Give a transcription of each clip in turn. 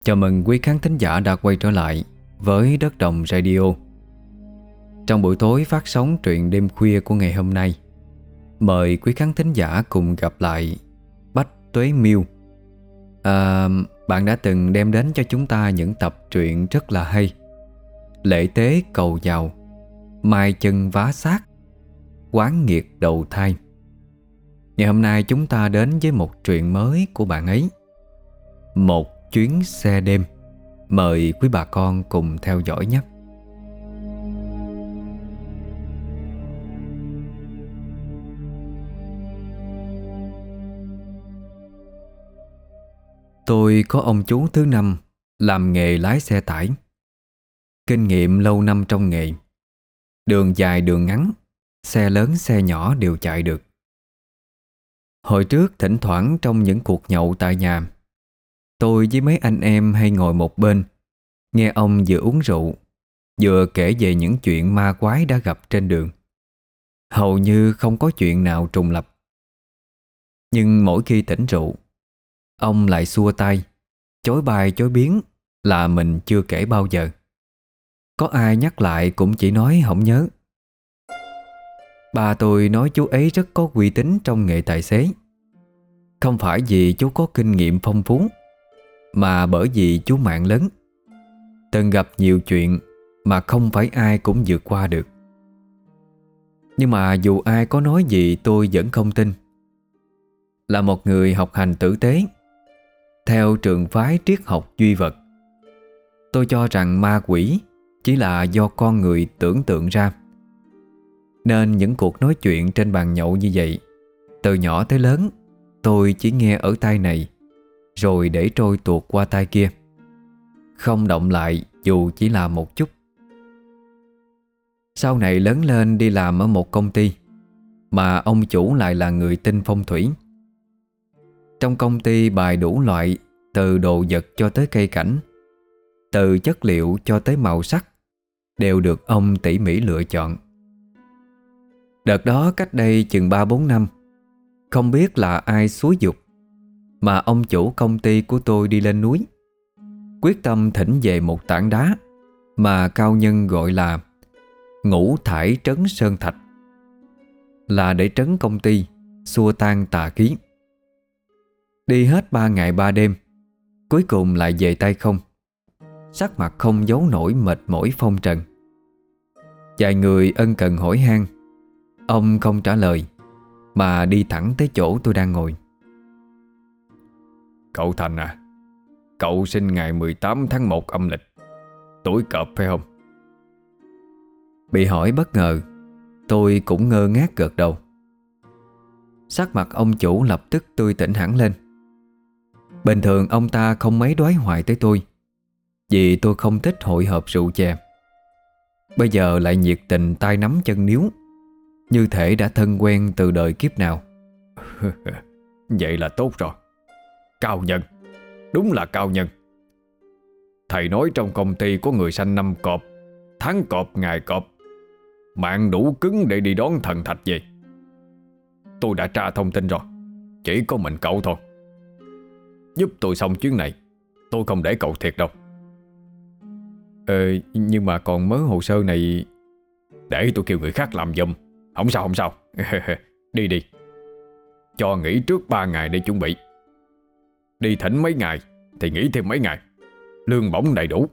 Chào mừng quý khán thính giả đã quay trở lại với Đất Đồng Radio. Trong buổi tối phát sóng truyện đêm khuya của ngày hôm nay, mời quý khán thính giả cùng gặp lại Bách Tuế Miêu. Bạn đã từng đem đến cho chúng ta những tập truyện rất là hay: Lễ tế cầu giàu, Mai chân vá xác, Quán nghiệt đầu thai. Ngày hôm nay chúng ta đến với một truyện mới của bạn ấy, Một chuyến xe đêm. Mời quý bà con cùng theo dõi nhé. Tôi có ông chú thứ năm làm nghề lái xe tải. Kinh nghiệm lâu năm trong nghề. Đường dài đường ngắn, xe lớn xe nhỏ đều chạy được. Hồi trước thỉnh thoảng trong những cuộc nhậu tại nhà, tôi với mấy anh em hay ngồi một bên, nghe ông vừa uống rượu vừa kể về những chuyện ma quái đã gặp trên đường. Hầu như không có chuyện nào trùng lập. Nhưng mỗi khi tỉnh rượu, ông lại xua tay, chối bay chối biến là mình chưa kể bao giờ. Có ai nhắc lại cũng chỉ nói không nhớ. Ba tôi nói chú ấy rất có uy tín trong nghề tài xế. Không phải vì chú có kinh nghiệm phong phú, mà bởi vì chú mạng lớn, từng gặp nhiều chuyện mà không phải ai cũng vượt qua được. Nhưng mà dù ai có nói gì tôi vẫn không tin. Là một người học hành tử tế, theo trường phái triết học duy vật, tôi cho rằng ma quỷ chỉ là do con người tưởng tượng ra. Nên những cuộc nói chuyện trên bàn nhậu như vậy, từ nhỏ tới lớn, tôi chỉ nghe ở tai này rồi để trôi tuột qua tai kia, không động lại dù chỉ là một chút. Sau này lớn lên đi làm ở một công ty mà ông chủ lại là người tin phong thủy. Trong công ty bày đủ loại, từ đồ vật cho tới cây cảnh, từ chất liệu cho tới màu sắc, đều được ông tỉ mỉ lựa chọn. Đợt đó cách đây chừng 3-4 năm, không biết là ai xúi giục mà ông chủ công ty của tôi đi lên núi, quyết tâm thỉnh về một tảng đá mà cao nhân gọi là Ngũ Thải Trấn Sơn Thạch, là để trấn công ty, xua tan tà khí. Đi hết 3 ngày 3 đêm, cuối cùng lại về tay không, sắc mặt không giấu nổi mệt mỏi phong trần. Vài người ân cần hỏi han, ông không trả lời mà đi thẳng tới chỗ tôi đang ngồi. Cậu Thành à, cậu sinh ngày 18 tháng 1 âm lịch, tuổi Cọp phải không? Bị hỏi bất ngờ, tôi cũng ngơ ngác gật đầu. Sắc mặt ông chủ lập tức tươi tỉnh hẳn lên. Bình thường ông ta không mấy đoái hoài tới tôi, vì tôi không thích hội họp rượu chè. Bây giờ lại nhiệt tình tay nắm chân níu, như thể đã thân quen từ đời kiếp nào. Vậy là tốt rồi. Cao nhân, đúng là cao nhân. Thầy nói trong công ty có người sanh năm Cọp, tháng Cọp, ngày Cọp, mạng đủ cứng để đi đón thần thạch về. Tôi đã tra thông tin rồi, chỉ có mình cậu thôi. Giúp tôi xong chuyến này, tôi không để cậu thiệt đâu. Nhưng mà còn mớ hồ sơ này. Để tôi kêu người khác làm giùm. Không sao không sao. Đi đi. Cho nghỉ trước 3 ngày để chuẩn bị. Đi thỉnh mấy ngày thì nghỉ thêm mấy ngày, lương bổng đầy đủ.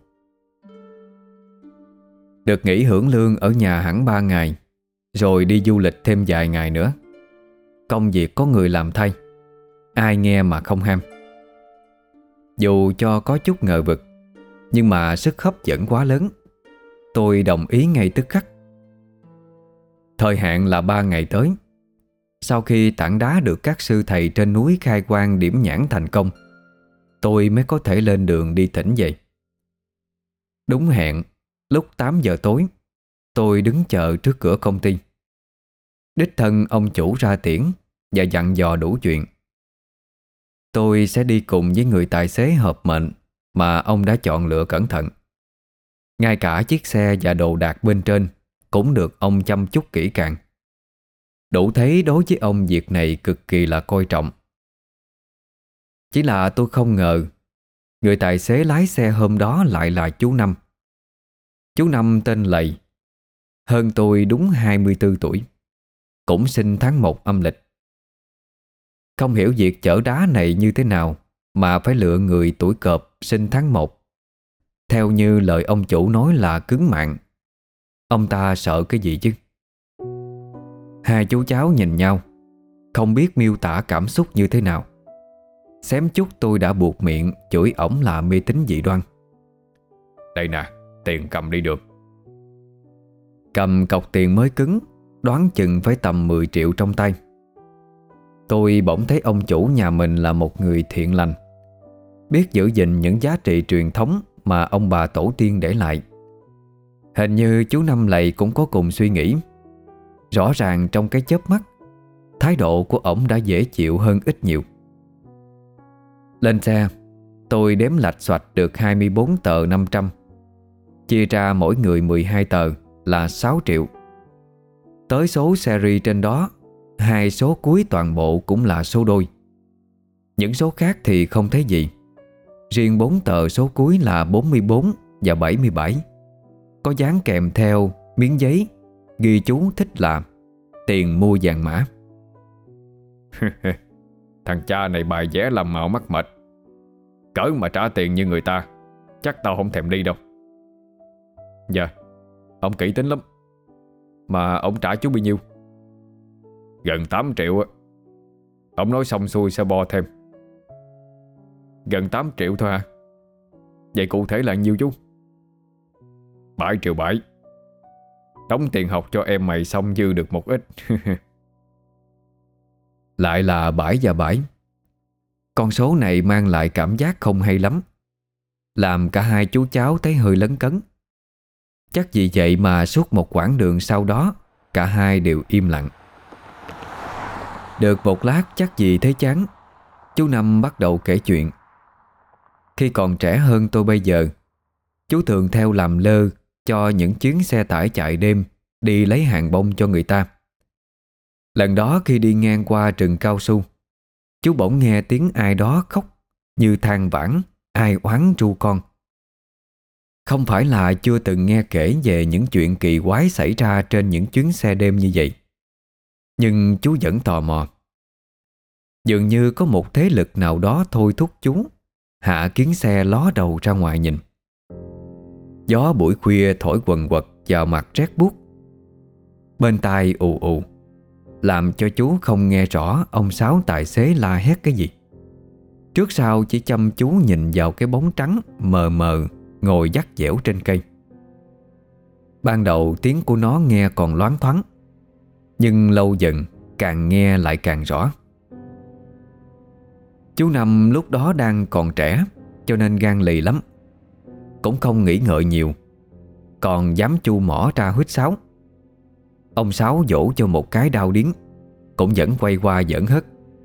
Được nghỉ hưởng lương ở nhà hẳn 3 ngày, rồi đi du lịch thêm vài ngày nữa. Công việc có người làm thay, ai nghe mà không ham. Dù cho có chút ngờ vực, nhưng mà sức hấp dẫn quá lớn, tôi đồng ý ngay tức khắc. Thời hạn là 3 ngày tới. Sau khi tảng đá được các sư thầy trên núi khai quang điểm nhãn thành công, tôi mới có thể lên đường đi thỉnh về. Đúng hẹn, lúc 8 giờ tối, tôi đứng chờ trước cửa công ty. Đích thân ông chủ ra tiễn và dặn dò đủ chuyện. Tôi sẽ đi cùng với người tài xế hợp mệnh mà ông đã chọn lựa cẩn thận. Ngay cả chiếc xe và đồ đạc bên trên cũng được ông chăm chút kỹ càng. Đủ thấy đối với ông việc này cực kỳ là coi trọng. Chỉ là tôi không ngờ Người tài xế lái xe hôm đó lại là chú Năm. Chú Năm tên Lầy, hơn tôi đúng 24 tuổi, cũng sinh tháng 1 âm lịch. Không hiểu việc chở đá này như thế nào mà phải lựa người tuổi Cọp sinh tháng 1. Theo như lời ông chủ nói là cứng mạng. Ông ta sợ cái gì chứ? Hai chú cháu nhìn nhau, không biết miêu tả cảm xúc như thế nào. Xém chút tôi đã buộc miệng chửi ổng là mê tín dị đoan. Đây nè, tiền cầm đi được. Cầm cọc tiền mới cứng, đoán chừng phải tầm 10 triệu trong tay. Tôi bỗng thấy ông chủ nhà mình là một người thiện lành, biết giữ gìn những giá trị truyền thống mà ông bà tổ tiên để lại. Hình như chú Năm Lầy cũng có cùng suy nghĩ. Rõ ràng trong cái chớp mắt, thái độ của ổng đã dễ chịu hơn ít nhiều. Lên xe, tôi đếm lạch xoạch được 24 tờ 500, chia ra mỗi người 12 tờ là 6 triệu. Tới số series trên đó, hai số cuối toàn bộ cũng là số đôi. Những số khác thì không thấy gì. Riêng 4 tờ số cuối là 44 và 77, có dán kèm theo miếng giấy ghi chú thích là tiền mua vàng mã. Thằng cha này bài vẽ làm mạo mắt mệt. Cỡ mà trả tiền như người ta, chắc tao không thèm đi đâu. Dạ, ông kỹ tính lắm. Mà ông trả chú bao nhiêu? Gần 8 triệu á. Ông nói xong xuôi sẽ bo thêm. Gần 8 triệu thôi hả? Vậy cụ thể là nhiêu chú? 7 triệu 7. Đóng tiền học cho em mày xong dư được một ít. Lại là 7 và 7. Con số này mang lại cảm giác không hay lắm, làm cả hai chú cháu thấy hơi lấn cấn. Chắc vì vậy mà suốt một quãng đường sau đó, cả hai đều im lặng. Được một lát chắc gì thấy chán, chú Năm bắt đầu kể chuyện. Khi còn trẻ hơn tôi bây giờ, chú thường theo làm lơ cho những chuyến xe tải chạy đêm đi lấy hàng bông cho người ta. Lần đó khi đi ngang qua rừng cao su, chú bỗng nghe tiếng ai đó khóc như than vãn, ai oán ru con. Không phải là chưa từng nghe kể về những chuyện kỳ quái xảy ra trên những chuyến xe đêm như vậy, nhưng chú vẫn tò mò. Dường như có một thế lực nào đó thôi thúc chú hạ kiến xe ló đầu ra ngoài nhìn. Gió buổi khuya thổi quần quật vào mặt rét buốt, bên tai ù ù, làm cho chú không nghe rõ ông Sáu tài xế la hét cái gì. Trước sau chỉ chăm chú nhìn vào cái bóng trắng mờ mờ ngồi dắt dẻo trên cây. Ban đầu tiếng của nó nghe còn loáng thoáng, nhưng lâu dần càng nghe lại càng rõ. Chú Năm lúc đó đang còn trẻ, cho nên gan lì lắm, cũng không nghĩ ngợi nhiều, còn dám chu mỏ ra huýt sáo. Ông Sáu vỗ cho một cái đau điếng, cũng vẫn quay qua giỡn hớt.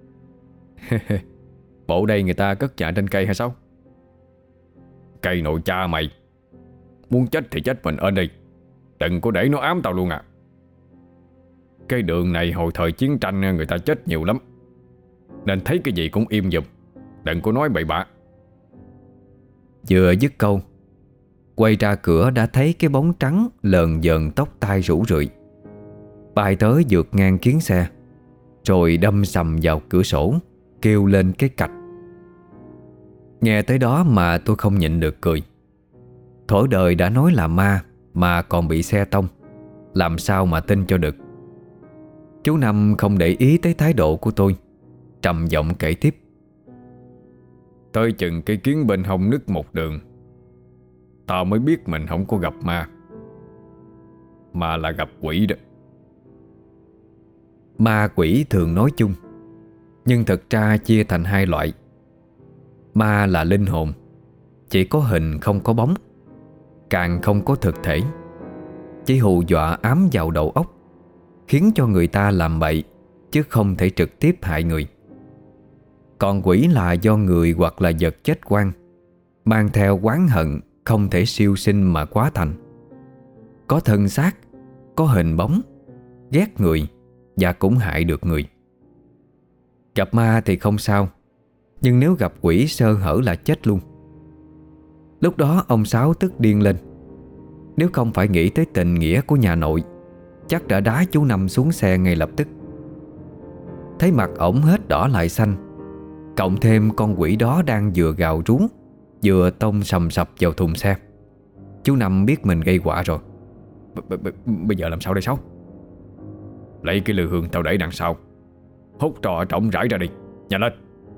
Bộ đây người ta cất nhà trên cây hay sao? Cây nội cha mày. Muốn chết thì chết mình ở đây, đừng có để nó ám tao luôn à. Cái đường này hồi thời chiến tranh người ta chết nhiều lắm, nên thấy cái gì cũng im giùm, đừng có nói bậy bạ. Vừa dứt câu, quay ra cửa đã thấy cái bóng trắng lờn vờn tóc tai rủ rượi bay tới vượt ngang kiến xe, rồi đâm sầm vào cửa sổ, kêu lên cái cạch. Nghe tới đó mà tôi không nhịn được cười. Thổ đời đã nói là ma mà còn bị xe tông, làm sao mà tin cho được. Chú Năm không để ý tới thái độ của tôi, trầm giọng kể tiếp. Tới chừng cái kiến bên hông nứt một đường, tao mới biết mình không có gặp ma, mà là gặp quỷ đó. Ma quỷ thường nói chung, nhưng thực ra chia thành hai loại. Ma là linh hồn, chỉ có hình không có bóng, càng không có thực thể, chỉ hù dọa ám vào đầu óc, khiến cho người ta làm bậy, chứ không thể trực tiếp hại người. Còn quỷ là do người hoặc là vật chết oan, mang theo oán hận không thể siêu sinh mà quá thành, có thân xác, có hình bóng, ghét người và cũng hại được người. Gặp ma thì không sao, nhưng nếu gặp quỷ sơ hở là chết luôn. Lúc đó ông Sáu tức điên lên. Nếu không phải nghĩ tới tình nghĩa của nhà nội, chắc đã đá chú Năm xuống xe ngay lập tức. Thấy mặt ổng hết đỏ lại xanh, cộng thêm con quỷ đó đang vừa gào rú vừa tông sầm sập vào thùng xe, chú Năm biết mình gây họa rồi. Bây giờ làm sao đây Sáu? Lấy cái lư hương tao để đằng sau, hút trò trọng rãi ra đi, nhanh lên.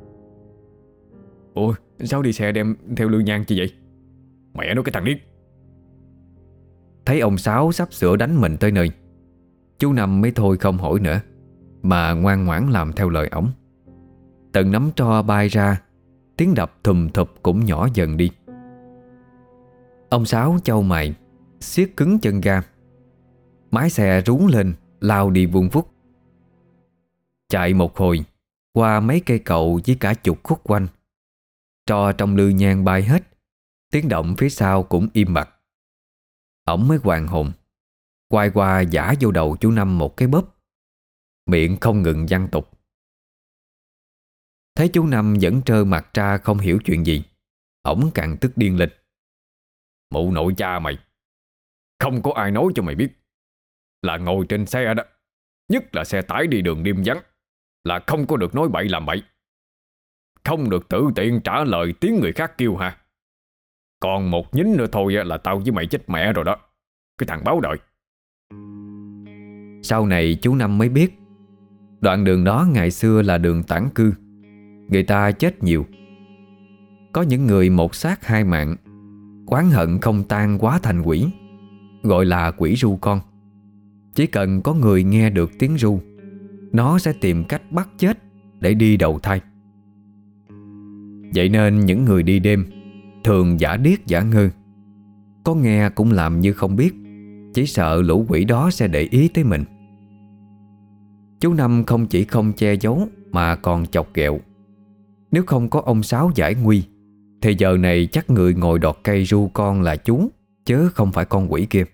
Ủa Sáu đi xe đem theo lư nhang chi vậy? Mẹ nó cái thằng điếc. Thấy ông Sáu sắp sửa đánh mình tới nơi, chú Năm mới thôi không hỏi nữa, mà ngoan ngoãn làm theo lời ổng. Từng nắm tro bay ra, tiếng đập thùm thụp cũng nhỏ dần đi. Ông Sáu chau mày, siết cứng chân ga. Mái xe rú lên, lao đi vun vút. Chạy một hồi, qua mấy cây cầu với cả chục khúc quanh, tro trong lư nhang bay hết, tiếng động phía sau cũng im bặt. Ổng mới hoàn hồn, quay qua giã vô đầu chú Năm một cái bóp, miệng không ngừng văng tục. Thấy chú Năm vẫn trơ mặt ra không hiểu chuyện gì, ổng càng tức điên lên. Mụ nội cha mày, không có ai nói cho mày biết là ngồi trên xe đó, nhất là xe tải đi đường đêm vắng, là không có được nói bậy làm bậy, không được tự tiện trả lời tiếng người khác kêu ha. Còn một nhính nữa thôi là tao với mày chết mẹ rồi đó, cái thằng báo đời. Sau này chú Năm mới biết, đoạn đường đó ngày xưa là đường tản cư, người ta chết nhiều. Có những người một xác hai mạng, oán hận không tan quá thành quỷ, gọi là quỷ ru con. Chỉ cần có người nghe được tiếng ru, nó sẽ tìm cách bắt chết để đi đầu thai. Vậy nên những người đi đêm thường giả điếc giả ngơ, có nghe cũng làm như không biết, chỉ sợ lũ quỷ đó sẽ để ý tới mình. Chú Năm không chỉ không che giấu mà còn chọc ghẹo. Nếu không có ông Sáu giải nguy thì giờ này chắc người ngồi đọt cây ru con là chú, chứ không phải con quỷ kia.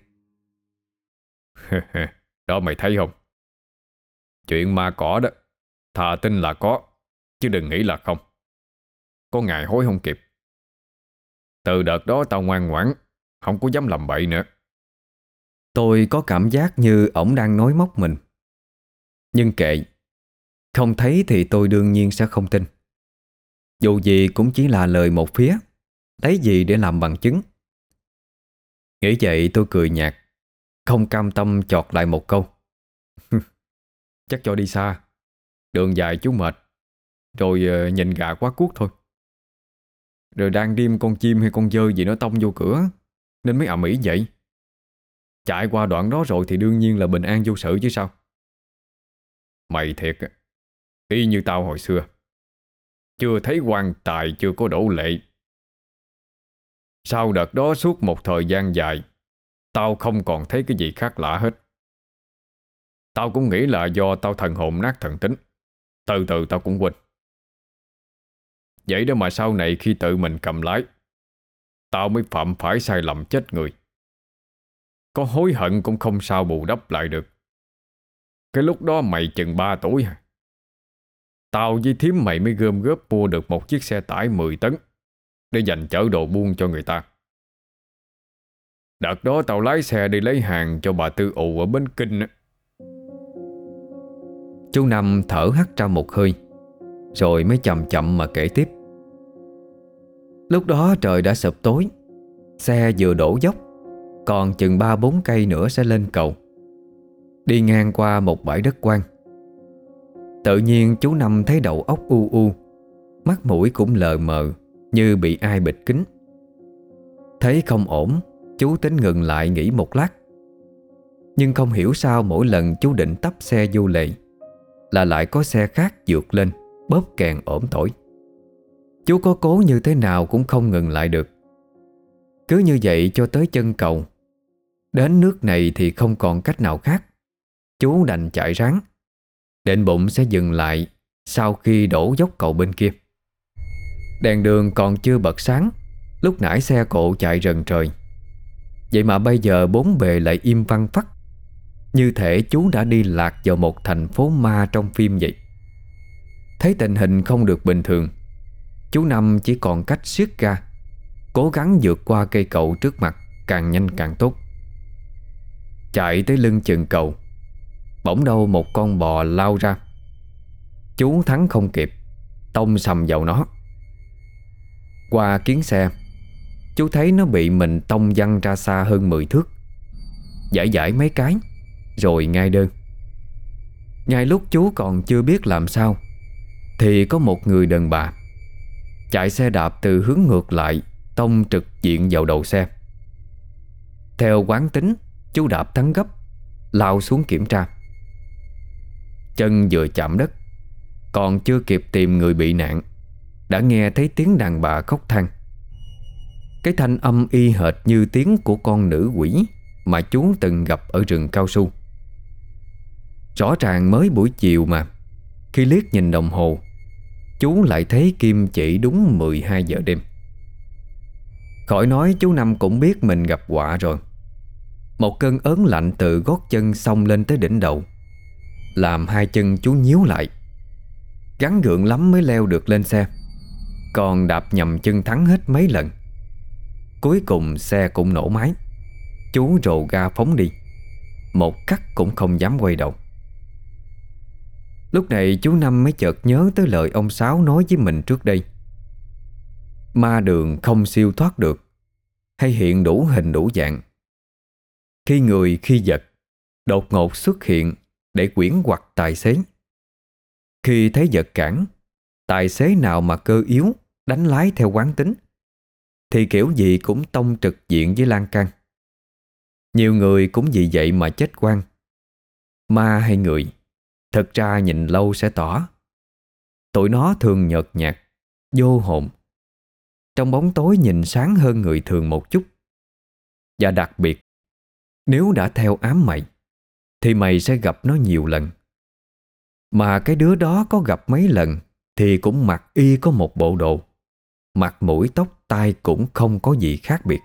Đó mày thấy không? Chuyện ma cỏ đó, thà tin là có, chứ đừng nghĩ là không. Có ngày hối không kịp. Từ đợt đó tao ngoan ngoãn, không có dám làm bậy nữa. Tôi có cảm giác như ổng đang nói móc mình. Nhưng kệ, không thấy thì tôi đương nhiên sẽ không tin. Dù gì cũng chỉ là lời một phía, lấy gì để làm bằng chứng. Nghĩ vậy tôi cười nhạt, không cam tâm chọt lại một câu. Chắc cho đi xa, đường dài chú mệt, rồi nhìn gà quá cuốc thôi. Rồi đang đêm con chim hay con dơi gì nó tông vô cửa, nên mới ầm ĩ vậy. Chạy qua đoạn đó rồi thì đương nhiên là bình an vô sự chứ sao. Mày thiệt, y như tao hồi xưa, chưa thấy quan tài chưa có đổ lệ. Sau đợt đó suốt một thời gian dài, tao không còn thấy cái gì khác lạ hết. Tao cũng nghĩ là do tao thần hồn nát thần tính, từ từ tao cũng quên. Vậy đó mà sau này khi tự mình cầm lái, tao mới phạm phải sai lầm chết người. Có hối hận cũng không sao bù đắp lại được. Cái lúc đó mày chừng 3 tuổi hả? Tao với thím mày mới gom góp mua được một chiếc xe tải 10 tấn để dành chở đồ buôn cho người ta. Đợt đó tao lái xe đi lấy hàng cho bà Tư ụ ở Bến Kinh á. Chú Năm thở hắt ra một hơi, rồi mới chậm chậm mà kể tiếp. Lúc đó trời đã sụp tối, xe vừa đổ dốc, còn chừng 3-4 cây nữa sẽ lên cầu. Đi ngang qua một bãi đất quang, tự nhiên chú Năm thấy đầu óc u u, mắt mũi cũng lờ mờ như bị ai bịt kính. Thấy không ổn, chú tính ngừng lại nghỉ một lát. Nhưng không hiểu sao mỗi lần chú định tấp xe vô lề là lại có xe khác vượt lên bóp kèn ổm thổi. Chú có cố như thế nào cũng không ngừng lại được. Cứ như vậy cho tới chân cầu. Đến nước này thì không còn cách nào khác, chú đành chạy ráng, định bụng sẽ dừng lại sau khi đổ dốc cầu bên kia. Đèn đường còn chưa bật sáng, lúc nãy xe cộ chạy rần trời. Vậy mà bây giờ bốn bề lại im phăng phắc, như thể chú đã đi lạc vào một thành phố ma trong phim vậy. Thấy tình hình không được bình thường, chú Năm chỉ còn cách siết ga, cố gắng vượt qua cây cầu trước mặt càng nhanh càng tốt. Chạy tới lưng chừng cầu, bỗng đâu một con bò lao ra. Chú thắng không kịp, tông sầm vào nó. Qua kiến xe, chú thấy nó bị mình tông văng ra xa hơn 10 thước, giải giải mấy cái rồi ngay đơn. Ngay lúc chú còn chưa biết làm sao thì có một người đàn bà chạy xe đạp từ hướng ngược lại, tông trực diện vào đầu xe. Theo quán tính, chú đạp thắng gấp, lao xuống kiểm tra. Chân vừa chạm đất, còn chưa kịp tìm người bị nạn, đã nghe thấy tiếng đàn bà khóc than. Cái thanh âm y hệt như tiếng của con nữ quỷ mà chú từng gặp ở rừng cao su. Rõ ràng mới buổi chiều mà, khi liếc nhìn đồng hồ, chú lại thấy kim chỉ đúng 12 giờ đêm. Khỏi nói chú Năm cũng biết mình gặp họa rồi. Một cơn ớn lạnh từ gót chân xông lên tới đỉnh đầu, làm hai chân chú nhíu lại. Gắng gượng lắm mới leo được lên xe, còn đạp nhầm chân Thắng hết mấy lần. Cuối cùng xe cũng nổ máy. Chú rồ ga phóng đi, một khắc cũng không dám quay đầu. Lúc này chú Năm mới chợt nhớ tới lời ông Sáu nói với mình trước đây: ma đường không siêu thoát được, hay hiện đủ hình đủ dạng. Khi người khi vật đột ngột xuất hiện để quyển hoặc tài xế. Khi thấy vật cản, tài xế nào mà cơ yếu đánh lái theo quán tính thì kiểu gì cũng tông trực diện với lan can. Nhiều người cũng vì vậy mà chết oan. Ma hay người, thật ra nhìn lâu sẽ tỏ. Tụi nó thường nhợt nhạt, vô hồn, trong bóng tối nhìn sáng hơn người thường một chút. Và đặc biệt, nếu đã theo ám mày thì mày sẽ gặp nó nhiều lần. Mà cái đứa đó có gặp mấy lần thì cũng mặc y có một bộ đồ, mặt mũi tóc tai cũng không có gì khác biệt.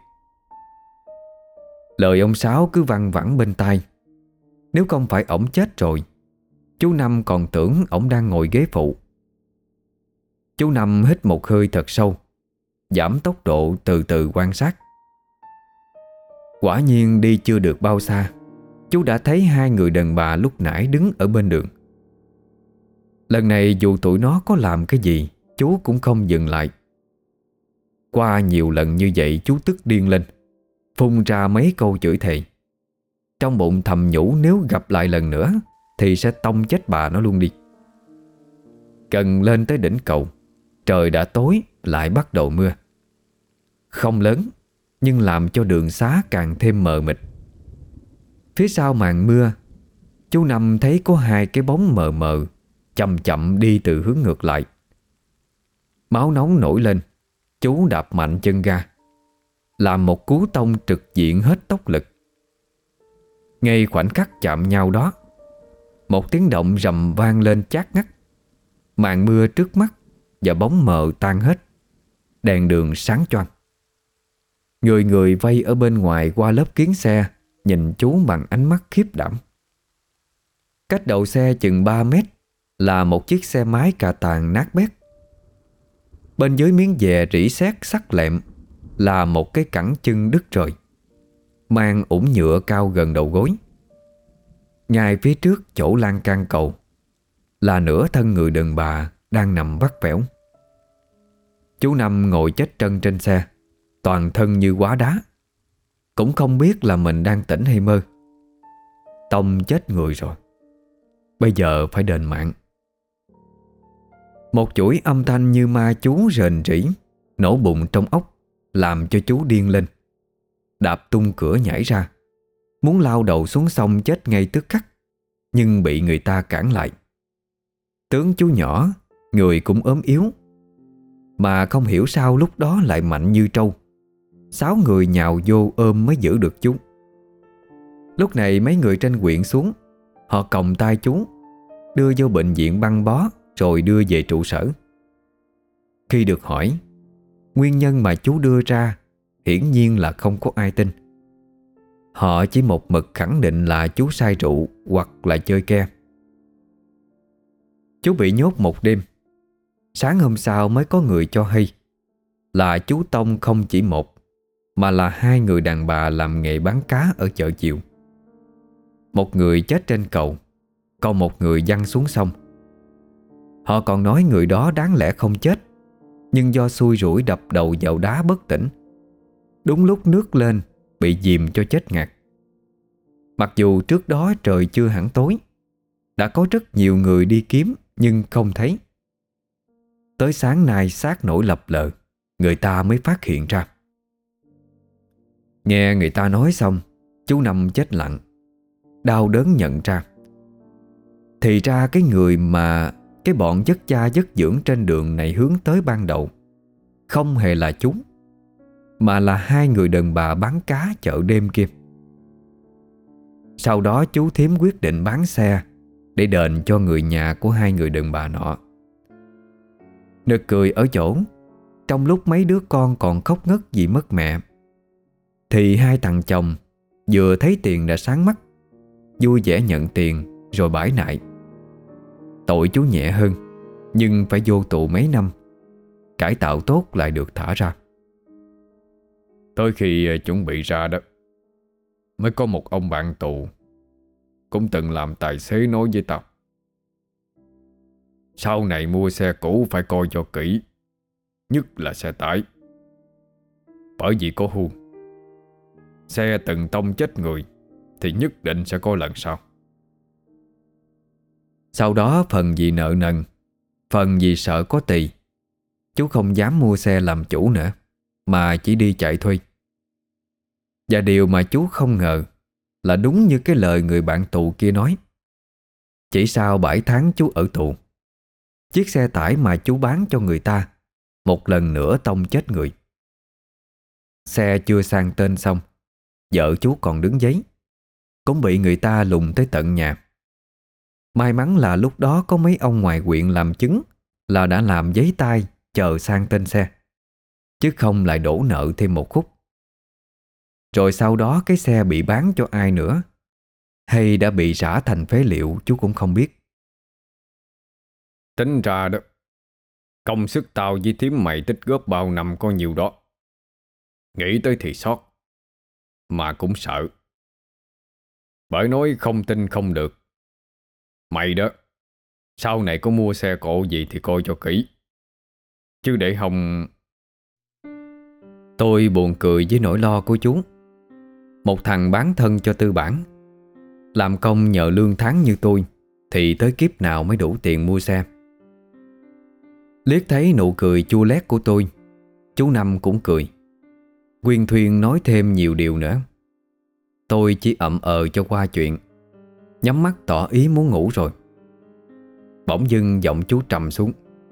Lời ông Sáu cứ văng vẳng bên tai. Nếu không phải ổng chết rồi, chú Năm còn tưởng ổng đang ngồi ghế phụ. Chú Năm hít một hơi thật sâu, giảm tốc độ từ từ quan sát. Quả nhiên đi chưa được bao xa, chú đã thấy hai người đàn bà lúc nãy đứng ở bên đường. Lần này dù tụi nó có làm cái gì, chú cũng không dừng lại. Qua nhiều lần như vậy, chú tức điên lên, phun ra mấy câu chửi thề. Trong bụng thầm nhủ nếu gặp lại lần nữa thì sẽ tông chết bà nó luôn đi. Gần lên tới đỉnh cầu, trời đã tối, lại bắt đầu mưa. Không lớn, nhưng làm cho đường xá càng thêm mờ mịt. Phía sau màn mưa, chú Năm thấy có hai cái bóng mờ mờ chậm chậm đi từ hướng ngược lại. Máu nóng nổi lên, chú đạp mạnh chân ga, làm một cú tông trực diện hết tốc lực. Ngay khoảnh khắc chạm nhau đó, một tiếng động rầm vang lên chát ngắt. Màn mưa trước mắt và bóng mờ tan hết, đèn đường sáng choang. Người người vây ở bên ngoài qua lớp kiến xe nhìn chú bằng ánh mắt khiếp đảm. Cách đầu xe chừng 3 mét là một chiếc xe máy cà tàng nát bét. Bên dưới miếng dè rỉ sét sắc lẹm là một cái cẳng chân đứt rời, mang ủng nhựa cao gần đầu gối. Ngay phía trước chỗ lan can cầu là nửa thân người đàn bà đang nằm vắt vẻo. Chú Năm ngồi chết trân trên xe, toàn thân như hóa đá, cũng không biết là mình đang tỉnh hay mơ. Tông chết người rồi, bây giờ phải đền mạng. Một chuỗi âm thanh như ma chú rền rĩ nổ bùng trong óc, làm cho chú điên lên. Đạp tung cửa nhảy ra, muốn lao đầu xuống sông chết ngay tức khắc, nhưng bị người ta cản lại. Tướng chú nhỏ, người cũng ốm yếu, mà không hiểu sao lúc đó lại mạnh như trâu. 6 người nhào vô ôm mới giữ được chú. Lúc này mấy người trên huyện xuống, họ còng tay chú, đưa vô bệnh viện băng bó, rồi đưa về trụ sở. Khi được hỏi, nguyên nhân mà chú đưa ra hiển nhiên là không có ai tin. Họ chỉ một mực khẳng định là chú say rượu hoặc là chơi ke. Chú bị nhốt một đêm. Sáng hôm sau mới có người cho hay là chú Tông không chỉ một, mà là hai người đàn bà làm nghề bán cá ở chợ chiều. Một người chết trên cầu, còn một người văng xuống sông. Họ còn nói người đó đáng lẽ không chết, nhưng do xui rủi đập đầu vào đá bất tỉnh. Đúng lúc nước lên bị dìm cho chết ngạt. Mặc dù trước đó trời chưa hẳn tối, đã có rất nhiều người đi kiếm nhưng không thấy. Tới sáng nay xác nổi lập lờ, người ta mới phát hiện ra. Nghe người ta nói xong, chú Năm chết lặng, đau đớn nhận ra. Thì ra cái người mà cái bọn dất cha dất dưỡng trên đường này hướng tới ban đầu không hề là chúng, mà là hai người đàn bà bán cá chợ đêm kia. Sau đó chú thím quyết định bán xe để đền cho người nhà của hai người đàn bà nọ. Nực cười ở chỗ, trong lúc mấy đứa con còn khóc ngất vì mất mẹ, thì hai thằng chồng vừa thấy tiền đã sáng mắt, vui vẻ nhận tiền rồi bãi nại. Tội chú nhẹ hơn, nhưng phải vô tù mấy năm, cải tạo tốt lại được thả ra. Tới khi chuẩn bị ra đó, mới có một ông bạn tù cũng từng làm tài xế nói với tao: sau này mua xe cũ phải coi cho kỹ, nhất là xe tải. Bởi vì có huông, xe từng tông chết người thì nhất định sẽ có lần sau. Sau đó phần vì nợ nần, phần vì sợ có tỳ, chú không dám mua xe làm chủ nữa, mà chỉ đi chạy thuê. Và điều mà chú không ngờ là đúng như cái lời người bạn tù kia nói. Chỉ sau 7 tháng chú ở tù, chiếc xe tải mà chú bán cho người ta một lần nữa tông chết người. Xe chưa sang tên xong, vợ chú còn đứng giấy, cũng bị người ta lùng tới tận nhà. May mắn là lúc đó có mấy ông ngoài huyện làm chứng là đã làm giấy tay chờ sang tên xe, chứ không lại đổ nợ thêm một khúc. Rồi sau đó cái xe bị bán cho ai nữa, hay đã bị rã thành phế liệu, chú cũng không biết. Tính ra đó, công sức tao với thím mày tích góp bao năm có nhiều đó. Nghĩ tới thì xót, mà cũng sợ. Bởi nói không tin không được. Mày đó, sau này có mua xe cộ gì thì coi cho kỹ, chứ để không... Tôi buồn cười với nỗi lo của chú. Một thằng bán thân cho tư bản, làm công nhờ lương tháng như tôi, thì tới kiếp nào mới đủ tiền mua xe. Liếc thấy nụ cười chua lét của tôi, chú Năm cũng cười, quyên thuyên nói thêm nhiều điều nữa. Tôi chỉ ậm cho qua chuyện, nhắm mắt tỏ ý muốn ngủ rồi. Bỗng dưng giọng chú trầm xuống: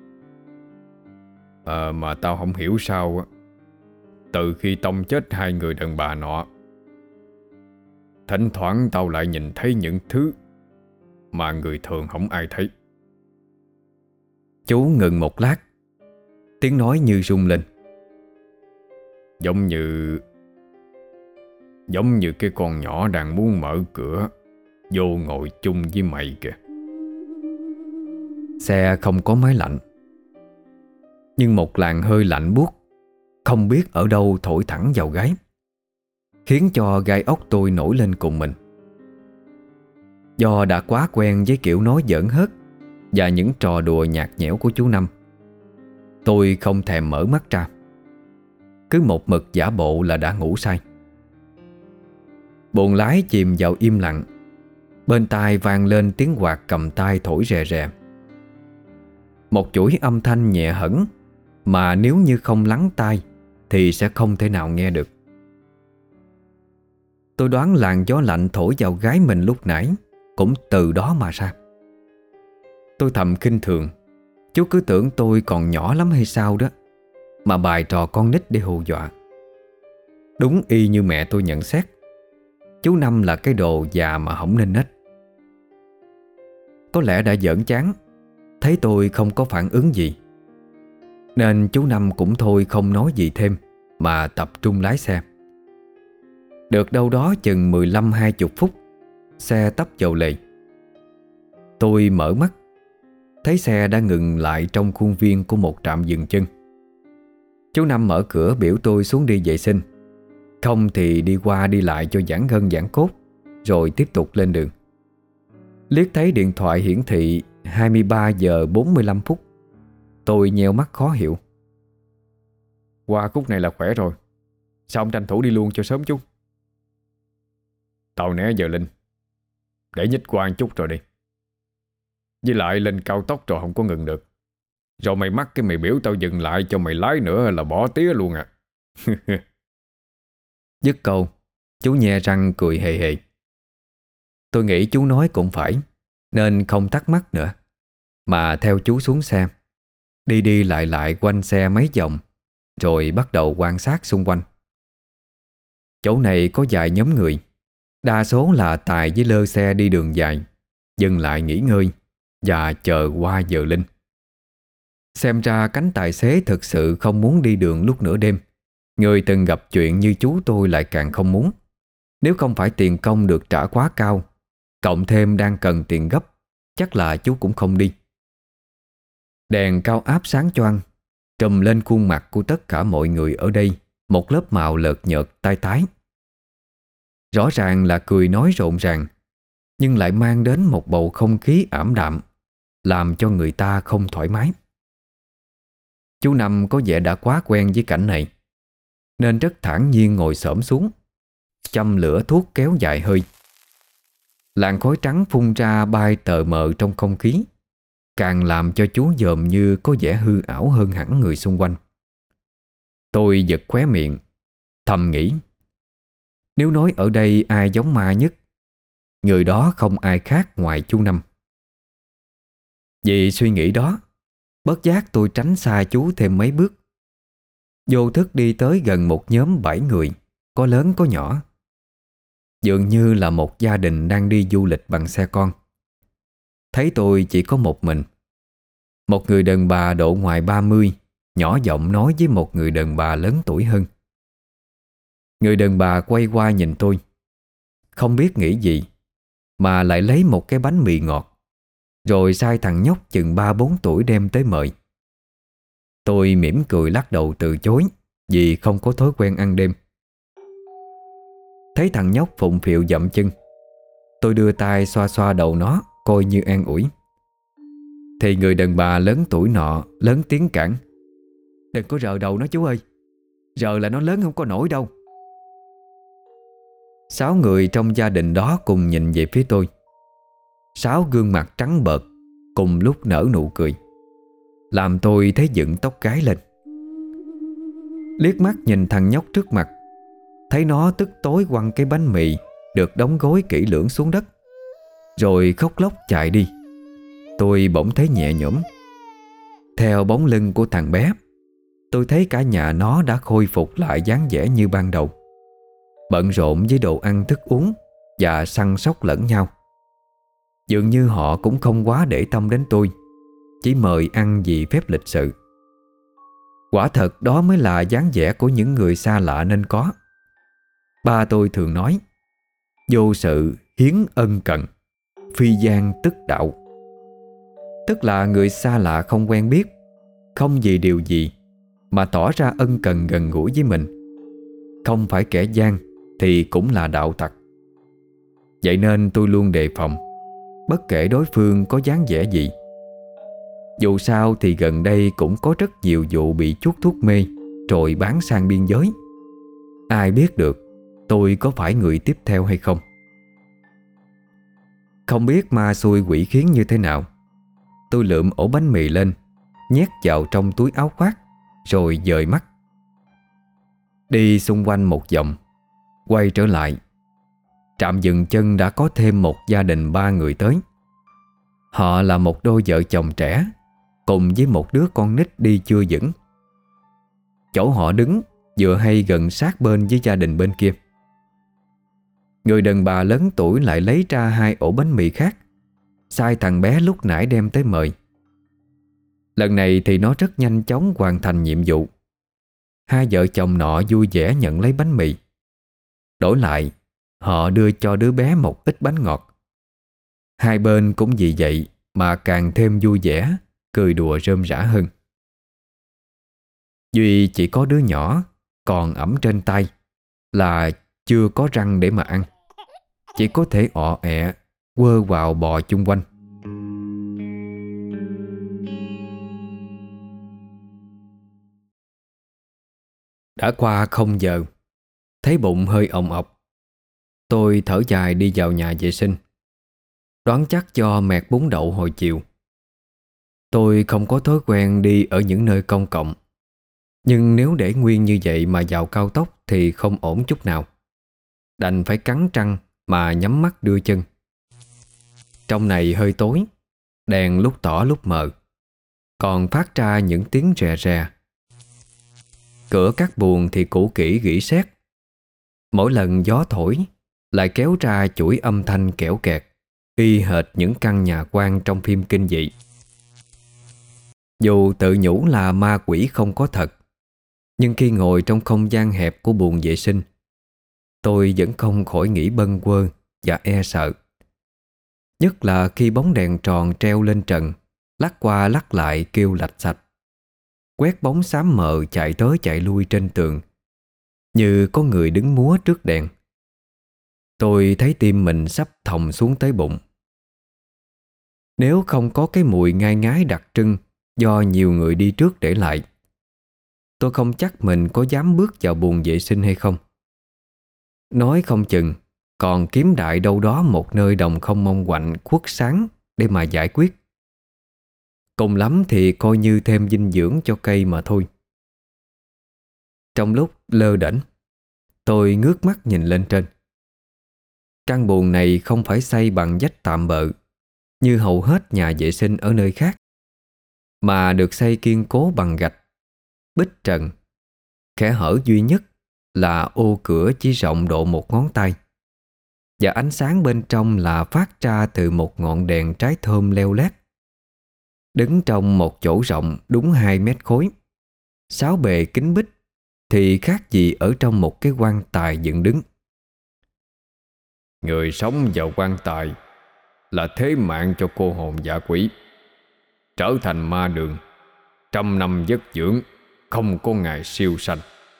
Mà tao không hiểu sao á, từ khi tông chết hai người đàn bà nọ, thỉnh thoảng tao lại nhìn thấy những thứ mà người thường không ai thấy. Chú ngừng một lát, tiếng nói như rung lên: Giống như cái con nhỏ đang muốn mở cửa vô ngồi chung với mày kìa. Xe không có máy lạnh, nhưng một làn hơi lạnh buốt không biết ở đâu thổi thẳng vào gáy, khiến cho gai ốc tôi nổi lên cùng mình. Do đã quá quen với kiểu nói giỡn hớt và những trò đùa nhạt nhẽo của chú Năm, tôi không thèm mở mắt ra, cứ một mực giả bộ là đã ngủ say. Buồng lái chìm vào im lặng, bên tai vang lên tiếng quạt cầm tay thổi rè rè. Một chuỗi âm thanh nhẹ hẫng mà nếu như không lắng tai thì sẽ không thể nào nghe được. Tôi đoán làn gió lạnh thổi vào gáy mình lúc nãy cũng từ đó mà ra. Tôi thầm khinh thường, chú cứ tưởng tôi còn nhỏ lắm hay sao đó, mà bày trò con nít để hù dọa. Đúng y như mẹ tôi nhận xét, chú Năm là cái đồ già mà không nên nết. Có lẽ đã giỡn chán, thấy tôi không có phản ứng gì, nên chú Năm cũng thôi không nói gì thêm, mà tập trung lái xe. Được đâu đó chừng 15-20 phút, xe tấp vào lề. Tôi mở mắt, thấy xe đã ngừng lại trong khuôn viên của một trạm dừng chân. Chú Năm mở cửa biểu tôi xuống đi vệ sinh, không thì đi qua đi lại cho giãn gân giãn cốt, rồi tiếp tục lên đường. Liếc thấy điện thoại hiển thị 23 giờ 45 phút, tôi nheo mắt khó hiểu. Qua khúc này là khỏe rồi, sao ông tranh thủ đi luôn cho sớm chút? Tao né giờ Linh, để nhích qua một chút rồi đi. Với lại lên cao tốc rồi không có ngừng được. Rồi mày mắc cái mày biểu tao dừng lại cho mày lái nữa là bỏ tía luôn à. Dứt câu, chú nhe răng cười hề hề. Tôi nghĩ chú nói cũng phải, nên không thắc mắc nữa, mà theo chú xuống xe, đi đi lại lại quanh xe mấy vòng, rồi bắt đầu quan sát xung quanh. Chỗ này có vài nhóm người, đa số là tài với lơ xe đi đường dài, dừng lại nghỉ ngơi và chờ qua giờ Linh. Xem ra cánh tài xế thực sự không muốn đi đường lúc nửa đêm. Người từng gặp chuyện như chú tôi lại càng không muốn. Nếu không phải tiền công được trả quá cao, cộng thêm đang cần tiền gấp, chắc là chú cũng không đi. Đèn cao áp sáng choang, trùm lên khuôn mặt của tất cả mọi người ở đây một lớp màu lợt nhợt tai tái. Rõ ràng là cười nói rộn ràng, nhưng lại mang đến một bầu không khí ảm đạm, làm cho người ta không thoải mái. Chú Năm có vẻ đã quá quen với cảnh này, nên rất thản nhiên ngồi xổm xuống, châm lửa thuốc kéo dài hơi. Làn khói trắng phun ra bay tờ mờ trong không khí, càng làm cho chú dòm như có vẻ hư ảo hơn hẳn người xung quanh. Tôi giật khóe miệng, thầm nghĩ, nếu nói ở đây ai giống ma nhất, người đó không ai khác ngoài chú Năm. Vì suy nghĩ đó, bất giác tôi tránh xa chú thêm mấy bước, vô thức đi tới gần một nhóm 7 người, có lớn có nhỏ. Dường như là một gia đình đang đi du lịch bằng xe con. Thấy tôi chỉ có một mình. Một người đàn bà độ ngoài 30 nhỏ giọng nói với một người đàn bà lớn tuổi hơn. Người đàn bà quay qua nhìn tôi, không biết nghĩ gì mà lại lấy một cái bánh mì ngọt, rồi sai thằng nhóc chừng 3-4 tuổi đem tới mời. Tôi mỉm cười lắc đầu từ chối, vì không có thói quen ăn đêm. Thấy thằng nhóc phụng phịu dậm chân, tôi đưa tay xoa xoa đầu nó, coi như an ủi. Thì người đàn bà lớn tuổi nọ lớn tiếng cản: "Đừng có rờ đầu nó chú ơi, rờ là nó lớn không có nổi đâu." 6 người trong gia đình đó cùng nhìn về phía tôi. 6 gương mặt trắng bệch cùng lúc nở nụ cười, làm tôi thấy dựng tóc gáy lên. Liếc mắt nhìn thằng nhóc trước mặt, thấy nó tức tối quăng cái bánh mì được đóng gói kỹ lưỡng xuống đất, rồi khóc lóc chạy đi. Tôi bỗng thấy nhẹ nhõm. Theo bóng lưng của thằng bé, tôi thấy cả nhà nó đã khôi phục lại dáng vẻ như ban đầu, bận rộn với đồ ăn thức uống và săn sóc lẫn nhau. Dường như họ cũng không quá để tâm đến tôi, chỉ mời ăn vì phép lịch sự. Quả thật đó mới là dáng vẻ của những người xa lạ nên có. Ba tôi thường nói: vô sự hiến ân cần, phi gian tức đạo. Tức là người xa lạ không quen biết, không vì điều gì mà tỏ ra ân cần gần gũi với mình, không phải kẻ gian thì cũng là đạo tặc. Vậy nên tôi luôn đề phòng, bất kể đối phương có dáng vẻ gì. Dù sao thì gần đây cũng có rất nhiều vụ bị chuốc thuốc mê rồi bán sang biên giới. Ai biết được tôi có phải người tiếp theo hay không. Không biết ma xui quỷ khiến như thế nào, tôi lượm ổ bánh mì lên, nhét vào trong túi áo khoác, rồi dời mắt. Đi xung quanh một vòng, quay trở lại, trạm dừng chân đã có thêm một gia đình 3 người tới. Họ là một đôi vợ chồng trẻ cùng với một đứa con nít đi chưa vững. Chỗ họ đứng vừa hay gần sát bên với gia đình bên kia. Người đàn bà lớn tuổi lại lấy ra 2 ổ bánh mì khác, sai thằng bé lúc nãy đem tới mời. Lần này thì nó rất nhanh chóng hoàn thành nhiệm vụ. 2 vợ chồng nọ vui vẻ nhận lấy bánh mì. Đổi lại, họ đưa cho đứa bé một ít bánh ngọt. Hai bên cũng vì vậy mà càng thêm vui vẻ, cười đùa rơm rả hơn. Duy chỉ có đứa nhỏ còn ẵm trên tay là chưa có răng để mà ăn, chỉ có thể ọ ẹ quơ vào bò chung quanh. Đã qua 0 giờ, thấy bụng hơi ồng ọc. Tôi thở dài đi vào nhà vệ sinh, đoán chắc do mẹt bún đậu hồi chiều. Tôi không có thói quen đi ở những nơi công cộng, nhưng nếu để nguyên như vậy mà vào cao tốc thì không ổn chút nào. Đành phải cắn răng mà nhắm mắt đưa chân. Trong này hơi tối, đèn lúc tỏ lúc mờ, còn phát ra những tiếng rè rè. Cửa các buồng thì cũ kỹ rỉ sét. Mỗi lần gió thổi lại kéo ra chuỗi âm thanh kẽo kẹt, y hệt những căn nhà quan trong phim kinh dị. Dù tự nhủ là ma quỷ không có thật, nhưng khi ngồi trong không gian hẹp của buồng vệ sinh, tôi vẫn không khỏi nghĩ bâng quơ và e sợ. Nhất là khi bóng đèn tròn treo lên trần lắc qua lắc lại kêu lạch xạch, quét bóng xám mờ chạy tới chạy lui trên tường, như có người đứng múa trước đèn. Tôi thấy tim mình sắp thòng xuống tới bụng. Nếu không có cái mùi ngai ngái đặc trưng do nhiều người đi trước để lại, tôi không chắc mình có dám bước vào buồng vệ sinh hay không. Nói không chừng còn kiếm đại đâu đó một nơi đồng không mong quạnh khuất sáng để mà giải quyết. Cùng lắm thì coi như thêm dinh dưỡng cho cây mà thôi. Trong lúc lơ đễnh, tôi ngước mắt nhìn lên trên. Căn buồng này không phải xây bằng vách tạm bợ như hầu hết nhà vệ sinh ở nơi khác, mà được xây kiên cố bằng gạch, bích trần. Kẽ hở duy nhất là ô cửa chỉ rộng độ 1 ngón tay, và ánh sáng bên trong là phát ra từ một ngọn đèn trái thơm leo lét. Đứng trong một chỗ rộng đúng 2 mét khối, 6 bề kính bích, thì khác gì ở trong một cái quan tài dựng đứng. Người sống vào quan tài là thế mạng cho cô hồn dã quỷ, trở thành ma đường, trăm năm vất dưỡng, không có ngày siêu sanh.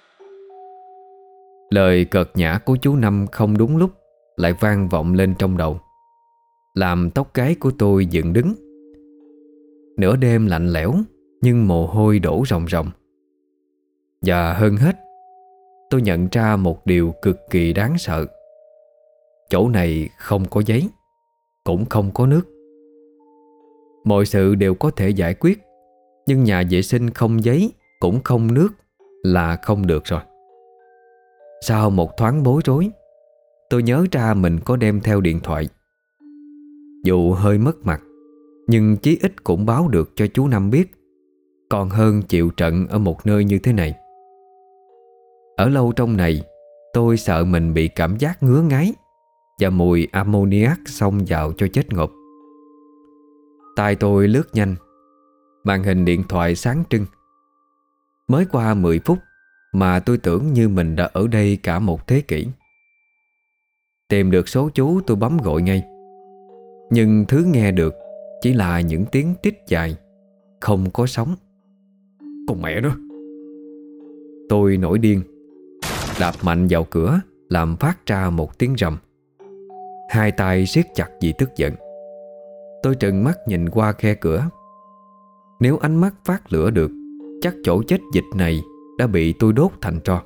Lời cợt nhã của chú Năm không đúng lúc lại vang vọng lên trong đầu, làm tóc gáy của tôi dựng đứng. Nửa đêm lạnh lẽo, nhưng mồ hôi đổ ròng ròng. Và hơn hết, tôi nhận ra một điều cực kỳ đáng sợ. Chỗ này không có giấy, cũng không có nước. Mọi sự đều có thể giải quyết, nhưng nhà vệ sinh không giấy cũng không nước là không được rồi. Sau một thoáng bối rối, tôi nhớ ra mình có đem theo điện thoại. Dù hơi mất mặt, nhưng chí ít cũng báo được cho chú Năm biết, còn hơn chịu trận ở một nơi như thế này. Ở lâu trong này, tôi sợ mình bị cảm giác ngứa ngáy và mùi ammoniac xông vào cho chết ngộp. Tai tôi lướt nhanh, màn hình điện thoại sáng trưng. Mới qua 10 phút mà tôi tưởng như mình đã ở đây cả một thế kỷ. Tìm được số chú, tôi bấm gọi ngay. Nhưng thứ nghe được chỉ là những tiếng tít dài, không có sóng. Con mẹ nó! Tôi nổi điên, đạp mạnh vào cửa làm phát ra một tiếng rầm. Hai tay siết chặt vì tức giận. Tôi trừng mắt nhìn qua khe cửa. Nếu ánh mắt phát lửa được, chắc chỗ chết dịch này đã bị tôi đốt thành tro.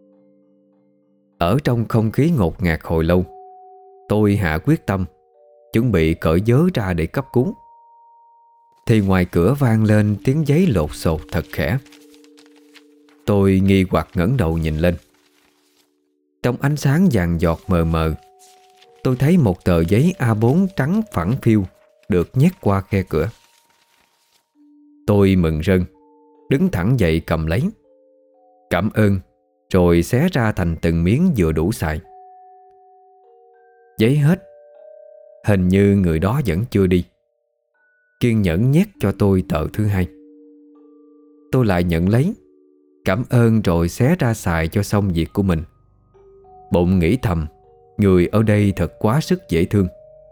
Ở trong không khí ngột ngạt hồi lâu, tôi hạ quyết tâm, chuẩn bị cởi vớ ra để cấp cứu. Thì ngoài cửa vang lên tiếng giấy lột xột thật khẽ. Tôi nghi hoặc ngẩng đầu nhìn lên. Trong ánh sáng vàng giọt mờ mờ, tôi thấy một tờ giấy A4 trắng phẳng phiu được nhét qua khe cửa. Tôi mừng rơn, đứng thẳng dậy cầm lấy. Cảm ơn, rồi xé ra thành từng miếng vừa đủ xài. Giấy hết. Hình như người đó vẫn chưa đi. Kiên nhẫn nhét cho tôi tờ thứ hai. Tôi lại nhận lấy, cảm ơn rồi xé ra xài cho xong việc của mình. Bụng nghĩ thầm, người ở đây thật quá sức dễ thương.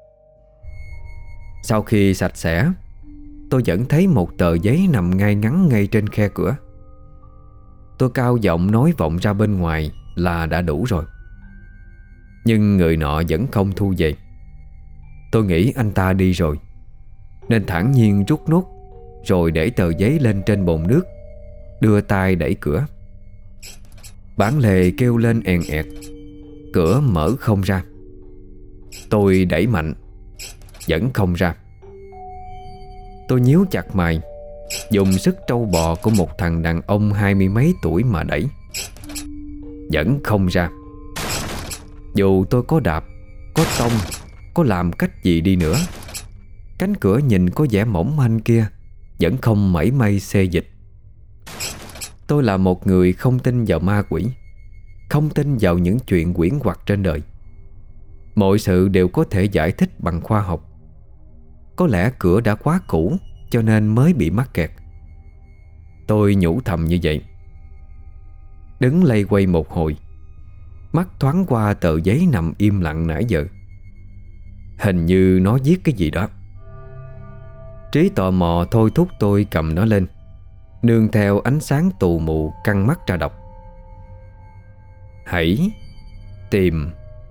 Sau khi sạch sẽ, tôi vẫn thấy một tờ giấy nằm ngay ngắn ngay trên khe cửa. Tôi cao giọng nói vọng ra bên ngoài là đã đủ rồi. Nhưng người nọ vẫn không thu về. Tôi nghĩ anh ta đi rồi, nên thản nhiên rút nút, rồi để tờ giấy lên trên bồn nước, đưa tay đẩy cửa. Bản lề kêu lên èn ẹt, cửa mở không ra. Tôi đẩy mạnh, vẫn không ra. Tôi nhíu chặt mày, dùng sức trâu bò của một thằng đàn ông 20 mấy tuổi mà đẩy, vẫn không ra. Dù tôi có đạp, có tông, có làm cách gì đi nữa, cánh cửa nhìn có vẻ mỏng manh kia vẫn không mảy may xê dịch. Tôi là một người không tin vào ma quỷ, không tin vào những chuyện huyễn hoặc trên đời. Mọi sự đều có thể giải thích bằng khoa học. Có lẽ cửa đã quá cũ cho nên mới bị mắc kẹt. Tôi nhủ thầm như vậy. Đứng lay quay một hồi, mắt thoáng qua tờ giấy nằm im lặng nãy giờ. Hình như nó viết cái gì đó. Trí tò mò thôi thúc tôi cầm nó lên, nương theo ánh sáng tù mù căng mắt ra đọc. Hãy tìm.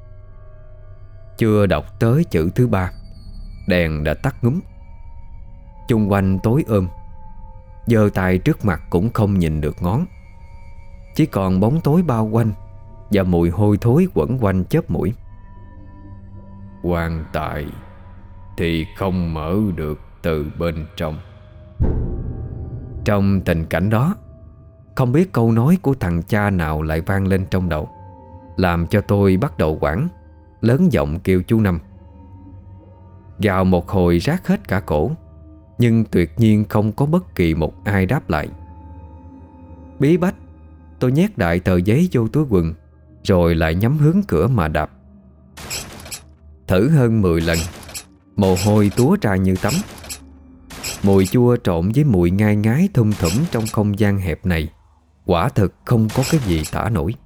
Chưa đọc tới chữ thứ 3, đèn đã tắt ngúm. Chung quanh tối giơ tay trước mặt cũng không nhìn được ngón. Chỉ còn bóng tối bao quanh và mùi hôi thối quẩn quanh chớp mũi. Quan tài thì không mở được từ bên trong. Trong tình cảnh đó, không biết câu nói của thằng cha nào lại vang lên trong đầu, làm cho tôi bắt đầu hoảng, lớn giọng kêu chú Năm. Gào một hồi rát hết cả cổ, nhưng tuyệt nhiên không có bất kỳ một ai đáp lại. Bí bách, tôi nhét đại tờ giấy vô túi quần, rồi lại nhắm hướng cửa mà đạp. Thử hơn 10 lần, mồ hôi túa ra như tắm. Mùi chua trộn với mùi ngai ngái thum thủm trong không gian hẹp này, quả thực không có cái gì tả nổi.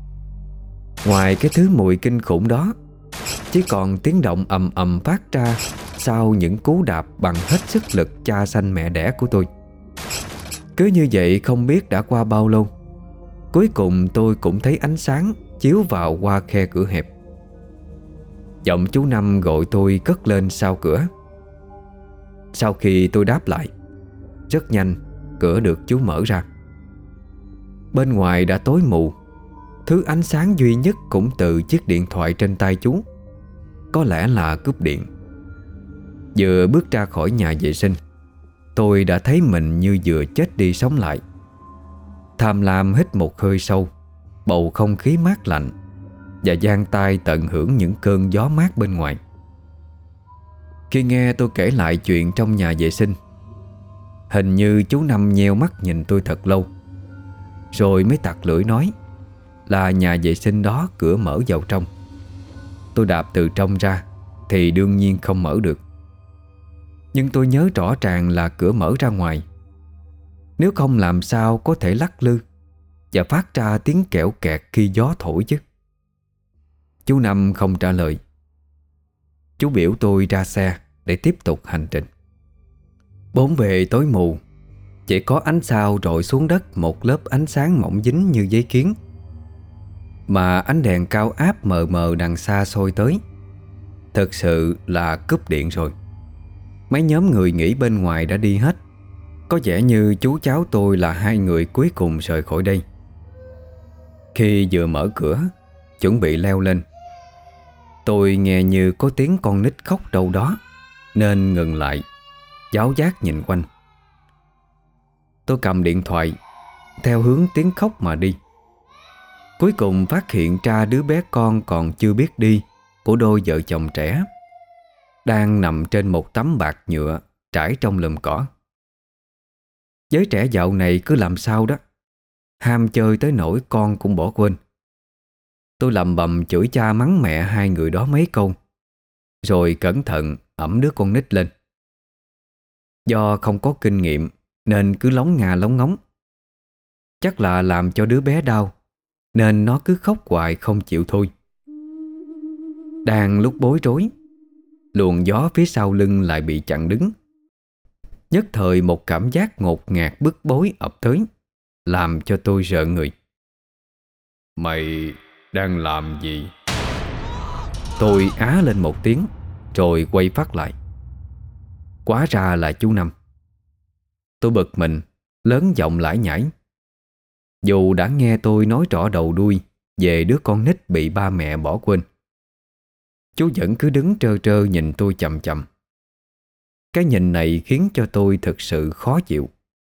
Ngoài cái thứ mùi kinh khủng đó, chỉ còn tiếng động ầm ầm phát ra sau những cú đạp bằng hết sức lực cha sanh mẹ đẻ của tôi. Cứ như vậy không biết đã qua bao lâu, cuối cùng tôi cũng thấy ánh sáng chiếu vào qua khe cửa hẹp. Giọng chú Năm gọi tôi cất lên sau cửa. Sau khi tôi đáp lại, rất nhanh cửa được chú mở ra. Bên ngoài đã tối mù. Thứ ánh sáng duy nhất cũng từ chiếc điện thoại trên tay chú. Có lẽ là cúp điện. Vừa bước ra khỏi nhà vệ sinh, tôi đã thấy mình như vừa chết đi sống lại. Tham lam hít một hơi sâu bầu không khí mát lạnh và giang tay tận hưởng những cơn gió mát bên ngoài. Khi nghe tôi kể lại chuyện trong nhà vệ sinh, hình như chú Năm nheo mắt nhìn tôi thật lâu, rồi mới tặc lưỡi nói là nhà vệ sinh đó cửa mở vào trong. Tôi đạp từ trong ra thì đương nhiên không mở được. Nhưng tôi nhớ rõ ràng là cửa mở ra ngoài. Nếu không làm sao có thể lắc lư và phát ra tiếng kẽo kẹt khi gió thổi chứ. Chú Năm không trả lời. Chú biểu tôi ra xe để tiếp tục hành trình. Bốn bề tối mù, chỉ có ánh sao rọi xuống đất một lớp ánh sáng mỏng dính như giấy kiến. Mà ánh đèn cao áp mờ mờ đằng xa soi tới. Thực sự là cúp điện rồi. Mấy nhóm người nghỉ bên ngoài đã đi hết. Có vẻ như chú cháu tôi là hai người cuối cùng rời khỏi đây. Khi vừa mở cửa, chuẩn bị leo lên, tôi nghe như có tiếng con nít khóc đâu đó, nên ngừng lại, giáo giác nhìn quanh. Tôi cầm điện thoại theo hướng tiếng khóc mà đi. Cuối cùng phát hiện ra đứa bé con còn chưa biết đi của đôi vợ chồng trẻ đang nằm trên một tấm bạt nhựa trải trong lùm cỏ. Giới trẻ dạo này cứ làm sao đó, ham chơi tới nỗi con cũng bỏ quên. Tôi lầm bầm chửi cha mắng mẹ hai người đó mấy câu, rồi cẩn thận ẵm đứa con nít lên. Do không có kinh nghiệm nên cứ lóng ngà lóng ngóng. Chắc là làm cho đứa bé đau, nên nó cứ khóc hoài không chịu thôi. Đang lúc bối rối, luồng gió phía sau lưng lại bị chặn đứng. Nhất thời một cảm giác ngột ngạt bức bối ập tới. làm cho tôi rợn người. Mày đang làm gì? Tôi á lên một tiếng rồi quay phát lại. Quá ra là chú Năm. Tôi bực mình, lớn giọng lải nhải. Dù đã nghe tôi nói rõ đầu đuôi về đứa con nít bị ba mẹ bỏ quên, chú vẫn cứ đứng trơ trơ nhìn tôi chằm chằm. Cái nhìn này khiến cho tôi thực sự khó chịu.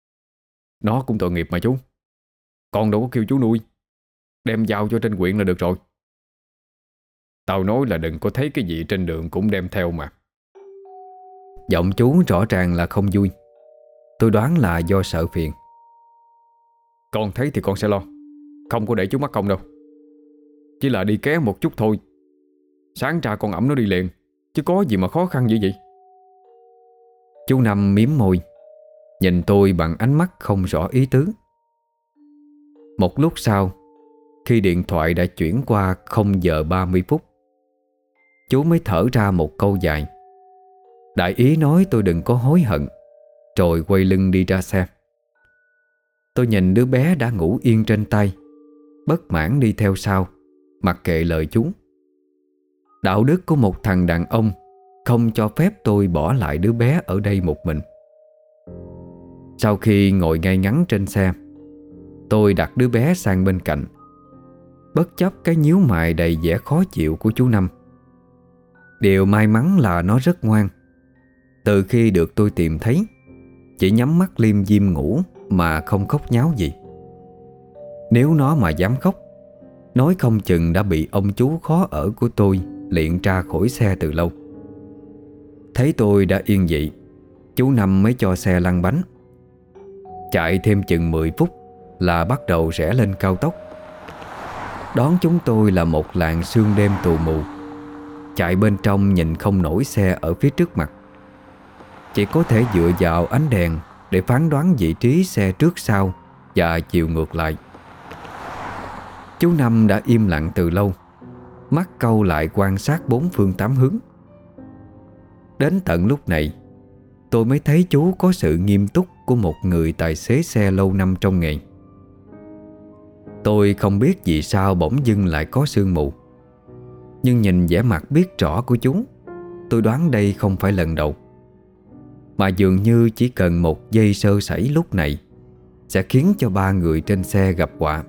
Nó cũng tội nghiệp mà chú. Con đâu có kêu chú nuôi. Đem giao cho trên huyện là được rồi. Tao nói là đừng có thấy cái gì trên đường cũng đem theo mà. Giọng chú rõ ràng là không vui. Tôi đoán là do sợ phiền. Con thấy thì con sẽ lo. Không có để chú mắc công đâu. Chỉ là đi ké một chút thôi. Sáng ra con ẵm nó đi liền. Chứ có gì mà khó khăn dữ vậy. Chú Năm miếm môi, nhìn tôi bằng ánh mắt không rõ ý tứ. Một lúc sau, khi điện thoại đã chuyển qua 0 giờ 30 phút, chú mới thở ra một câu dài. Đại ý nói tôi đừng có hối hận, rồi quay lưng đi ra xe. Tôi nhìn đứa bé đã ngủ yên trên tay, bất mãn đi theo sau, mặc kệ lời chú. Đạo đức của một thằng đàn ông không cho phép tôi bỏ lại đứa bé ở đây một mình. Sau khi ngồi ngay ngắn trên xe, tôi đặt đứa bé sang bên cạnh, bất chấp cái nhíu mày đầy vẻ khó chịu của chú Năm. Điều may mắn là nó rất ngoan. Từ khi được tôi tìm thấy, chỉ nhắm mắt liêm diêm ngủ mà không khóc nháo gì. Nếu nó mà dám khóc, nói không chừng đã bị ông chú khó ở của tôi liệng ra khỏi xe từ lâu. Thấy tôi đã yên vị, chú Năm mới cho xe lăn bánh. Chạy thêm chừng 10 phút là bắt đầu rẽ lên cao tốc. Đón chúng tôi là một làn sương đêm tù mù. Chạy bên trong nhìn không nổi xe ở phía trước mặt, chỉ có thể dựa vào ánh đèn để phán đoán vị trí xe trước sau và chiều ngược lại. Chú Năm đã im lặng từ lâu, mắt cau lại quan sát bốn phương tám hướng. Đến tận lúc này, tôi mới thấy chú có sự nghiêm túc của một người tài xế xe lâu năm trong nghề. Tôi không biết vì sao bỗng dưng lại có sương mù, nhưng nhìn vẻ mặt biết rõ của chú, tôi đoán đây không phải lần đầu. Mà dường như chỉ cần một giây sơ sẩy lúc này sẽ khiến cho ba người trên xe gặp họa.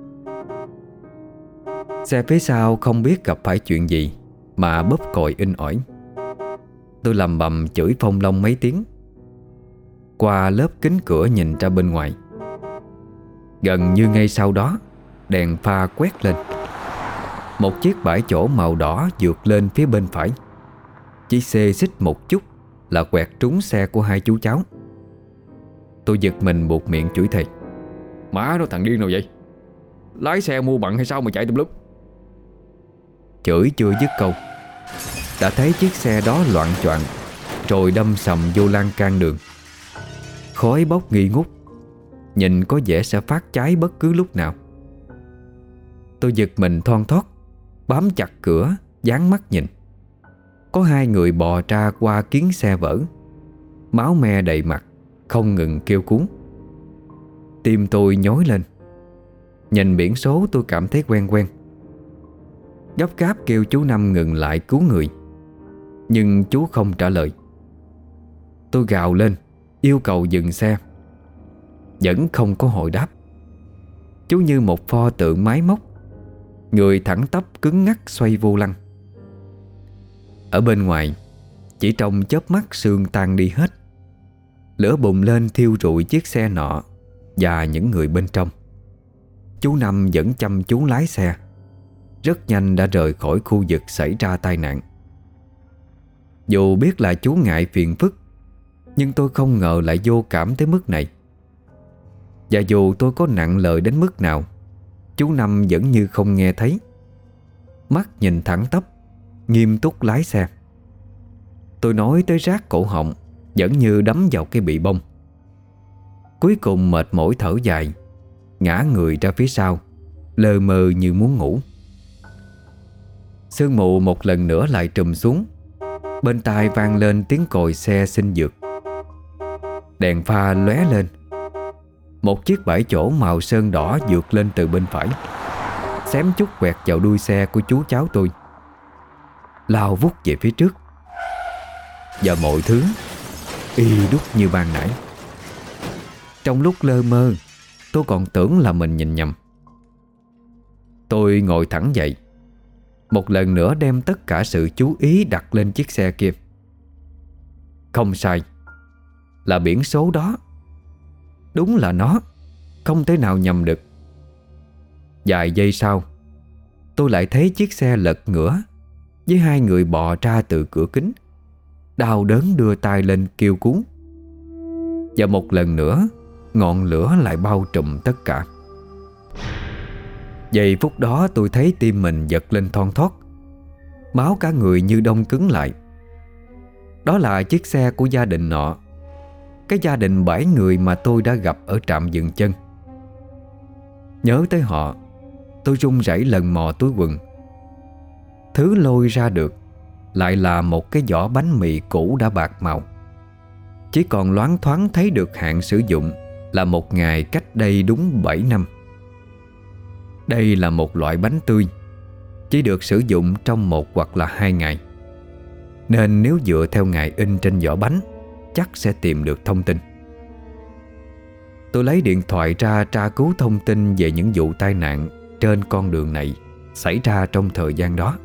Xe phía sau không biết gặp phải chuyện gì mà bóp còi inh ỏi. Tôi lầm bầm chửi Phong Long mấy tiếng. Qua lớp kính cửa nhìn ra bên ngoài, gần như ngay sau đó, đèn pha quét lên. Một chiếc bãi chỗ màu đỏ vượt lên phía bên phải, chỉ xê xích một chút là quẹt trúng xe của hai chú cháu. Tôi giật mình buột miệng chửi thề. Má nó thằng điên nào vậy? Lái xe mua bằng hay sao mà chạy tùm lum? Chửi chưa dứt câu, đã thấy chiếc xe đó loạng choạng rồi đâm sầm vô lan can đường. Khói bốc nghi ngút, nhìn có vẻ sẽ phát cháy bất cứ lúc nào. Tôi giật mình thon thót, bám chặt cửa, dán mắt nhìn. Có hai người bò ra qua kiến xe vỡ, máu me đầy mặt, không ngừng kêu cứu. Tim tôi nhói lên. Nhìn biển số tôi cảm thấy quen quen. Gấp gáp kêu chú Năm ngừng lại cứu người, nhưng chú không trả lời. Tôi gào lên yêu cầu dừng xe, vẫn không có hồi đáp. Chú như một pho tượng máy móc, người thẳng tắp cứng ngắc xoay vô lăng. Ở bên ngoài, chỉ trong chớp mắt sương tan đi hết. Lửa bùng lên thiêu rụi chiếc xe nọ và những người bên trong. Chú Năm vẫn chăm chú lái xe, rất nhanh đã rời khỏi khu vực xảy ra tai nạn. Dù biết là chú ngại phiền phức, nhưng tôi không ngờ lại vô cảm tới mức này. Và dù tôi có nặng lời đến mức nào, chú Năm vẫn như không nghe thấy. Mắt nhìn thẳng tắp, nghiêm túc lái xe. Tôi nói tới rát cổ họng, vẫn như đấm vào cái bị bông. Cuối cùng mệt mỏi thở dài, ngã người ra phía sau, lơ mơ như muốn ngủ. Sương mù một lần nữa lại trùm xuống. Bên tai vang lên tiếng còi xe xin dược. Đèn pha lóe lên. một chiếc bãi chỗ màu sơn đỏ vượt lên từ bên phải, xém chút quẹt vào đuôi xe của chú cháu tôi, lao vút về phía trước. Và mọi thứ y đúc như ban nãy. Trong lúc lơ mơ, tôi còn tưởng là mình nhìn nhầm. Tôi ngồi thẳng dậy, một lần nữa đem tất cả sự chú ý đặt lên chiếc xe kia. Không sai, là biển số đó. Đúng là nó, không thể nào nhầm được. Vài giây sau, tôi lại thấy chiếc xe lật ngửa với hai người bò ra từ cửa kính, đau đớn đưa tay lên kêu cứu. Và một lần nữa, ngọn lửa lại bao trùm tất cả. Giây phút đó tôi thấy tim mình giật lên thon thót, máu cả người như đông cứng lại. Đó là chiếc xe của gia đình nọ, cái gia đình 7 người mà tôi đã gặp ở trạm dừng chân. Nhớ tới họ, tôi run rẩy lần mò túi quần. Thứ lôi ra được lại là một cái giỏ bánh mì cũ đã bạc màu. Chỉ còn loáng thoáng thấy được hạn sử dụng là một ngày cách đây đúng 7 năm. Đây là một loại bánh tươi, chỉ được sử dụng trong 1 hoặc là 2 ngày, nên nếu dựa theo ngày in trên vỏ bánh chắc sẽ tìm được thông tin. Tôi lấy điện thoại ra tra cứu thông tin về những vụ tai nạn trên con đường này xảy ra trong thời gian đó.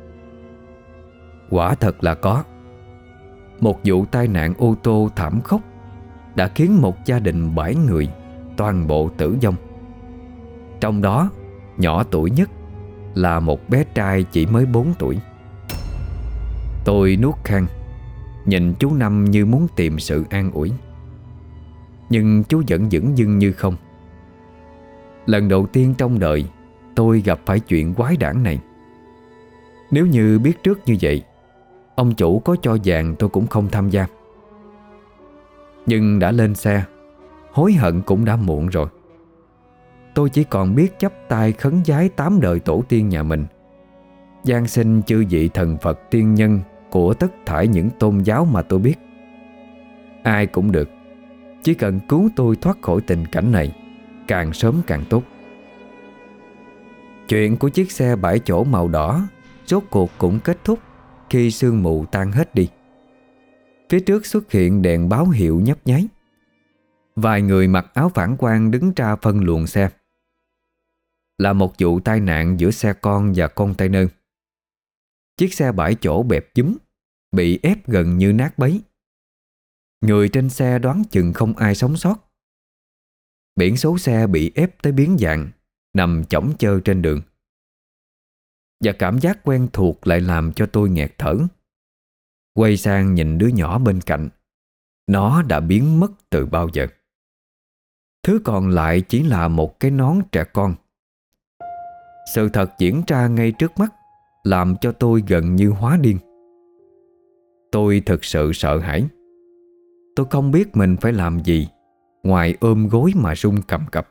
Quả thật là có. Một vụ tai nạn ô tô thảm khốc đã khiến một gia đình 7 người toàn bộ tử vong. Trong đó, nhỏ tuổi nhất là một bé trai chỉ mới 4 tuổi. Tôi nuốt khan, nhìn chú Năm như muốn tìm sự an ủi, nhưng chú vẫn dửng dưng như không. Lần đầu tiên trong đời tôi gặp phải chuyện quái đản này. Nếu như biết trước như vậy, ông chủ có cho vàng tôi cũng không tham gia. Nhưng đã lên xe, hối hận cũng đã muộn rồi. Tôi chỉ còn biết chắp tay khấn vái 8 đời tổ tiên nhà mình, van xin chư vị thần Phật tiên nhân của tất thảy những tôn giáo mà tôi biết. Ai cũng được, chỉ cần cứu tôi thoát khỏi tình cảnh này, càng sớm càng tốt. Chuyện của chiếc xe 7 chỗ màu đỏ rốt cuộc cũng kết thúc khi sương mù tan hết đi. Phía trước xuất hiện đèn báo hiệu nhấp nháy. Vài người mặc áo phản quang đứng ra phân luồng xe. Là một vụ tai nạn giữa xe con và container. Chiếc xe 7 chỗ bẹp dúm, bị ép gần như nát bấy. Người trên xe đoán chừng không ai sống sót. Biển số xe bị ép tới biến dạng, nằm chõng chơ trên đường. Và cảm giác quen thuộc lại làm cho tôi nghẹt thở. Quay sang nhìn đứa nhỏ bên cạnh, nó đã biến mất từ bao giờ. Thứ còn lại chỉ là một cái nón trẻ con. Sự thật diễn ra ngay trước mắt làm cho tôi gần như hóa điên. Tôi thực sự sợ hãi. Tôi không biết mình phải làm gì ngoài ôm gối mà run cầm cập.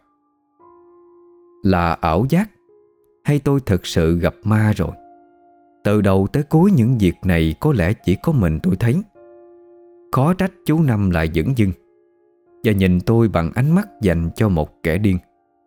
Là ảo giác hay tôi thực sự gặp ma rồi? Từ đầu tới cuối những việc này có lẽ chỉ có mình tôi thấy. Khó trách chú Năm lại dửng dưng và nhìn tôi bằng ánh mắt dành cho một kẻ điên.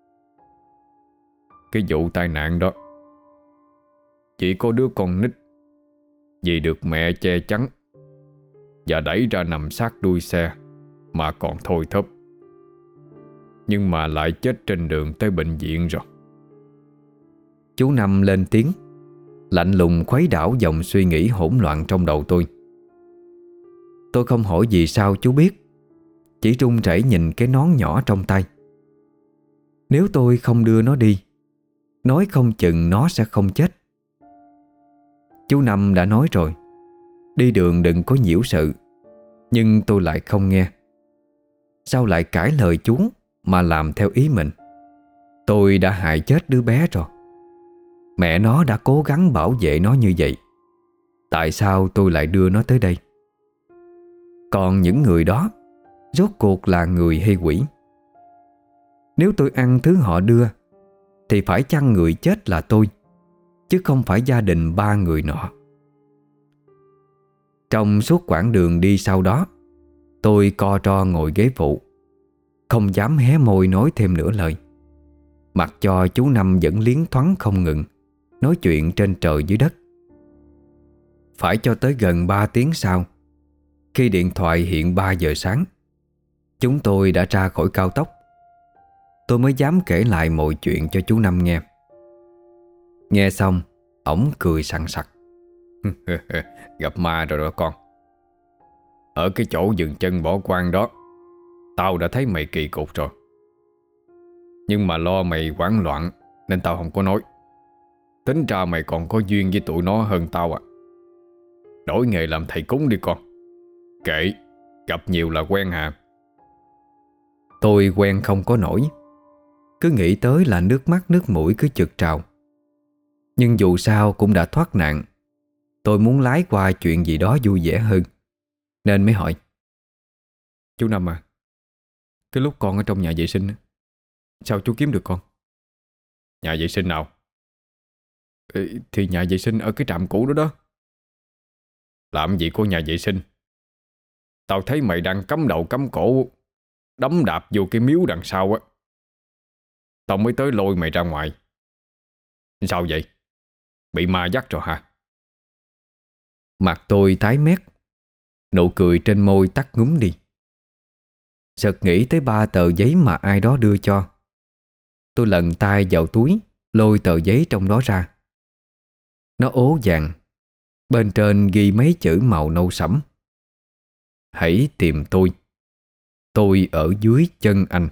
Cái vụ tai nạn đó, chỉ có đứa con nít vì được mẹ che chắn và đẩy ra nằm sát đuôi xe mà còn thôi thóp, nhưng mà lại chết trên đường tới bệnh viện rồi. Chú Năm lên tiếng, lạnh lùng khuấy đảo dòng suy nghĩ hỗn loạn trong đầu tôi. Tôi không hỏi vì sao chú biết, chỉ run rẩy nhìn cái nón nhỏ trong tay. Nếu tôi không đưa nó đi, nói không chừng nó sẽ không chết. Chú Năm đã nói rồi, đi đường đừng có nhiễu sự, nhưng tôi lại không nghe. Sao lại cãi lời chú mà làm theo ý mình? Tôi đã hại chết đứa bé rồi. Mẹ nó đã cố gắng bảo vệ nó như vậy, tại sao tôi lại đưa nó tới đây? Còn những người đó, rốt cuộc là người hay quỷ? Nếu tôi ăn thứ họ đưa, thì phải chăng người chết là tôi, chứ không phải gia đình 3 người nọ. Trong suốt quãng đường đi sau đó, tôi co ro ngồi ghế phụ. không dám hé môi nói thêm nửa lời, mặc cho chú Năm vẫn liến thoáng không ngừng nói chuyện trên trời dưới đất. Phải cho tới gần 3 tiếng sau, khi điện thoại hiện 3 giờ sáng, chúng tôi đã ra khỏi cao tốc. Tôi mới dám kể lại mọi chuyện cho chú Năm nghe. Nghe xong, ổng cười sằng sặc. Gặp ma rồi đó con. Ở cái chỗ dừng chân bỏ quang đó, tao đã thấy mày kỳ cục rồi. Nhưng mà lo mày hoảng loạn nên tao không có nói. Tính ra mày còn có duyên với tụi nó hơn tao à. Đổi nghề làm thầy cúng đi con. Kệ, gặp nhiều là quen hà. Tôi quen không có nổi. Cứ nghĩ tới là nước mắt nước mũi cứ chực trào. Nhưng dù sao cũng đã thoát nạn. Tôi muốn lái qua chuyện gì đó vui vẻ hơn, nên mới hỏi: Chú Năm à, cái lúc con ở trong nhà vệ sinh, sao chú kiếm được con? Nhà vệ sinh nào? Thì nhà vệ sinh ở cái trạm cũ đó đó. Làm gì có nhà vệ sinh? Tao thấy mày đang cắm đầu cắm cổ đấm đạp vô cái miếu đằng sau á. Tao mới tới lôi mày ra ngoài. Sao vậy? Bị ma dắt rồi hả? Mặt tôi tái mét, nụ cười trên môi tắt ngúm đi. Chợt nghĩ tới 3 tờ giấy mà ai đó đưa cho. Tôi lần tay vào túi, lôi tờ giấy trong đó ra. Nó ố vàng, bên trên ghi mấy chữ màu nâu sẫm: Hãy tìm tôi ở dưới chân anh.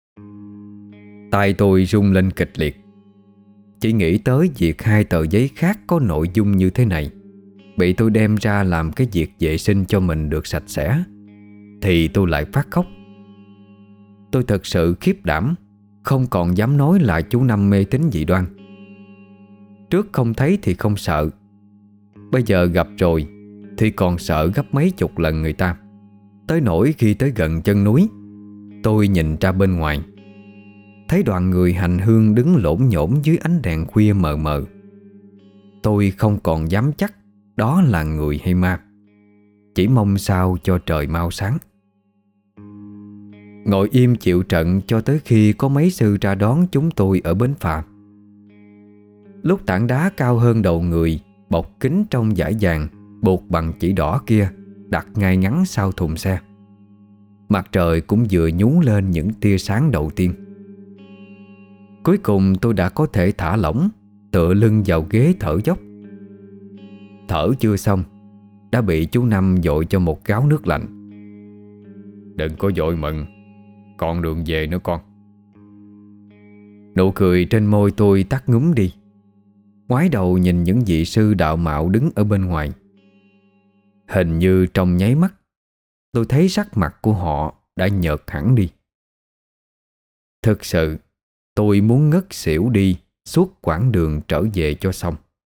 Tai tôi rung lên kịch liệt. Chỉ nghĩ tới việc 2 tờ giấy khác có nội dung như thế này bị tôi đem ra làm cái việc vệ sinh cho mình được sạch sẽ, thì tôi lại phát khóc. Tôi thật sự khiếp đảm, không còn dám nói là chú Năm mê tín dị đoan. Trước không thấy thì không sợ, bây giờ gặp rồi thì còn sợ gấp mấy chục lần người ta. Tới nỗi khi tới gần chân núi, tôi nhìn ra bên ngoài, thấy đoàn người hành hương đứng lổn nhổn dưới ánh đèn khuya mờ mờ. Tôi không còn dám chắc đó là người hay ma, chỉ mong sao cho trời mau sáng. Ngồi im chịu trận cho tới khi có mấy sư ra đón chúng tôi ở bến phà. Lúc tảng đá cao hơn đầu người bọc kín trong dải vàng buộc bằng chỉ đỏ kia đặt ngay ngắn sau thùng xe, mặt trời cũng vừa nhú lên những tia sáng đầu tiên. Cuối cùng tôi đã có thể thả lỏng, tựa lưng vào ghế thở dốc. Thở chưa xong đã bị chú Năm dội cho một gáo nước lạnh. Đừng có vội mừng, còn đường về nữa con. Nụ cười trên môi tôi tắt ngúm đi. Ngoái đầu nhìn những vị sư đạo mạo đứng ở bên ngoài. Hình như trong nháy mắt tôi thấy sắc mặt của họ đã nhợt hẳn đi. Thực sự tôi muốn ngất xỉu đi suốt quãng đường trở về cho xong.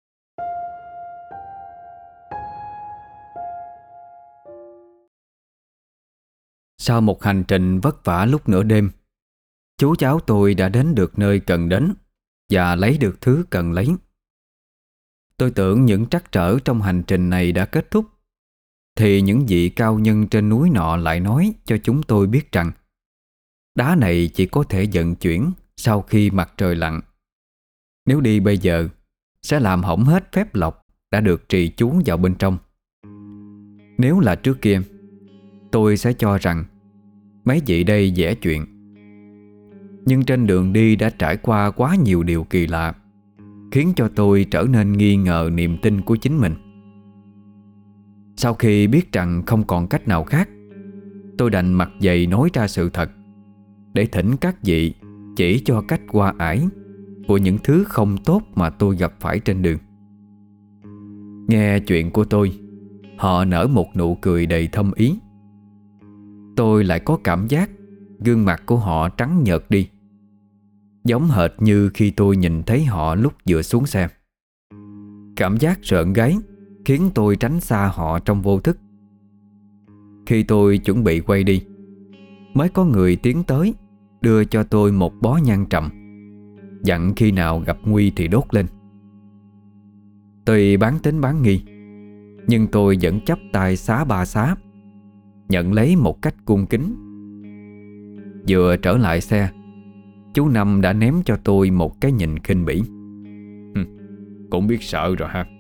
Sau một hành trình vất vả lúc nửa đêm, chú cháu tôi đã đến được nơi cần đến và lấy được thứ cần lấy. Tôi tưởng những trắc trở trong hành trình này đã kết thúc, thì những vị cao nhân trên núi nọ lại nói cho chúng tôi biết rằng đá này chỉ có thể vận chuyển sau khi mặt trời lặn. Nếu đi bây giờ sẽ làm hỏng hết phép lộc đã được trì chú vào bên trong. Nếu là trước kia, tôi sẽ cho rằng mấy vị đây vẽ chuyện. Nhưng trên đường đi đã trải qua quá nhiều điều kỳ lạ, khiến cho tôi trở nên nghi ngờ niềm tin của chính mình. Sau khi biết rằng không còn cách nào khác, tôi đành mặt dày nói ra sự thật, để thỉnh các vị chỉ cho cách qua ải của những thứ không tốt mà tôi gặp phải trên đường. Nghe chuyện của tôi, họ nở một nụ cười đầy thâm ý. Tôi lại có cảm giác gương mặt của họ trắng nhợt đi, giống hệt như khi tôi nhìn thấy họ lúc vừa xuống xe. Cảm giác rợn gáy khiến tôi tránh xa họ trong vô thức. Khi tôi chuẩn bị quay đi, mới có người tiến tới đưa cho tôi một bó nhang trầm, dặn khi nào gặp nguy thì đốt lên. Tuy bán tín bán nghi, nhưng tôi vẫn chắp tay xá ba xá, nhận lấy một cách cung kính. Vừa trở lại xe, chú Năm đã ném cho tôi một cái nhìn khinh bỉ. Cũng biết sợ rồi ha.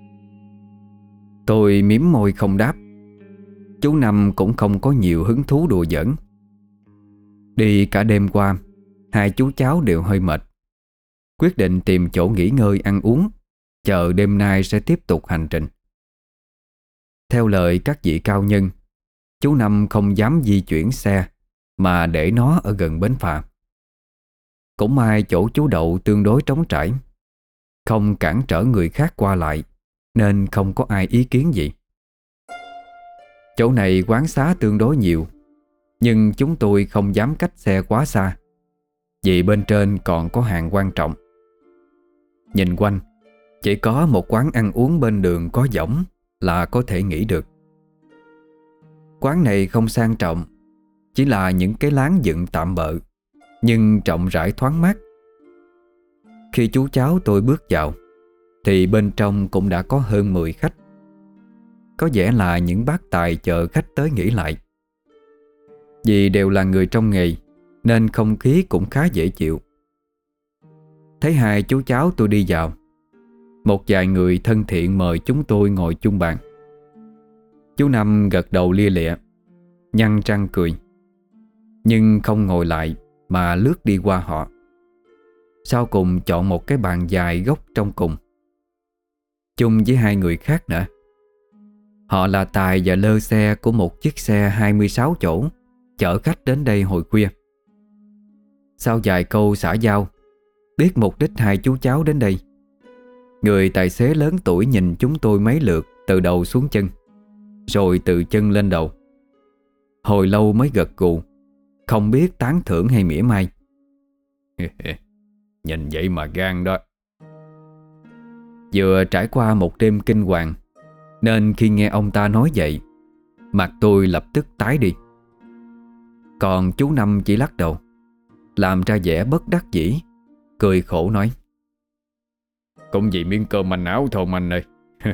Tôi mím môi không đáp. Chú Năm cũng không có nhiều hứng thú đùa giỡn. Đi cả đêm qua, hai chú cháu đều hơi mệt, quyết định tìm chỗ nghỉ ngơi ăn uống, chờ đêm nay sẽ tiếp tục hành trình. Theo lời các vị cao nhân, chú Năm không dám di chuyển xe mà để nó ở gần bến phà. Cũng may chỗ chú đậu tương đối trống trải, không cản trở người khác qua lại, nên không có ai ý kiến gì. Chỗ này quán xá tương đối nhiều, nhưng chúng tôi không dám cách xe quá xa, vì bên trên còn có hàng quan trọng. Nhìn quanh, chỉ có một quán ăn uống bên đường có võng là có thể nghỉ được. Quán này không sang trọng, chỉ là những cái láng dựng tạm bợ, nhưng rộng rãi thoáng mát. Khi chú cháu tôi bước vào, thì bên trong cũng đã có hơn 10 khách. Có vẻ là những bác tài chờ khách tới nghỉ lại. Vì đều là người trong nghề, nên không khí cũng khá dễ chịu. Thấy hai chú cháu tôi đi vào, một vài người thân thiện mời chúng tôi ngồi chung bàn. Chú Năm gật đầu lia lịa, nhăn răng cười, nhưng không ngồi lại mà lướt đi qua họ. Sau cùng chọn một cái bàn dài góc trong cùng, chung với hai người khác nữa. Họ là Tài và lơ xe của một chiếc xe 26 chỗ chở khách đến đây hồi khuya. Sau vài câu xã giao, biết mục đích hai chú cháu đến đây, người tài xế lớn tuổi nhìn chúng tôi mấy lượt từ đầu xuống chân, rồi từ chân lên đầu. Hồi lâu mới gật gù, không biết tán thưởng hay mỉa mai. Nhìn vậy mà gan đó. Vừa trải qua một đêm kinh hoàng, nên khi nghe ông ta nói vậy, mặt tôi lập tức tái đi. Còn chú Năm chỉ lắc đầu, làm ra vẻ bất đắc dĩ, cười khổ nói: Cũng vì miếng cơm manh áo thôi anh ơi.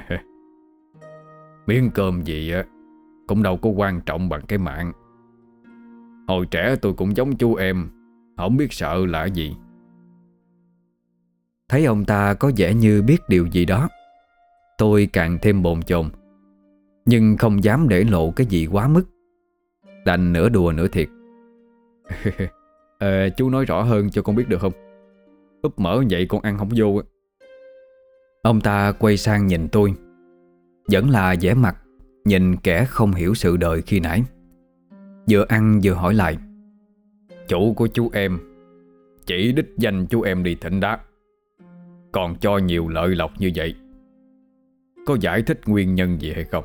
Miếng cơm gì á cũng đâu có quan trọng bằng cái mạng. Hồi trẻ tôi cũng giống chú em, không biết sợ là gì. Thấy ông ta có vẻ như biết điều gì đó, tôi càng thêm bồn chồn, nhưng không dám để lộ cái gì quá mức, đành nửa đùa nửa thiệt. Chú nói rõ hơn cho con biết được không? Úp mỡ vậy con ăn không vô. Ông ta quay sang nhìn tôi, vẫn là vẻ mặt nhìn kẻ không hiểu sự đời khi nãy. Vừa ăn vừa hỏi lại: Chủ của chú em chỉ đích danh chú em đi thỉnh đá, còn cho nhiều lợi lộc như vậy, có giải thích nguyên nhân gì hay không?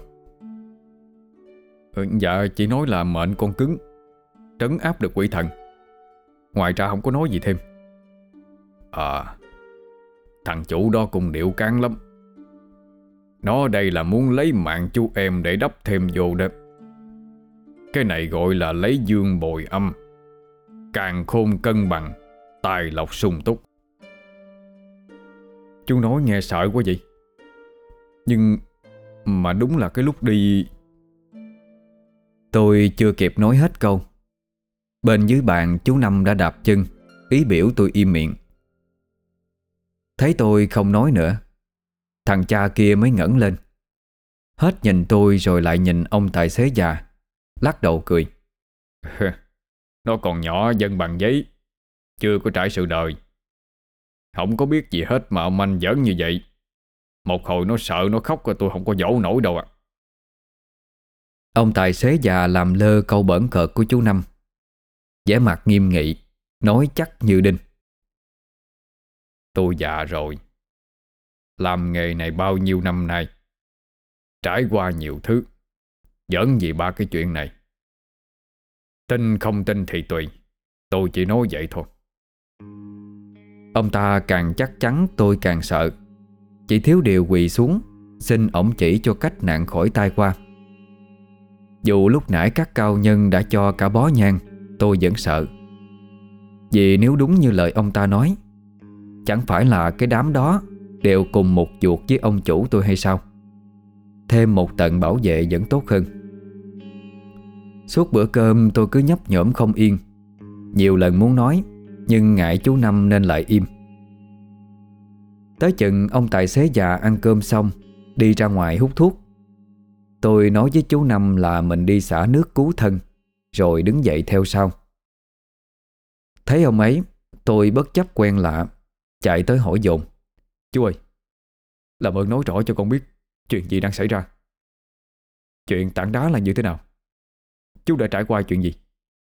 Dạ chỉ nói là mệnh con cứng, trấn áp được quỷ thần, ngoài ra không có nói gì thêm. Thằng chủ đó cũng điệu cán lắm. Nó đây là muốn lấy mạng chú em để đắp thêm vô đó. Cái này gọi là lấy dương bồi âm, càn khôn cân bằng, tài lộc sung túc. Chú nói nghe sợ quá vậy. Nhưng mà đúng là cái lúc đi... Tôi chưa kịp nói hết câu, bên dưới bàn chú Năm đã đạp chân, ý biểu tôi im miệng. Thấy tôi không nói nữa, thằng cha kia mới ngẩng lên, hết nhìn tôi rồi lại nhìn ông tài xế già, lắc đầu cười. Nó còn nhỏ dân bằng giấy, chưa có trải sự đời, không có biết gì hết mà ông anh giỡn như vậy. Một hồi nó sợ nó khóc rồi tôi không có dỗ nổi đâu ạ. Ông tài xế già làm lơ câu bỡn cợt của chú Năm, vẻ mặt nghiêm nghị, nói chắc như đinh: Tôi già rồi, làm nghề này bao nhiêu năm nay, trải qua nhiều thứ, giỡn gì ba cái chuyện này. Tin không tin thì tùy, tôi chỉ nói vậy thôi. Ông ta càng chắc chắn tôi càng sợ, chỉ thiếu điều quỳ xuống xin ổng chỉ cho cách nạn khỏi tai qua. Dù lúc nãy các cao nhân đã cho cả bó nhang, tôi vẫn sợ. Vì nếu đúng như lời ông ta nói, chẳng phải là cái đám đó đều cùng một chuột với ông chủ tôi hay sao? Thêm một tận bảo vệ vẫn tốt hơn. Suốt bữa cơm tôi cứ nhấp nhổm không yên, Nhiều lần muốn nói, nhưng ngại chú Năm nên lại im. Tới chừng ông tài xế già ăn cơm xong đi ra ngoài hút thuốc. Tôi nói với chú Năm là mình đi xả nước cứu thân, rồi đứng dậy theo sau. Thấy ông ấy, tôi bất chấp quen lạ, chạy tới hỏi dồn: "Chú ơi, làm ơn nói rõ cho con biết chuyện gì đang xảy ra. Chuyện tảng đá là như thế nào? Chú đã trải qua chuyện gì?"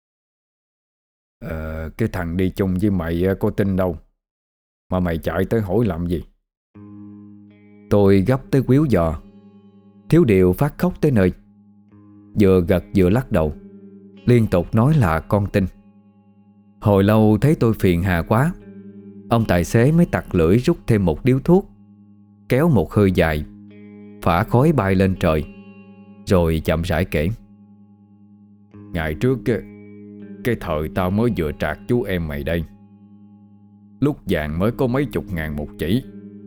Cái thằng đi chung với mày có tin đâu mà mày chạy tới hỏi làm gì?" Tôi gấp tới quýu giò. Thiếu điều phát khóc tới nơi, vừa gật vừa lắc đầu, liên tục nói là con tin. Hồi lâu thấy tôi phiền hà quá, ông tài xế mới tặc lưỡi rút thêm một điếu thuốc, kéo một hơi dài, phả khói bay lên trời, rồi chậm rãi kể: "Ngày trước cái thời tao mới vừa trạc chú em mày đây, lúc vàng mới có mấy chục ngàn một chỉ.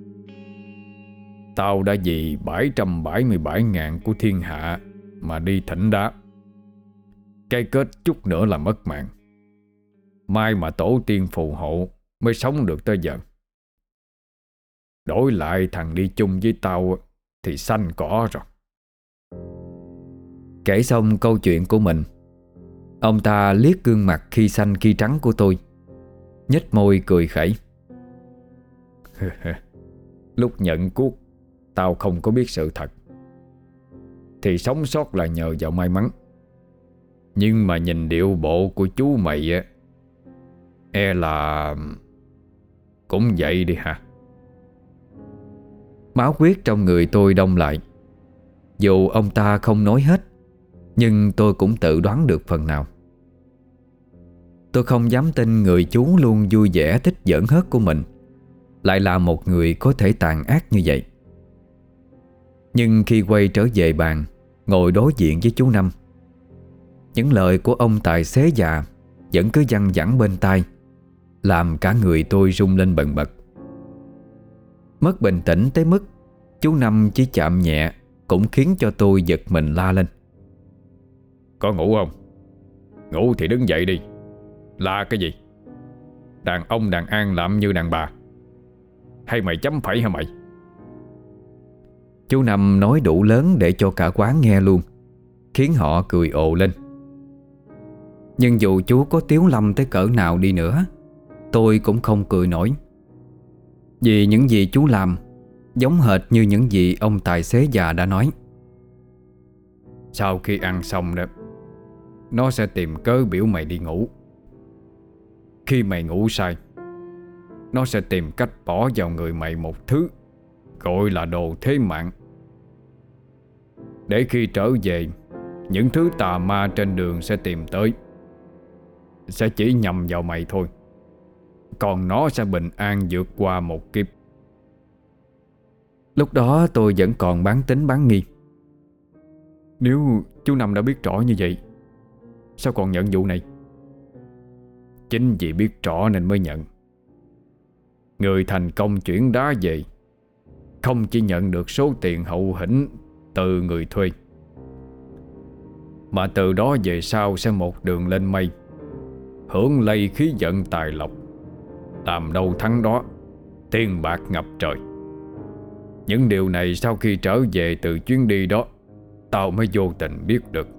Tao đã vì 777.000 của thiên hạ mà đi thỉnh đá. Cái kết chút nữa là mất mạng. May mà tổ tiên phù hộ mới sống được tới giờ. Đổi lại thằng đi chung với tao thì xanh cỏ rồi." Kể xong câu chuyện của mình, ông ta liếc gương mặt khi xanh khi trắng của tôi, nhếch môi cười khẩy: "Lúc nhận cuốc tao không có biết sự thật, thì sống sót là nhờ vào may mắn. Nhưng mà nhìn điệu bộ của chú mày e là cũng vậy đi hả?" Máu huyết trong người tôi đông lại. Dù ông ta không nói hết, nhưng tôi cũng tự đoán được phần nào. Tôi không dám tin người chú luôn vui vẻ thích giỡn hớt của mình lại là một người có thể tàn ác như vậy. Nhưng khi quay trở về bàn, ngồi đối diện với chú Năm, những lời của ông tài xế già vẫn cứ văng vẳng bên tai, làm cả người tôi rung lên bần bật. Mất bình tĩnh tới mức chú Năm chỉ chạm nhẹ cũng khiến cho tôi giật mình la lên: "Có ngủ không? Ngủ thì đứng dậy đi. La cái gì? Đàn ông đàn an làm như đàn bà. Hay mày chấm phẩy hả mày?" Chú Năm nói đủ lớn để cho cả quán nghe luôn, khiến họ cười ồ lên. Nhưng dù chú có tiếu lâm tới cỡ nào đi nữa, tôi cũng không cười nổi. Vì những gì chú làm giống hệt như những gì ông tài xế già đã nói. Sau khi ăn xong đó, nó sẽ tìm cớ biểu mày đi ngủ. Khi mày ngủ say, nó sẽ tìm cách bỏ vào người mày một thứ gọi là đồ thế mạng. Để khi trở về, những thứ tà ma trên đường sẽ tìm tới sẽ chỉ nhầm vào mày thôi. Còn nó sẽ bình an vượt qua một kiếp." Lúc đó tôi vẫn còn bán tính bán nghi. "Nếu chú Năm đã biết rõ như vậy, sao còn nhận vụ này?" "Chính vì biết rõ nên mới nhận. Người thành công chuyển đá về không chỉ nhận được số tiền hậu hĩnh từ người thuê, mà từ đó về sau sẽ một đường lên mây, hưởng lây khí vận tài lộc, làm đâu thắng đó, tiền bạc ngập trời. Những điều này sau khi trở về từ chuyến đi đó, tao mới vô tình biết được."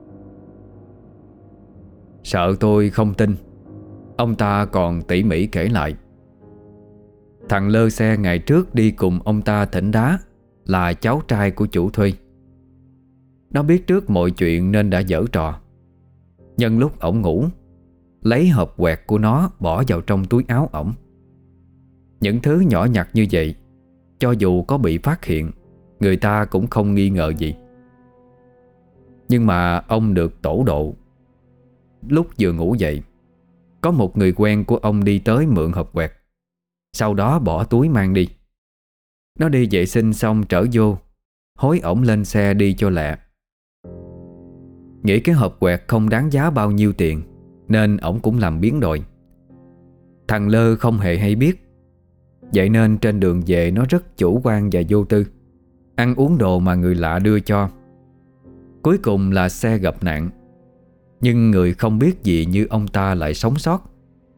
Sợ tôi không tin, ông ta còn tỉ mỉ kể lại. Thằng lơ xe ngày trước đi cùng ông ta thỉnh đá là cháu trai của chủ thuê. Nó biết trước mọi chuyện nên đã giở trò. Nhân lúc ổng ngủ, lấy hộp quẹt của nó bỏ vào trong túi áo ổng. Những thứ nhỏ nhặt như vậy, cho dù có bị phát hiện, người ta cũng không nghi ngờ gì. Nhưng mà ông được tổ độ. Lúc vừa ngủ dậy, có một người quen của ông đi tới mượn hộp quẹt, sau đó bỏ túi mang đi. Nó đi vệ sinh xong trở vô, hối ổng lên xe đi cho lẹ. Nghĩ cái hộp quẹt không đáng giá bao nhiêu tiền, nên ổng cũng làm biến đổi. Thằng Lơ không hề hay biết. Vậy nên trên đường về nó rất chủ quan và vô tư, ăn uống đồ mà người lạ đưa cho. Cuối cùng là xe gặp nạn. Nhưng người không biết gì như ông ta lại sống sót,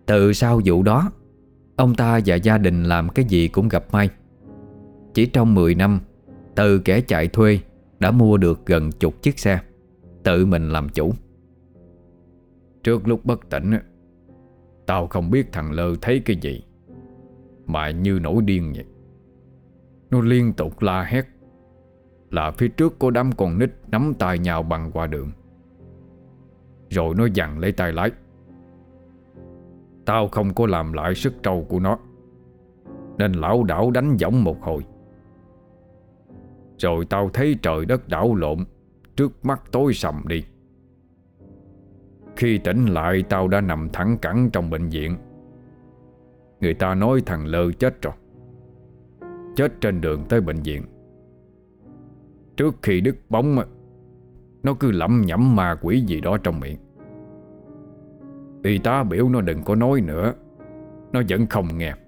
Từ sau vụ đó, ông ta và gia đình làm cái gì cũng gặp may. Chỉ trong 10 năm, từ kẻ chạy thuê đã mua được gần chục chiếc xe, tự mình làm chủ. Trước lúc bất tỉnh á, tao không biết thằng Lơ thấy cái gì mà như nổi điên vậy. Nó liên tục la hét là phía trước có đám con nít nắm tay nhau băng qua đường. Rồi nó giằng lấy tay lái. Tao không có làm lại sức trâu của nó, nên lảo đảo đánh võng một hồi. Rồi tao thấy trời đất đảo lộn, trước mắt tối sầm đi. Khi tỉnh lại, tao đã nằm thẳng cẳng trong bệnh viện. Người ta nói thằng Lơ chết rồi, chết trên đường tới bệnh viện. Trước khi đứt bóng, nó cứ lẩm nhẩm ma quỷ gì đó trong miệng. Y tá biểu nó đừng có nói nữa, nó vẫn không nghe.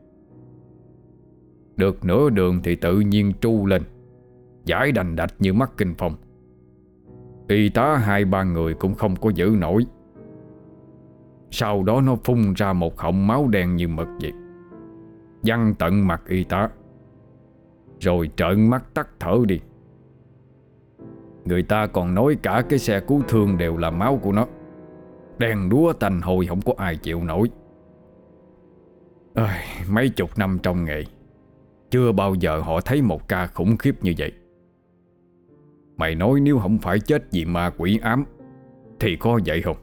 Được nửa đường thì tự nhiên tru lên, giải đành đạch như mắc kinh phong. Y tá 2-3 người cũng không có giữ nổi. Sau đó nó phun ra một họng máu đen như mực vậy, văng tận mặt y tá, rồi trợn mắt tắt thở đi. Người ta còn nói cả cái xe cứu thương đều là máu của nó. Đen đúa tanh hôi, không có ai chịu nổi. Mấy chục năm trong nghề, chưa bao giờ họ thấy một ca khủng khiếp như vậy. Mày nói nếu không phải chết vì ma quỷ ám thì có vậy không?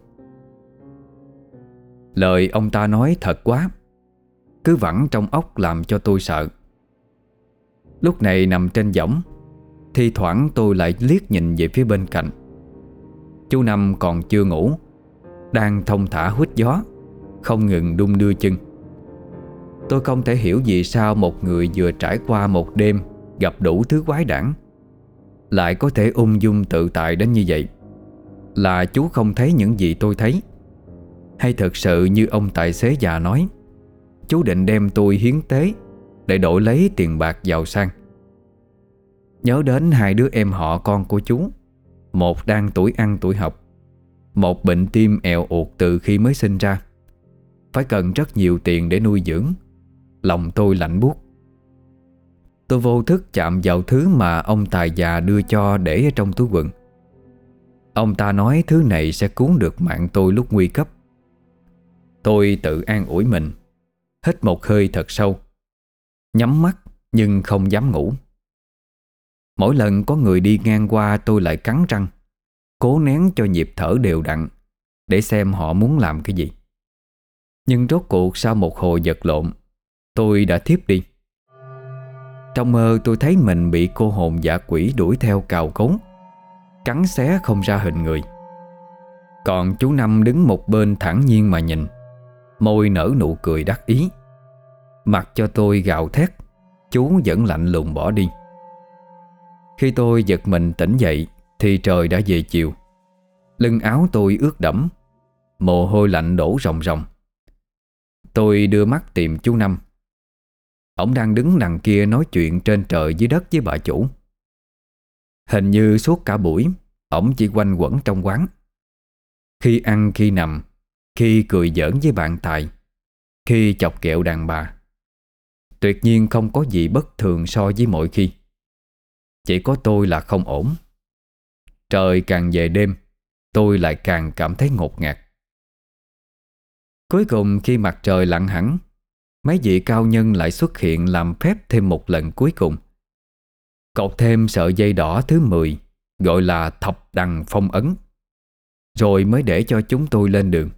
Lời ông ta nói thật quá, cứ vẳng trong óc làm cho tôi sợ. Lúc này nằm trên võng, thi thoảng tôi lại liếc nhìn về phía bên cạnh. Chú Năm còn chưa ngủ, đang thong thả huýt gió, không ngừng đung đưa chân. Tôi không thể hiểu vì sao một người vừa trải qua một đêm gặp đủ thứ quái đản lại có thể ung dung tự tại đến như vậy. Là chú không thấy những gì tôi thấy, hay thật sự như ông tài xế già nói, chú định đem tôi hiến tế để đổi lấy tiền bạc giàu sang. Nhớ đến 2 đứa em họ con của chú, một đang tuổi ăn tuổi học, một bệnh tim èo uột từ khi mới sinh ra, phải cần rất nhiều tiền để nuôi dưỡng. Lòng tôi lạnh buốt. Tôi vô thức chạm vào thứ mà ông tài già đưa cho để ở trong túi quần. Ông ta nói thứ này sẽ cứu được mạng tôi lúc nguy cấp. Tôi tự an ủi mình, hít một hơi thật sâu, nhắm mắt nhưng không dám ngủ. Mỗi lần có người đi ngang qua, tôi lại cắn răng, cố nén cho nhịp thở đều đặn để xem họ muốn làm cái gì. Nhưng rốt cuộc sau một hồi vật lộn, tôi đã thiếp đi. Trong mơ tôi thấy mình bị cô hồn dã quỷ đuổi theo cào cấu, cắn xé không ra hình người. Còn chú Năm đứng một bên thản nhiên mà nhìn, môi nở nụ cười đắc ý. Mặc cho tôi gào thét, chú vẫn lạnh lùng bỏ đi. Khi tôi giật mình tỉnh dậy thì trời đã về chiều. Lưng áo tôi ướt đẫm, mồ hôi lạnh đổ ròng ròng. Tôi đưa mắt tìm chú Năm. Ông đang đứng đằng kia nói chuyện trên trời dưới đất với bà chủ. Hình như suốt cả buổi ổng chỉ quanh quẩn trong quán, khi ăn khi nằm, khi cười giỡn với bạn tài, khi chọc ghẹo đàn bà. Tuyệt nhiên không có gì bất thường so với mọi khi. Chỉ có tôi là không ổn. Trời càng về đêm, tôi lại càng cảm thấy ngột ngạt. Cuối cùng khi mặt trời lặn hẳn, mấy vị cao nhân lại xuất hiện làm phép thêm một lần cuối cùng. Cột thêm sợi dây đỏ thứ 10, gọi là thập đằng phong ấn, rồi mới để cho chúng tôi lên đường.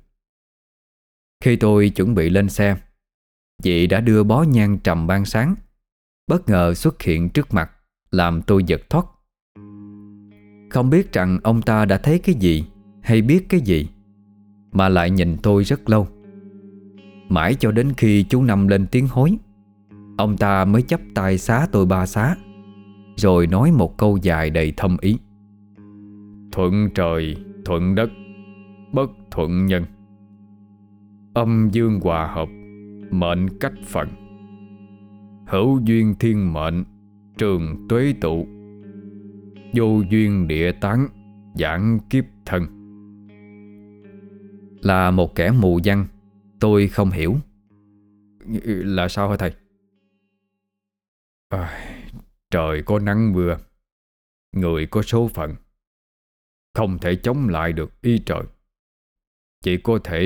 Khi tôi chuẩn bị lên xe, vị đã đưa bó nhang trầm ban sáng bất ngờ xuất hiện trước mặt, làm tôi giật thoát. Không biết rằng ông ta đã thấy cái gì hay biết cái gì mà lại nhìn tôi rất lâu. Mãi cho đến khi chú Năm lên tiếng hối, ông ta mới chắp tay xá tôi 3 xá, rồi nói một câu dài đầy thâm ý. Thuận trời, thuận đất, bất thuận nhân. Âm dương hòa hợp, mệnh cách phận. Hữu duyên thiên mệnh, trường tuế tụ. Vô duyên địa tán, giảng kiếp thân. Là một kẻ mù văn, Tôi không hiểu. Là sao hả thầy? À, trời có nắng mưa, người có số phận, không thể chống lại được ý trời. Chỉ có thể...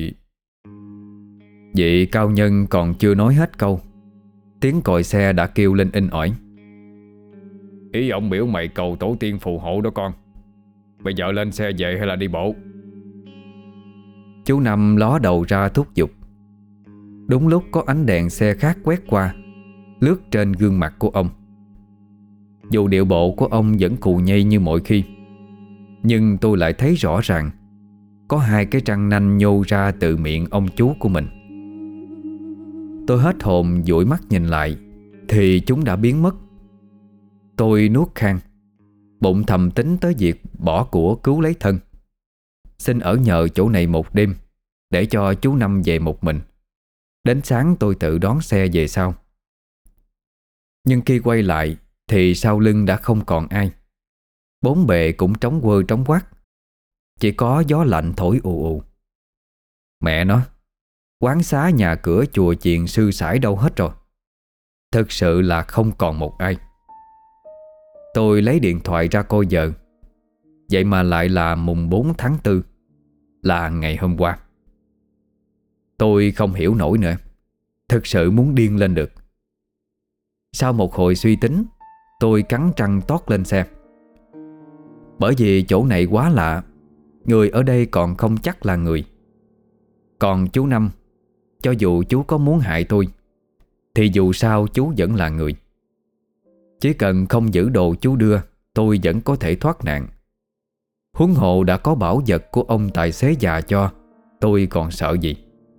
Vị cao nhân còn chưa nói hết câu, tiếng còi xe đã kêu lên inh ỏi. Ý ông biểu mày cầu tổ tiên phù hộ đó con. Bây giờ lên xe về hay là đi bộ? Chú Năm ló đầu ra thúc giục. Đúng lúc có ánh đèn xe khác quét qua, lướt trên gương mặt của ông. Dù điệu bộ của ông vẫn cù nhây như mọi khi, nhưng tôi lại thấy rõ ràng có hai cái răng nanh nhô ra từ miệng ông chú của mình. Tôi hết hồn dụi mắt nhìn lại thì chúng đã biến mất. Tôi nuốt khan, bụng thầm tính tới việc bỏ của cứu lấy thân, xin ở nhờ chỗ này một đêm để cho chú Năm về một mình. Đến sáng tôi tự đón xe về sau. Nhưng khi quay lại thì sau lưng đã không còn ai. Bốn bề cũng trống quơ trống quát, chỉ có gió lạnh thổi ù ù. Mẹ nó, quán xá nhà cửa chùa chiền sư sãi đâu hết rồi. Thực sự là không còn một ai. Tôi lấy điện thoại ra coi giờ. Vậy mà lại là mùng 4 tháng 4, là ngày hôm qua. Tôi không hiểu nổi nữa, thực sự muốn điên lên được. Sau một hồi suy tính, tôi cắn răng tót lên xe. Bởi vì chỗ này quá lạ, người ở đây còn không chắc là người. Còn chú Năm, cho dù chú có muốn hại tôi thì dù sao chú vẫn là người. Chỉ cần không giữ đồ chú đưa, tôi vẫn có thể thoát nạn. Huống hộ đã có bảo vật của ông tài xế già cho, tôi còn sợ gì.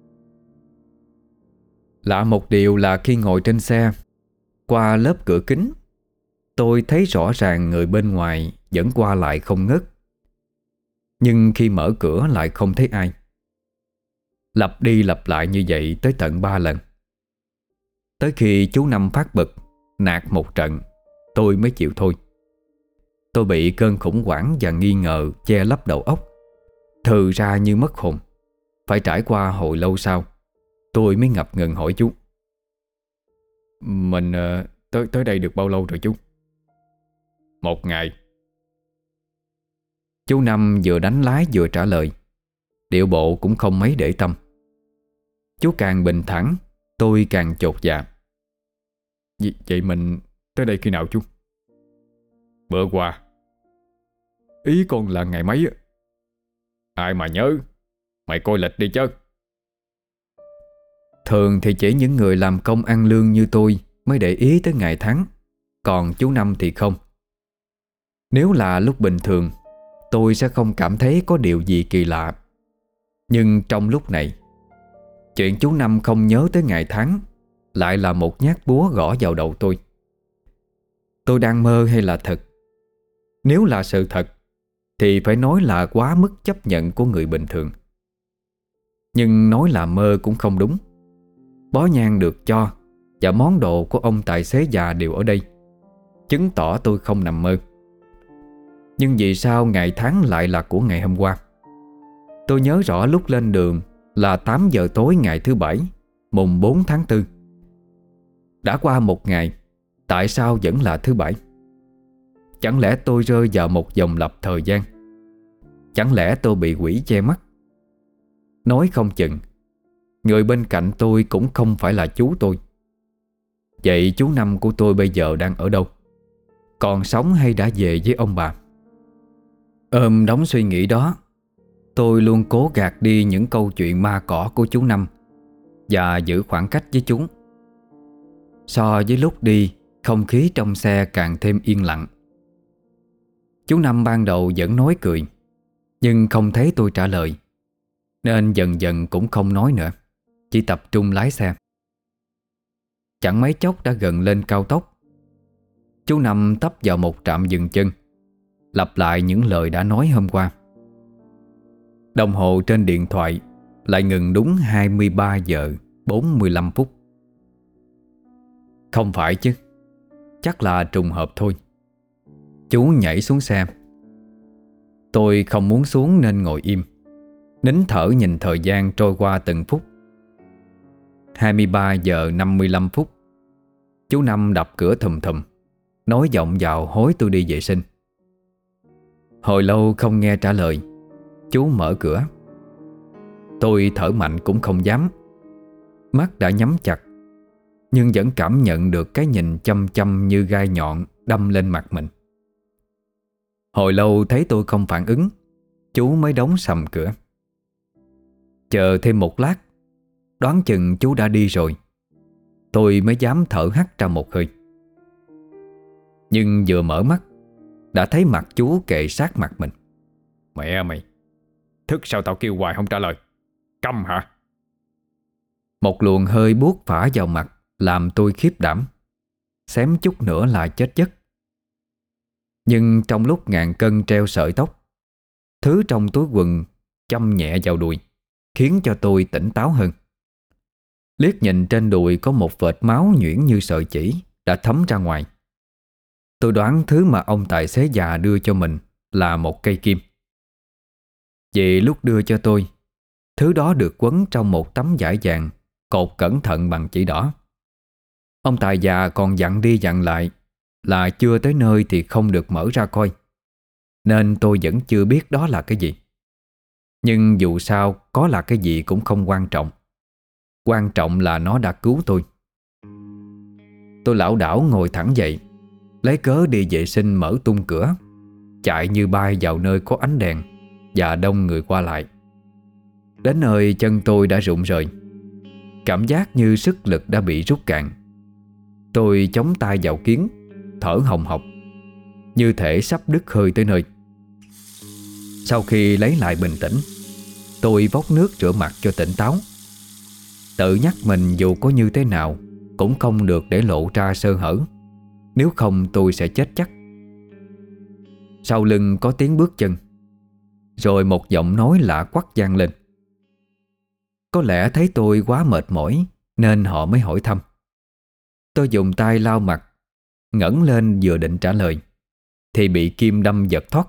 Lạ một điều là khi ngồi trên xe, qua lớp cửa kính, tôi thấy rõ ràng người bên ngoài vẫn qua lại không ngớt. Nhưng khi mở cửa lại không thấy ai. Lặp đi lặp lại như vậy tới tận 3 lần. Tới khi chú Năm phát bực, nạt một trận, tôi mới chịu thôi. Tôi bị cơn khủng hoảng và nghi ngờ che lấp đầu óc, thừ ra như mất hồn. Phải trải qua hồi lâu sau, tôi mới ngập ngừng hỏi chú: Mình tới đây được bao lâu rồi chú? 1 ngày. Chú Năm vừa đánh lái vừa trả lời, điệu bộ cũng không mấy để tâm. Chú càng bình thản, tôi càng chột dạ. Vậy mình tới đây khi nào chú? Bữa qua. Ý con là ngày mấy á? Ai mà nhớ. Mày coi lịch đi chứ. Thường thì chỉ những người làm công ăn lương như tôi mới để ý tới ngày tháng, còn chú Năm thì không. Nếu là lúc bình thường, tôi sẽ không cảm thấy có điều gì kỳ lạ. Nhưng trong lúc này, chuyện chú Năm không nhớ tới ngày tháng lại là một nhát búa gõ vào đầu tôi. Tôi đang mơ hay là thật? Nếu là sự thật thì phải nói là quá mức chấp nhận của người bình thường. Nhưng nói là mơ cũng không đúng. Bó nhang được cho và món đồ của ông tài xế già đều ở đây, chứng tỏ tôi không nằm mơ. Nhưng vì sao ngày tháng lại là của ngày hôm qua? Tôi nhớ rõ lúc lên đường là 8 giờ tối ngày thứ Bảy, mùng 4 tháng 4. Đã qua một ngày, tại sao vẫn là thứ Bảy? Chẳng lẽ tôi rơi vào một vòng lặp thời gian? Chẳng lẽ tôi bị quỷ che mắt? Nói không chừng người bên cạnh tôi cũng không phải là chú tôi. Vậy chú Năm của tôi bây giờ đang ở đâu? Còn sống hay đã về với ông bà? Ôm đống suy nghĩ đó, tôi luôn cố gạt đi những câu chuyện ma cỏ của chú Năm và giữ khoảng cách với chúng. So với lúc đi, không khí trong xe càng thêm yên lặng. Chú Năm ban đầu vẫn nói cười, nhưng không thấy tôi trả lời, nên dần dần cũng không nói nữa, chỉ tập trung lái xe. Chẳng mấy chốc đã gần lên cao tốc. Chú Năm tấp vào một trạm dừng chân, lặp lại những lời đã nói hôm qua. Đồng hồ trên điện thoại lại ngừng đúng 23 giờ 45 phút. Không phải chứ, chắc là trùng hợp thôi. Chú nhảy xuống xe. Tôi không muốn xuống nên ngồi im, nín thở nhìn thời gian trôi qua từng phút. 23 giờ 55 phút, chú Năm đập cửa thùm thùm, nói vọng vào hối tôi đi vệ sinh. Hồi lâu không nghe trả lời, chú mở cửa. Tôi thở mạnh cũng không dám. Mắt đã nhắm chặt, nhưng vẫn cảm nhận được cái nhìn chăm chăm như gai nhọn đâm lên mặt mình. Hồi lâu thấy tôi không phản ứng, chú mới đóng sầm cửa. Chờ thêm một lát, đoán chừng chú đã đi rồi, tôi mới dám thở hắt ra một hơi. Nhưng vừa mở mắt, đã thấy mặt chú kề sát mặt mình. Mẹ mày, thức sao tao kêu hoài không trả lời? Câm hả? Một luồng hơi buốt phả vào mặt làm tôi khiếp đảm, xém chút nữa là chết giấc. Nhưng trong lúc ngàn cân treo sợi tóc, thứ trong túi quần châm nhẹ vào đùi, khiến cho tôi tỉnh táo hơn. Liếc nhìn trên đùi có một vệt máu nhuyễn như sợi chỉ đã thấm ra ngoài. Tôi đoán thứ mà ông tài xế già đưa cho mình là một cây kim. Vì lúc đưa cho tôi, thứ đó được quấn trong một tấm vải vàng cột cẩn thận bằng chỉ đỏ. Ông tài già còn dặn đi dặn lại là chưa tới nơi thì không được mở ra coi, nên tôi vẫn chưa biết đó là cái gì. Nhưng dù sao có là cái gì cũng không quan trọng. Quan trọng là nó đã cứu tôi. Tôi lảo đảo ngồi thẳng dậy, lấy cớ đi vệ sinh mở tung cửa, chạy như bay vào nơi có ánh đèn và đông người qua lại. Đến nơi chân tôi đã rụng rời, cảm giác như sức lực đã bị rút cạn. Tôi chống tay vào kiến, thở hồng hộc, như thể sắp đứt hơi tới nơi. Sau khi lấy lại bình tĩnh, tôi vốc nước rửa mặt cho tỉnh táo. Tự nhắc mình dù có như thế nào cũng không được để lộ ra sơ hở, nếu không tôi sẽ chết chắc. Sau lưng có tiếng bước chân, rồi một giọng nói lạ quắc vang lên. Có lẽ thấy tôi quá mệt mỏi nên họ mới hỏi thăm. Tôi dùng tay lau mặt, ngẩng lên vừa định trả lời thì bị kim đâm giật thoát.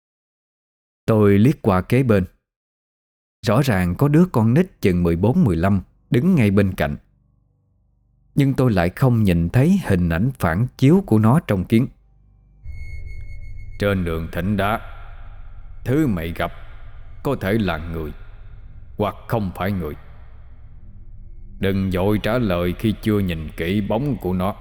Tôi liếc qua kế bên. Rõ ràng có đứa con nít chừng 14-15 đứng ngay bên cạnh, nhưng tôi lại không nhìn thấy hình ảnh phản chiếu của nó trong kiến. Trên đường Thỉnh Đá, thứ mày gặp có thể là người hoặc không phải người. Đừng vội trả lời khi chưa nhìn kỹ bóng của nó.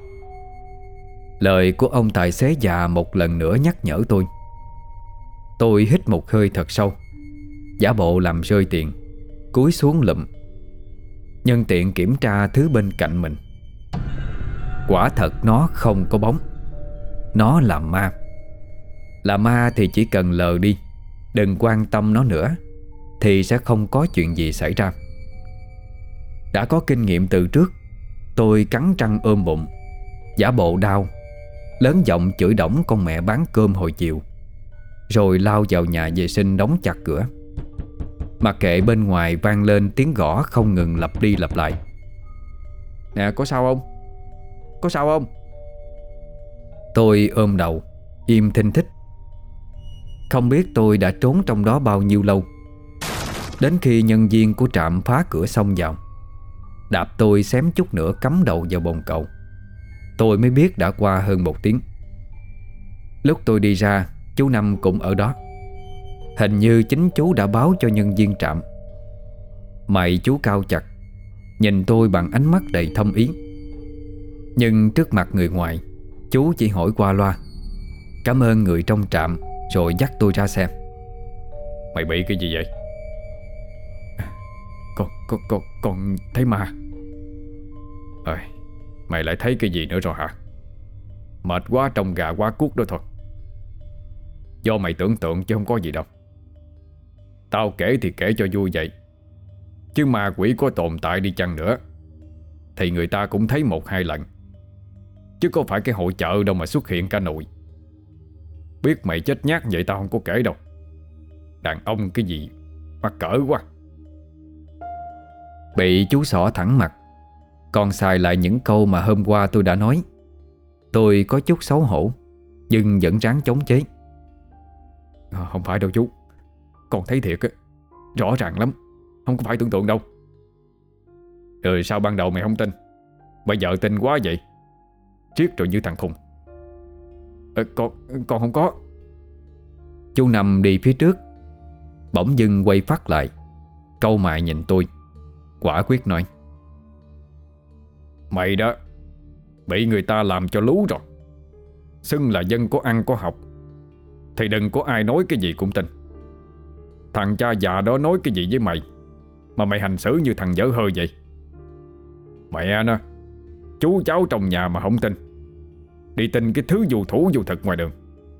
Lời của ông tài xế già một lần nữa nhắc nhở tôi. Tôi hít một hơi thật sâu, giả bộ làm rơi tiền, cúi xuống lụm, nhân tiện kiểm tra thứ bên cạnh mình. Quả thật nó không có bóng. Nó là ma. Là ma thì chỉ cần lờ đi, đừng quan tâm nó nữa, thì sẽ không có chuyện gì xảy ra. Đã có kinh nghiệm từ trước, tôi cắn răng ôm bụng, giả bộ đau, lớn giọng chửi đổng con mẹ bán cơm hồi chiều, rồi lao vào nhà vệ sinh đóng chặt cửa. Mặc kệ bên ngoài vang lên tiếng gõ không ngừng lặp đi lặp lại. Nè, có sao không? Có sao không? Tôi ôm đầu, im thinh thích. Không biết tôi đã trốn trong đó bao nhiêu lâu. Đến khi nhân viên của trạm phá cửa xông vào, đạp tôi xém chút nữa cắm đầu vào bồn cầu, tôi mới biết đã qua hơn 1 tiếng. Lúc tôi đi ra, chú Năm cũng ở đó. Hình như chính chú đã báo cho nhân viên trạm. Mày chú cau chặt, nhìn tôi bằng ánh mắt đầy thâm ý. Nhưng trước mặt người ngoài, chú chỉ hỏi qua loa, cảm ơn người trong trạm, rồi dắt tôi ra xe. Mày bị cái gì vậy? Con thấy ma. Mày lại thấy cái gì nữa rồi hả? Mệt quá trông gà quá cuốc đó thôi. Do mày tưởng tượng chứ không có gì đâu. Tao kể thì kể cho vui vậy, chứ ma quỷ có tồn tại đi chăng nữa thì người ta cũng thấy 1-2 lần, chứ có phải cái hội chợ đâu mà xuất hiện cả nồi. Biết mày chết nhát vậy tao không có kể đâu. Đàn ông cái gì mắc cỡ quá. Bị chú xỏ thẳng mặt, còn xài lại những câu mà hôm qua tôi đã nói. Tôi có chút xấu hổ, nhưng vẫn ráng chống chế. Không phải đâu chú, con thấy thiệt á, rõ ràng lắm, không có phải tưởng tượng đâu. Rồi sao ban đầu mày không tin, bây giờ tin quá vậy? Triết rồi như thằng khùng. Con không có. Chú Năm đi phía trước, bỗng dưng quay phát lại, cau mày nhìn tôi, quả quyết nói: Mày đó bị người ta làm cho lú rồi. Xưng là dân có ăn có học thì đừng có ai nói cái gì cũng tin. Thằng cha già đó nói cái gì với mày mà mày hành xử như thằng dở hơi vậy? Mẹ nó, chú cháu trong nhà mà không tin, đi tin cái thứ dù thủ dù thật ngoài đường.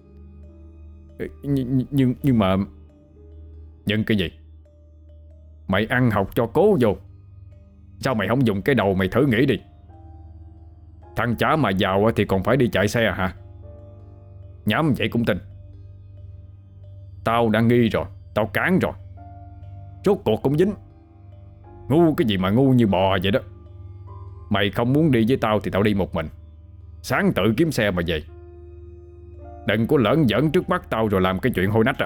Nhưng mà nhưng cái gì? Mày ăn học cho cố vô, sao mày không dùng cái đầu mày thử nghĩ đi. Thằng chả mà giàu thì còn phải đi chạy xe hả? Nhảm vậy cũng tin? Tao đã nghi rồi, tao cán rồi, rốt cuộc cũng dính. Ngu cái gì mà ngu như bò vậy đó. Mày không muốn đi với tao thì tao đi một mình, sáng tự kiếm xe mà về. Đừng có lỡn giỡn trước mắt tao rồi làm cái chuyện hôi nách à.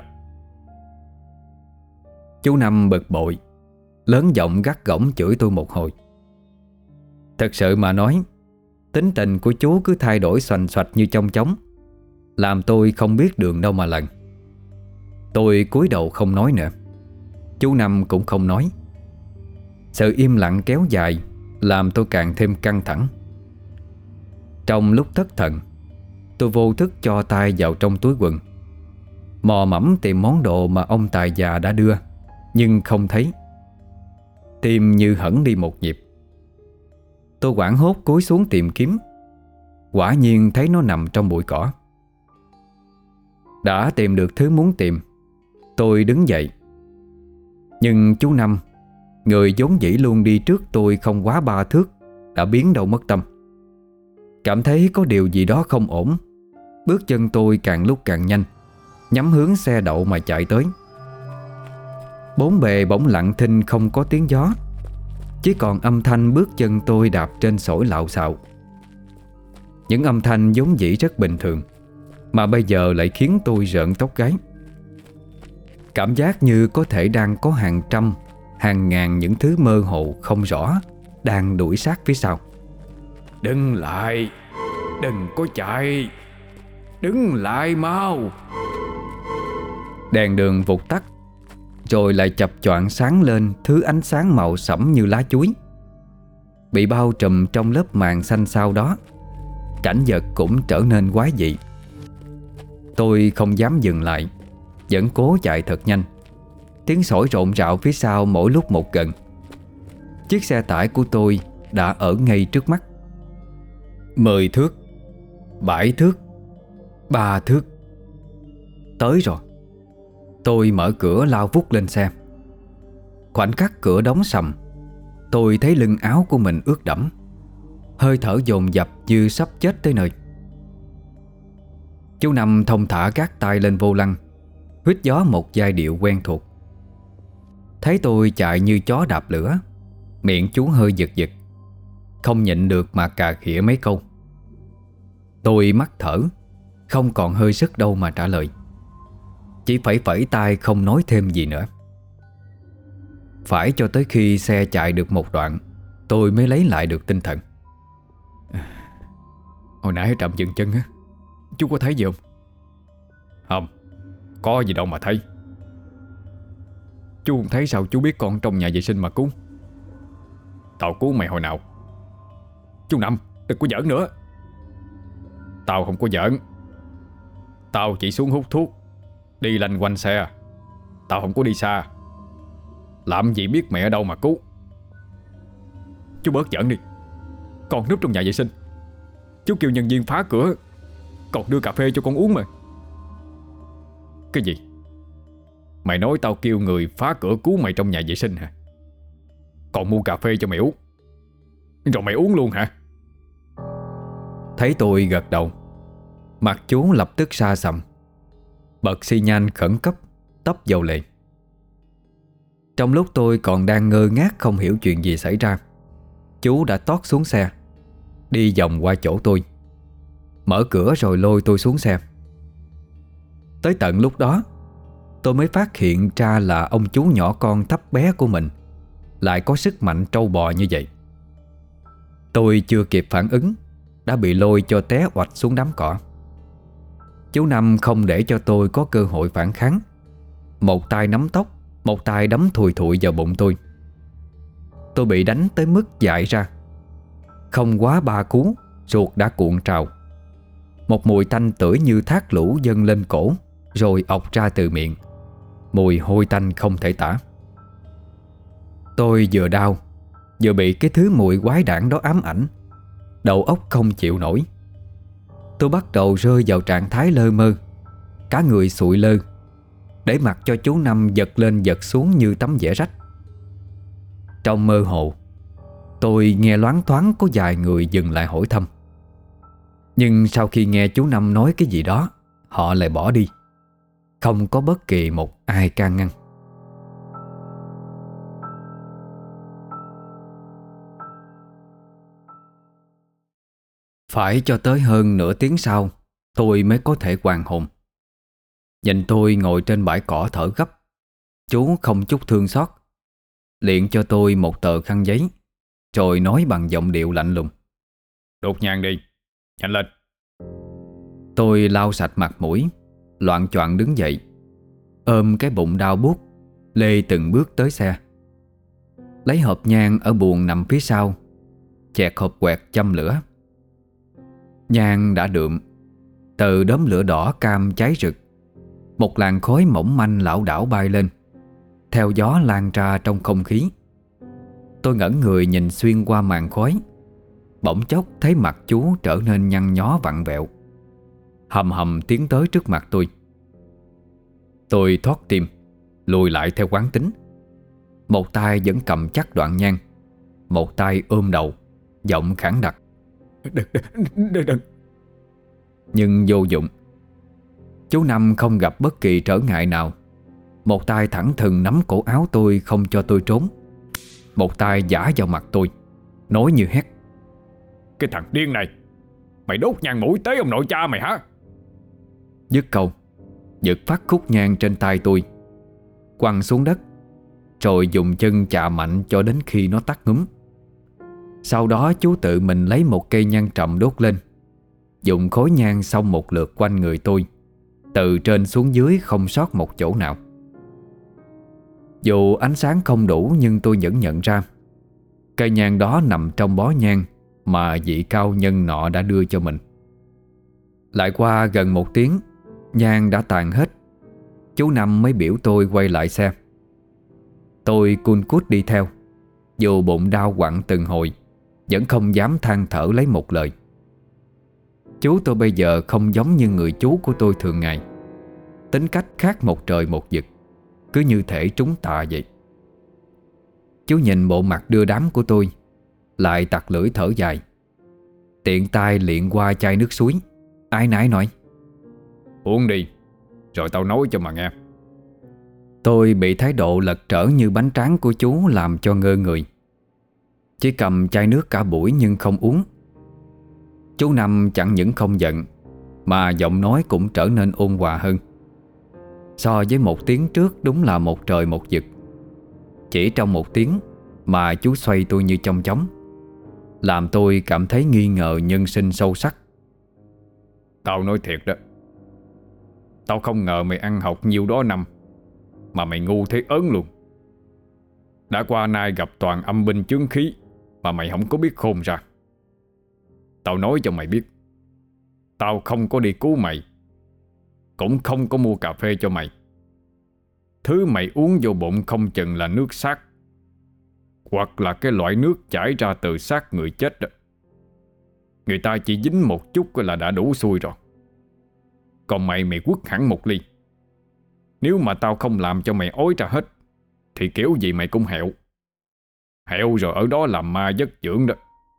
Chú Năm bực bội, lớn giọng gắt gỏng chửi tôi một hồi. Thật sự mà nói, tính tình của chú cứ thay đổi xoành xoạch như chong chóng, làm tôi không biết đường đâu mà lần. Tôi cúi đầu không nói nữa. Chú Năm cũng không nói. Sự im lặng kéo dài làm tôi càng thêm căng thẳng. Trong lúc thất thần, tôi vô thức cho tay vào trong túi quần, mò mẫm tìm món đồ mà ông Tài già đã đưa, nhưng không thấy. Tim như hẫng đi một nhịp. Tôi hoảng hốt cúi xuống tìm kiếm. Quả nhiên thấy nó nằm trong bụi cỏ. Đã tìm được thứ muốn tìm, tôi đứng dậy. Nhưng chú Năm, người vốn dĩ luôn đi trước tôi không quá 3 thước, đã biến đâu mất tâm. Cảm thấy có điều gì đó không ổn, bước chân tôi càng lúc càng nhanh, nhắm hướng xe đậu mà chạy tới. Bốn bề bỗng lặng thinh, không có tiếng gió, chỉ còn âm thanh bước chân tôi đạp trên sỏi lạo xạo. Những âm thanh vốn dĩ rất bình thường mà bây giờ lại khiến tôi rợn tóc gáy. Cảm giác như có thể đang có hàng trăm, hàng ngàn những thứ mơ hồ không rõ đang đuổi sát phía sau. Đừng lại, đừng có chạy, đứng lại mau. Đèn đường vụt tắt, rồi lại chập choạng sáng lên thứ ánh sáng màu sẫm như lá chuối. Bị bao trùm trong lớp màn xanh xao đó, cảnh vật cũng trở nên quái dị. Tôi không dám dừng lại, vẫn cố chạy thật nhanh. Tiếng sỏi rộn rạo phía sau mỗi lúc một gần. Chiếc xe tải của tôi đã ở ngay trước mắt. 10 thước, 7 thước, 3 thước. Tới rồi. Tôi mở cửa lao vút lên xe. Khoảnh khắc cửa đóng sầm, tôi thấy lưng áo của mình ướt đẫm, hơi thở dồn dập như sắp chết tới nơi. Chú Năm thong thả gác tay lên vô lăng, huýt gió một giai điệu quen thuộc. Thấy tôi chạy như chó đạp lửa, miệng chú hơi giật giật, không nhịn được mà cà khịa mấy câu. Tôi mắc thở, không còn hơi sức đâu mà trả lời, chỉ phẩy tay không nói thêm gì nữa. Phải cho tới khi xe chạy được một đoạn, tôi mới lấy lại được tinh thần. Hồi nãy trạm dừng chân á, chú có thấy gì không? Không, có gì đâu mà thấy. Chú không thấy sao chú biết con trong nhà vệ sinh mà cứu? Tao cứu mày hồi nào? Chú Năm, đừng có giỡn nữa. Tao không có giỡn. Tao chỉ xuống hút thuốc, đi lanh quanh xe. Tao không có đi xa. Làm gì biết mẹ ở đâu mà cứu. Chú bớt giỡn đi. Con núp trong nhà vệ sinh, chú kêu nhân viên phá cửa, còn đưa cà phê cho con uống mà. Cái gì? Mày nói tao kêu người phá cửa cứu mày trong nhà vệ sinh hả? Còn mua cà phê cho mày uống, rồi mày uống luôn hả? Thấy tôi gật đầu, mặt chú lập tức sa sầm, bật xi nhan khẩn cấp, tấp vào lề. Trong lúc tôi còn đang ngơ ngác không hiểu chuyện gì xảy ra, chú đã tót xuống xe, đi vòng qua chỗ tôi, mở cửa rồi lôi tôi xuống xe. Tới tận lúc đó tôi mới phát hiện ra là ông chú nhỏ con thấp bé của mình lại có sức mạnh trâu bò như vậy. Tôi chưa kịp phản ứng đã bị lôi cho té oạch xuống đám cỏ. Chú Năm không để cho tôi có cơ hội phản kháng. Một tay nắm tóc, một tay đấm thùi thụi vào bụng tôi. Tôi bị đánh tới mức dại ra. Không quá 3 cú, ruột đã cuộn trào. Một mùi tanh tưởi như thác lũ dâng lên cổ, rồi ọc ra từ miệng. Mùi hôi tanh không thể tả. Tôi vừa đau, vừa bị cái thứ mùi quái đản đó ám ảnh. Đầu óc không chịu nổi. Tôi bắt đầu rơi vào trạng thái lơ mơ, cả người sụi lơ, để mặc cho chú Năm giật lên giật xuống như tấm vẽ rách. Trong mơ hồ, tôi nghe loáng thoáng có vài người dừng lại hỏi thăm. Nhưng sau khi nghe chú Năm nói cái gì đó, họ lại bỏ đi. Không có bất kỳ một ai can ngăn. Phải cho tới hơn nửa tiếng sau, tôi mới có thể hoàn hồn. Nhìn tôi ngồi trên bãi cỏ thở gấp, chú không chút thương xót, liền cho tôi một tờ khăn giấy, rồi nói bằng giọng điệu lạnh lùng: Đốt nhang đi, nhanh lên. Tôi lau sạch mặt mũi, loạng choạng đứng dậy, ôm cái bụng đau buốt, lê từng bước tới xe. Lấy hộp nhang ở buồng nằm phía sau, chẹt hộp quẹt châm lửa. Nhang đã đượm. Từ đốm lửa đỏ cam cháy rực, một làn khói mỏng manh lảo đảo bay lên, theo gió lan ra trong không khí. Tôi ngẩn người nhìn xuyên qua màn khói. Bỗng chốc thấy mặt chú trở nên nhăn nhó vặn vẹo, hầm hầm tiến tới trước mặt tôi. Tôi thót tim, lùi lại theo quán tính. Một tay vẫn cầm chắc đoạn nhang, một tay ôm đầu, giọng khản đặc: Đừng. Nhưng vô dụng. Chú Năm không gặp bất kỳ trở ngại nào. Một tay thẳng thừng nắm cổ áo tôi không cho tôi trốn, một tay giã vào mặt tôi, nói như hét: Cái thằng điên này, mày đốt nhang mũi tế ông nội cha mày hả? Dứt câu, giật phát khúc nhang trên tay tôi, quăng xuống đất, rồi dùng chân chà mạnh cho đến khi nó tắt ngúm. Sau đó chú tự mình lấy một cây nhang trầm đốt lên, dùng khối nhang xong một lượt quanh người tôi, từ trên xuống dưới không sót một chỗ nào. Dù ánh sáng không đủ, nhưng tôi vẫn nhận ra cây nhang đó nằm trong bó nhang mà vị cao nhân nọ đã đưa cho mình. Lại qua gần 1 tiếng, nhang đã tàn hết. Chú Năm mới biểu tôi quay lại xe. Tôi cun cút đi theo, dù bụng đau quặn từng hồi, vẫn không dám than thở lấy một lời. Chú tôi bây giờ không giống như người chú của tôi thường ngày. Tính cách khác một trời một vực, cứ như thể trúng tà vậy. Chú nhìn bộ mặt đưa đám của tôi, lại tặc lưỡi thở dài, tiện tay liệng qua chai nước suối, áy náy nói: Uống đi, rồi tao nói cho mà nghe. Tôi bị thái độ lật trở như bánh tráng của chú làm cho ngơ người. Chỉ cầm chai nước cả buổi nhưng không uống. Chú Năm chẳng những không giận, mà giọng nói cũng trở nên ôn hòa hơn. So với 1 tiếng trước đúng là một trời một vực. Chỉ trong 1 tiếng mà chú xoay tôi như chong chóng, làm tôi cảm thấy nghi ngờ nhân sinh sâu sắc. Tao nói thiệt đó, tao không ngờ mày ăn học nhiều đó năm mà mày ngu thế ớn luôn. Đã qua nay gặp toàn âm binh chướng khí mà mày không có biết khôn ra. Tao nói cho mày biết, tao không có đi cứu mày, cũng không có mua cà phê cho mày. Thứ mày uống vô bụng không chừng là nước xác, hoặc là cái loại nước chảy ra từ xác người chết đó. Người ta chỉ dính một chút là đã đủ xui rồi. Còn mày quất hẳn 1 ly. Nếu mà tao không làm cho mày ói ra hết thì kiểu gì mày cũng hẹo. Hẹo rồi ở đó làm ma giấc dưỡng đó.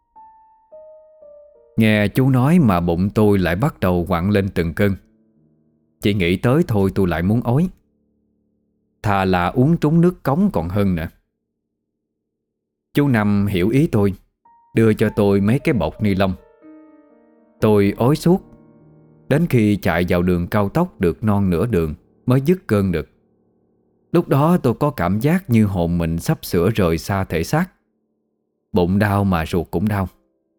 Nghe chú nói mà bụng tôi lại bắt đầu quặn lên từng cơn. Chỉ nghĩ tới thôi tôi lại muốn ói. Thà là uống trúng nước cống còn hơn nữa. Chú Năm hiểu ý tôi, đưa cho tôi mấy cái bọc ni lông. Tôi ói suốt, đến khi chạy vào đường cao tốc được non nửa đường mới dứt cơn được. Lúc đó tôi có cảm giác như hồn mình sắp sửa rời xa thể xác. Bụng đau mà ruột cũng đau.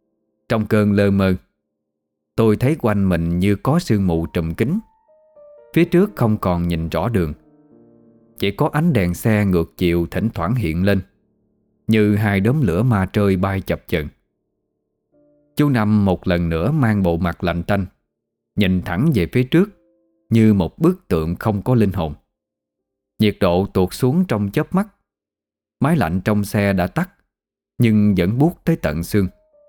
Trong cơn lơ mơ, tôi thấy quanh mình như có sương mù trùm kín. Phía trước không còn nhìn rõ đường, chỉ có ánh đèn xe ngược chiều thỉnh thoảng hiện lên, như hai đốm lửa ma trơi bay chập chờn. Chú Năm một lần nữa mang bộ mặt lạnh tanh, nhìn thẳng về phía trước như một bức tượng không có linh hồn. Nhiệt độ tụt xuống trong chớp mắt. Máy lạnh trong xe đã tắt, nhưng vẫn buốt tới tận xương.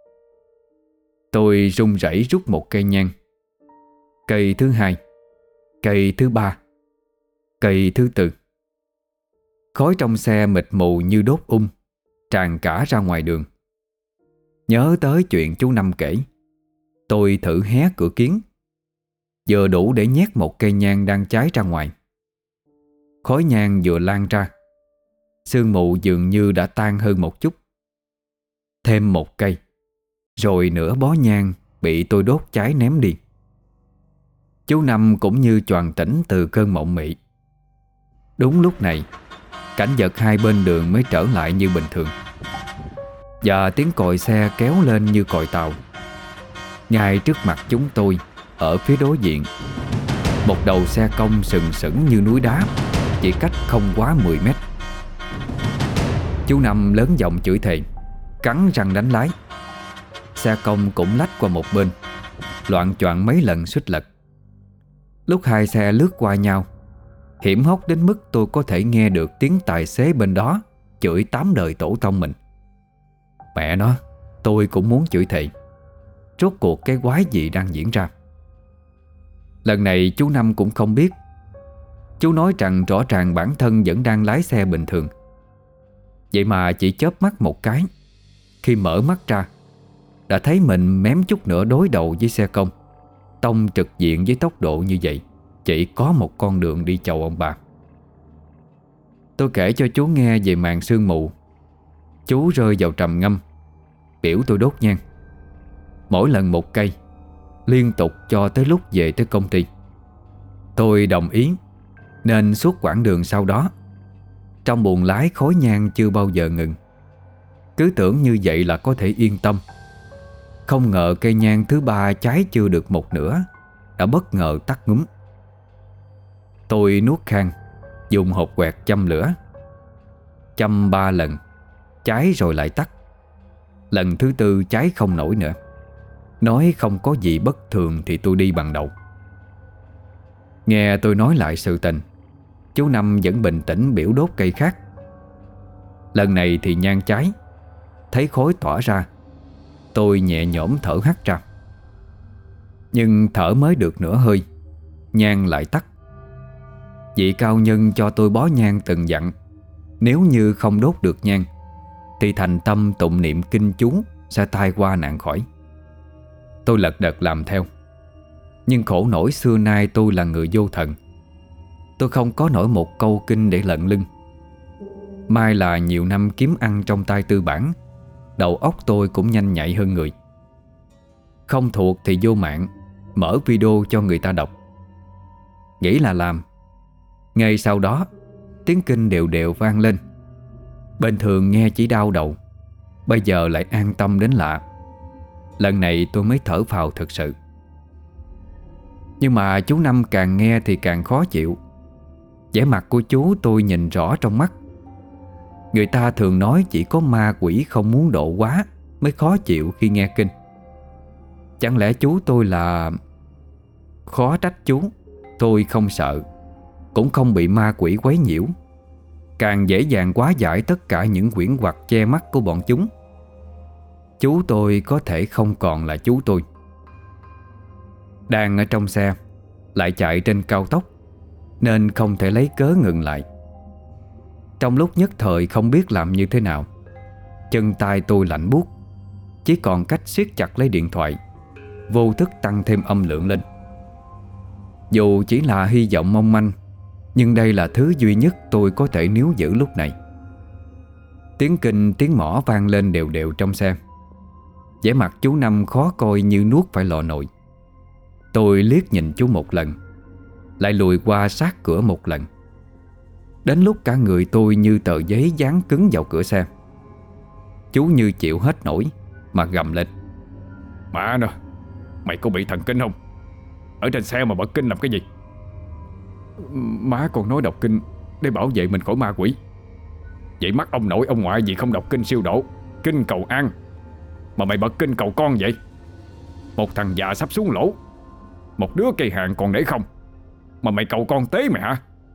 Tôi run rẩy rút một cây nhang. Cây thứ hai, cây thứ ba, cây thứ tư. Khói trong xe mịt mù như đốt tràn cả ra ngoài đường. Nhớ tới chuyện chú Năm kể, tôi thử hé cửa kiến, vừa đủ để nhét một cây nhang đang cháy ra ngoài. Khói nhang vừa lan ra, sương mù dường như đã tan hơn một chút. Thêm một cây, rồi nửa bó nhang bị tôi đốt cháy ném đi. Chú Năm cũng như choàng tỉnh từ cơn mộng mị. Đúng lúc này, cảnh vật hai bên đường mới trở lại như bình thường, và tiếng còi xe kéo lên như còi tàu. Ngay trước mặt chúng tôi, ở phía đối diện, một đầu xe công sừng sững như núi đá, chỉ cách không quá 10 mét. Chú Năm lớn giọng chửi thề, cắn răng đánh lái. Xe công cũng lách qua một bên, loạng choạng mấy lần suýt lật. Lúc hai xe lướt qua nhau, hiểm hóc đến mức tôi có thể nghe được tiếng tài xế bên đó chửi 8 đời tổ tông mình. Mẹ nó, tôi cũng muốn chửi thề. Rốt cuộc cái quái gì đang diễn ra? Lần này chú Năm cũng không biết. Chú nói rằng rõ ràng bản thân vẫn đang lái xe bình thường. Vậy mà chỉ chớp mắt một cái, khi mở mắt ra, đã thấy mình mém chút nữa đối đầu với xe công, tông trực diện với tốc độ như vậy. Chỉ có một con đường đi chầu ông bà. Tôi kể cho chú nghe về màn sương mù. Chú rơi vào trầm ngâm, biểu tôi đốt nhang, mỗi lần một cây, liên tục cho tới lúc về tới công ty. Tôi đồng ý. Nên suốt quãng đường sau đó, trong buồng lái khói nhang chưa bao giờ ngừng. Cứ tưởng như vậy là có thể yên tâm. Không ngờ cây nhang thứ ba cháy chưa được một nửa đã bất ngờ tắt ngúm. Tôi nuốt khan, dùng hộp quẹt châm lửa. Châm 3 lần, cháy rồi lại tắt. Lần thứ tư cháy không nổi nữa. Nói không có gì bất thường thì tôi đi bằng đầu. Nghe tôi nói lại sự tình, chú Năm vẫn bình tĩnh biểu đốt cây khác. Lần này thì nhang cháy, thấy khói tỏa ra, tôi nhẹ nhõm thở hắt ra. Nhưng thở mới được nửa hơi, nhang lại tắt. Vị cao nhân cho tôi bó nhang từng dặn, nếu như không đốt được nhang thì thành tâm tụng niệm kinh chú sẽ tai qua nạn khỏi. Tôi lật đật làm theo. Nhưng khổ nổi xưa nay tôi là người vô thần, tôi không có nổi một câu kinh để lận lưng. May là nhiều năm kiếm ăn trong tay tư bản, đầu óc tôi cũng nhanh nhạy hơn người. Không thuộc thì vô mạng mở video cho người ta đọc. Nghĩ là làm. Ngay sau đó, tiếng kinh đều đều vang lên. Bình thường nghe chỉ đau đầu, bây giờ lại an tâm đến lạ. Lần này tôi mới thở phào thực sự. Nhưng mà chú Năm càng nghe thì càng khó chịu. Vẻ mặt của chú tôi nhìn rõ trong mắt. Người ta thường nói chỉ có ma quỷ không muốn độ quá mới khó chịu khi nghe kinh. Chẳng lẽ chú tôi là... Khó trách chú. Tôi không sợ, cũng không bị ma quỷ quấy nhiễu, càng dễ dàng hóa giải tất cả những quyển hoặc che mắt của bọn chúng. Chú tôi có thể không còn là chú tôi. Đang ở trong xe, lại chạy trên cao tốc, nên không thể lấy cớ ngừng lại. Trong lúc nhất thời không biết làm như thế nào, chân tay tôi lạnh buốt, chỉ còn cách siết chặt lấy điện thoại, vô thức tăng thêm âm lượng lên. Dù chỉ là hy vọng mong manh, nhưng đây là thứ duy nhất tôi có thể níu giữ lúc này. Tiếng kinh tiếng mõ vang lên đều đều trong xe. Vẻ mặt chú Năm khó coi như nuốt phải lò nồi. Tôi liếc nhìn chú một lần, lại lùi qua sát cửa một lần. Đến lúc cả người tôi như tờ giấy dán cứng vào cửa xe. Chú như chịu hết nổi mà gầm lên: Mà nè, mày có bị thần kinh không? Ở trên xe mà bật kinh làm cái gì? Má con nói đọc kinh để bảo vệ mình khỏi ma quỷ. Vậy mắc ông nội ông ngoại gì không đọc kinh siêu độ, kinh cầu an, mà mày bật kinh cầu con vậy? Một thằng già sắp xuống lỗ, một đứa cây hàng còn để không, mà mày cầu con tế mày hả?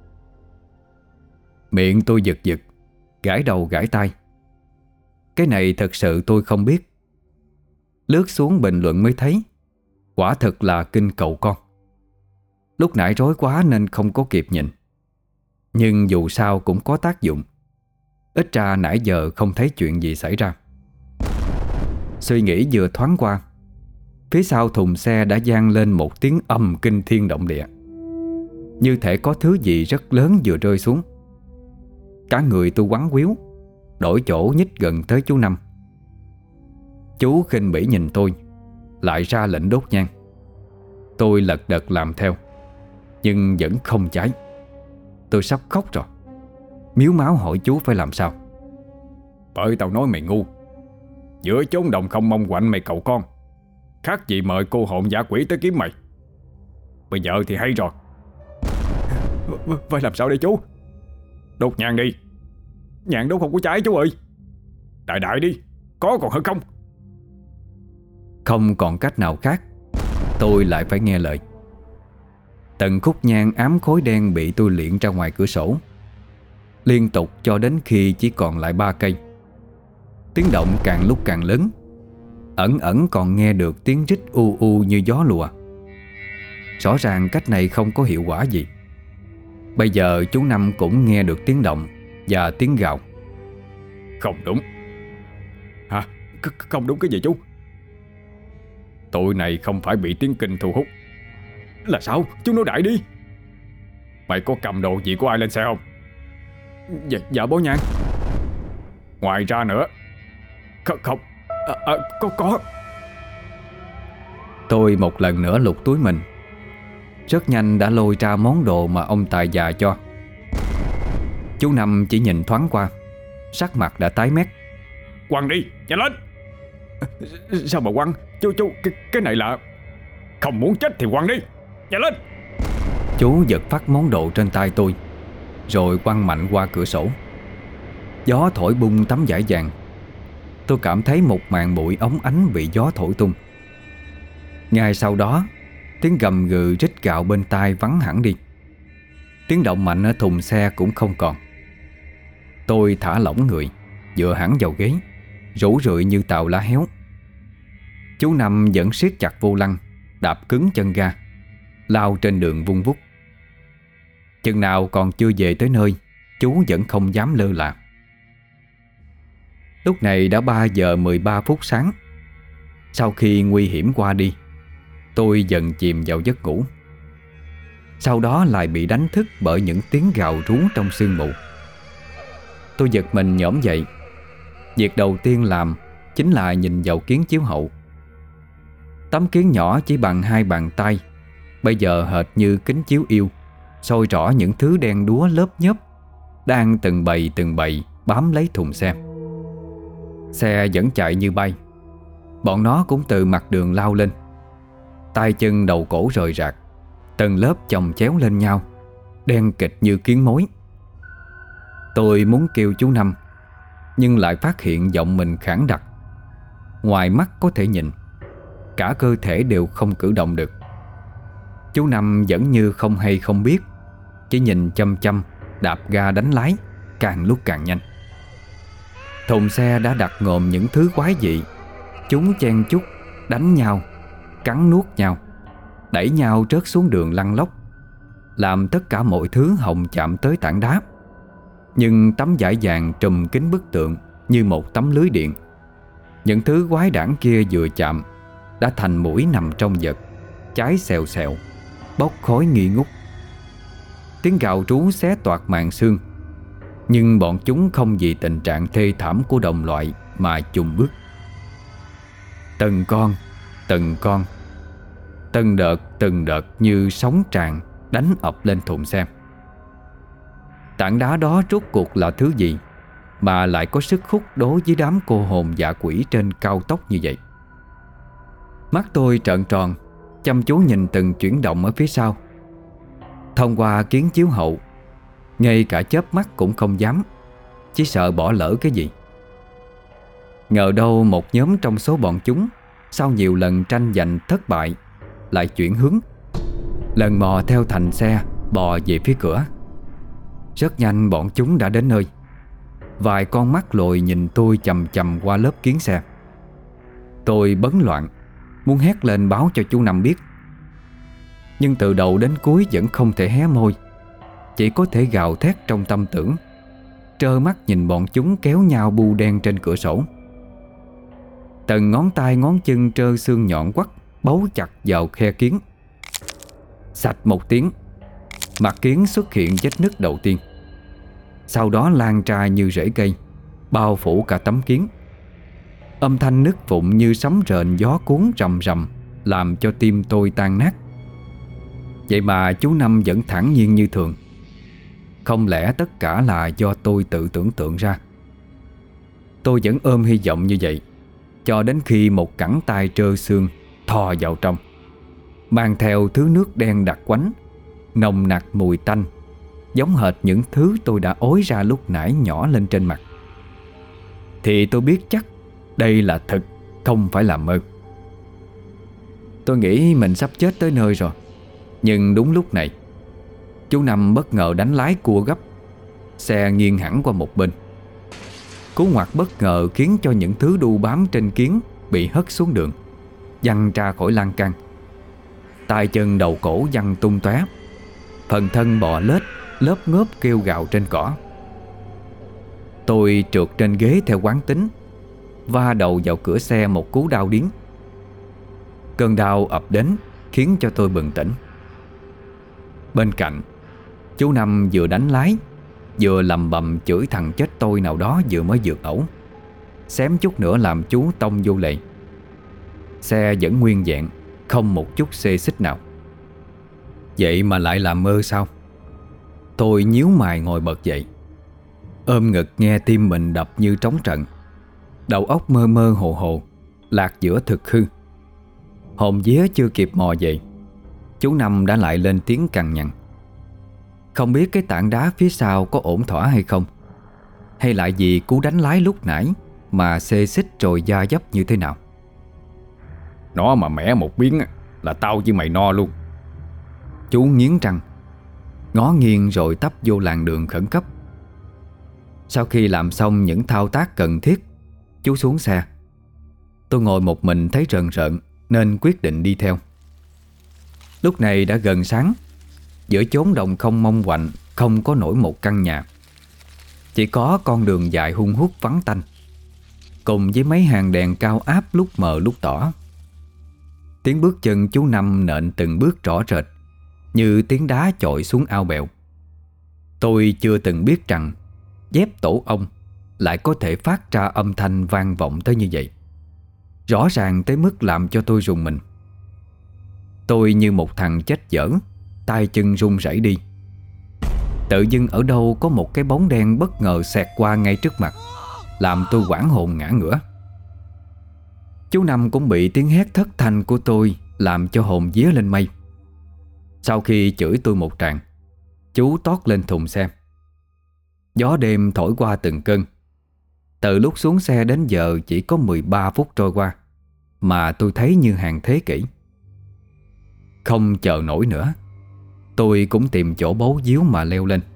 Miệng tôi giật giật, gãi đầu gãi tai. Cái này thật sự tôi không biết. Lướt xuống bình luận mới thấy quả thực là kinh cầu con. Lúc nãy rối quá nên không có kịp nhìn. Nhưng dù sao cũng có tác dụng. Ít ra nãy giờ không thấy chuyện gì xảy ra. Suy nghĩ vừa thoáng qua, phía sau thùng xe đã vang lên một tiếng âm kinh thiên động địa, như thể có thứ gì rất lớn vừa rơi xuống. Cả người tôi quắn quýu, đổi chỗ nhích gần tới chú Năm. Chú khinh bỉ nhìn tôi, lại ra lệnh đốt nhang. Tôi lật đật làm theo, nhưng vẫn không cháy. Tôi sắp khóc rồi. Miếu máu hỏi chú phải làm sao. Bởi tao nói mày ngu. Giữa chốn đồng không mong quạnh mày cầu con, khác gì mời cô hồn dã quỷ tới kiếm mày. Bây giờ thì hay rồi. Phải làm sao đây chú? Đốt nhang đi. Nhang đốt không có cháy chú ơi. Đại đại đi, có còn hơn không? Không còn cách nào khác, tôi lại phải nghe lời. Từng khúc nhang ám khói đen bị tôi liệng ra ngoài cửa sổ, liên tục cho đến khi chỉ còn lại 3 cây. Tiếng động càng lúc càng lớn, ẩn ẩn còn nghe được tiếng rít u u như gió lùa. Rõ ràng cách này không có hiệu quả gì. Bây giờ chú Năm cũng nghe được tiếng động và tiếng gào. Không đúng. Hả? Không đúng cái gì chú? Tụi này không phải bị tiếng kinh thu hút. Là sao? Chú nói đại đi. Mày có cầm đồ gì của ai lên xe không? Dạ bố nhang. Ngoài ra nữa. Không. Có. Tôi một lần nữa lục túi mình, rất nhanh đã lôi ra món đồ mà ông Tài già cho. Chú Năm chỉ nhìn thoáng qua, sắc mặt đã tái mét. Quăng đi, nhanh lên. Sao mà quăng? Chú, cái này là... Không muốn chết thì quăng đi, nhanh lên. Chú giật phát món đồ trên tay tôi, rồi quăng mạnh qua cửa sổ. Gió thổi bung tấm vải vàng. Tôi cảm thấy một màn bụi óng ánh bị gió thổi tung. Ngay sau đó, tiếng gầm gừ rít gạo bên tai vắng hẳn đi. Tiếng động mạnh ở thùng xe cũng không còn. Tôi thả lỏng người, dựa hẳn vào ghế, rũ rượi như tàu lá héo. Chú Năm vẫn siết chặt vô lăng, đạp cứng chân ga, lao trên đường vung vút. Chừng nào còn chưa về tới nơi, chú vẫn không dám lơ là. Lúc này đã 3 giờ 13 phút sáng. Sau khi nguy hiểm qua đi, tôi dần chìm vào giấc ngủ. Sau đó lại bị đánh thức bởi những tiếng gào rú trong sương mù. Tôi giật mình nhổm dậy. Việc đầu tiên làm chính là nhìn vào kiến chiếu hậu. Tấm kiến nhỏ chỉ bằng 2 bàn tay, bây giờ hệt như kính chiếu yêu, soi rõ những thứ đen đúa lớp nhớp đang từng bầy bám lấy thùng xe. Xe vẫn chạy như bay. Bọn nó cũng từ mặt đường lao lên, tay chân đầu cổ rời rạc, từng lớp chồng chéo lên nhau, đen kịt như kiến mối. Tôi muốn kêu chú Năm, nhưng lại phát hiện giọng mình khản đặc. Ngoài mắt có thể nhìn, cả cơ thể đều không cử động được. Chú Năm vẫn như không hay không biết, chỉ nhìn chăm chăm, đạp ga đánh lái, càng lúc càng nhanh. Thùng xe đã đặt ngồm những thứ quái dị. Chúng chen chúc, đánh nhau, cắn nuốt nhau, đẩy nhau rớt xuống đường lăn lóc, làm tất cả mọi thứ hồng chạm tới tảng đá. Nhưng tấm vải vàng trùm kín bức tượng như một tấm lưới điện. Những thứ quái đản kia vừa chạm đã thành mũi nằm trong vật, cháy xèo xèo, bốc khói nghi ngút. Tiếng gào rú xé toạc màn xương. Nhưng bọn chúng không vì tình trạng thê thảm của đồng loại mà chùn bước. Từng con, từng đợt như sóng tràn đánh ập lên thùng xe. Tảng đá đó rốt cuộc là thứ gì mà lại có sức hút đối với đám cô hồn dã quỷ trên cao tốc như vậy? Mắt tôi trợn tròn, chăm chú nhìn từng chuyển động ở phía sau. Thông qua kiến chiếu hậu, ngay cả chớp mắt cũng không dám, chỉ sợ bỏ lỡ cái gì. Ngờ đâu một nhóm trong số bọn chúng, sau nhiều lần tranh giành thất bại, lại chuyển hướng, lần mò theo thành xe bò về phía cửa. Rất nhanh bọn chúng đã đến nơi. Vài con mắt lồi nhìn tôi chằm chằm qua lớp kiến xe. Tôi bấn loạn, muốn hét lên báo cho chú Năm biết, nhưng từ đầu đến cuối vẫn không thể hé môi, chỉ có thể gào thét trong tâm tưởng, trơ mắt nhìn bọn chúng kéo nhau bu đen trên cửa sổ. Từng ngón tay ngón chân trơ xương nhọn quắt bấu chặt vào khe kiến. Sạch một tiếng, mặt kiến xuất hiện vết nứt đầu tiên, sau đó lan ra như rễ cây, bao phủ cả tấm kiến. Âm thanh nứt vụn như sấm rền gió cuốn rầm rầm, làm cho tim tôi tan nát. Vậy mà chú Năm vẫn thản nhiên như thường. Không lẽ tất cả là do tôi tự tưởng tượng ra? Tôi vẫn ôm hy vọng như vậy, cho đến khi một cẳng tay trơ xương thò vào trong, mang theo thứ nước đen đặc quánh, nồng nặc mùi tanh, giống hệt những thứ tôi đã ối ra lúc nãy nhỏ lên trên mặt. Thì tôi biết chắc đây là thực, không phải là mơ. Tôi nghĩ mình sắp chết tới nơi rồi. Nhưng đúng lúc này, chú Năm bất ngờ đánh lái cua gấp, xe nghiêng hẳn qua một bên. Cú ngoặt bất ngờ khiến cho những thứ đu bám trên kiến bị hất xuống đường, văng ra khỏi lan can. tay chân đầu cổ văng tung tóe, phần thân bò lết lớp ngớp kêu gào trên cỏ. Tôi trượt trên ghế theo quán tính, va đầu vào cửa xe một cú đau điếng. Cơn đau ập đến khiến cho tôi bừng tỉnh. Bên cạnh, chú Năm vừa đánh lái vừa lầm bầm chửi thằng chết tôi nào đó vừa mới vượt ẩu, xém chút nữa làm chú tông vô lệ. Xe vẫn nguyên vẹn, không một chút xê xích nào. Vậy mà lại là mơ sao? Tôi nhíu mày ngồi bật dậy, ôm ngực nghe tim mình đập như trống trận. Đầu óc mơ mơ hồ hồ, lạc giữa thực hư. Hồn vía chưa kịp mò dậy, chú Năm đã lại lên tiếng cằn nhằn. Không biết cái tảng đá phía sau có ổn thỏa hay không, hay lại vì cú đánh lái lúc nãy mà xê xích rồi da dấp như thế nào. Nó mà mẻ một biến là tao với mày no luôn. Chú nghiến răng, ngó nghiêng rồi tấp vô làn đường khẩn cấp. Sau khi làm xong những thao tác cần thiết, chú xuống xe. Tôi ngồi một mình thấy rờn rợn nên quyết định đi theo. Lúc này đã gần sáng, giữa chốn đồng không mông quạnh không có nổi một căn nhà. Chỉ có con đường dài hun hút vắng tanh, cùng với mấy hàng đèn cao áp lúc mờ lúc tỏ. Tiếng bước chân chú Năm nện từng bước rõ rệt, như tiếng đá chọi xuống ao bèo. Tôi chưa từng biết rằng dép tổ ong lại có thể phát ra âm thanh vang vọng tới như vậy, rõ ràng tới mức làm cho tôi rùng mình. Tôi như một thằng chết dở, tay chân run rẩy đi. Tự dưng ở đâu có một cái bóng đen bất ngờ xẹt qua ngay trước mặt, làm tôi hoảng hồn ngã ngửa. Chú Năm cũng bị tiếng hét thất thanh của tôi làm cho hồn vía lên mây. Sau khi chửi tôi một tràng, chú tót lên thùng xe. Gió đêm thổi qua từng cơn. Từ lúc xuống xe đến giờ chỉ có 13 phút trôi qua, mà tôi thấy như hàng thế kỷ. Không chờ nổi nữa, tôi cũng tìm chỗ bấu víu mà leo lên.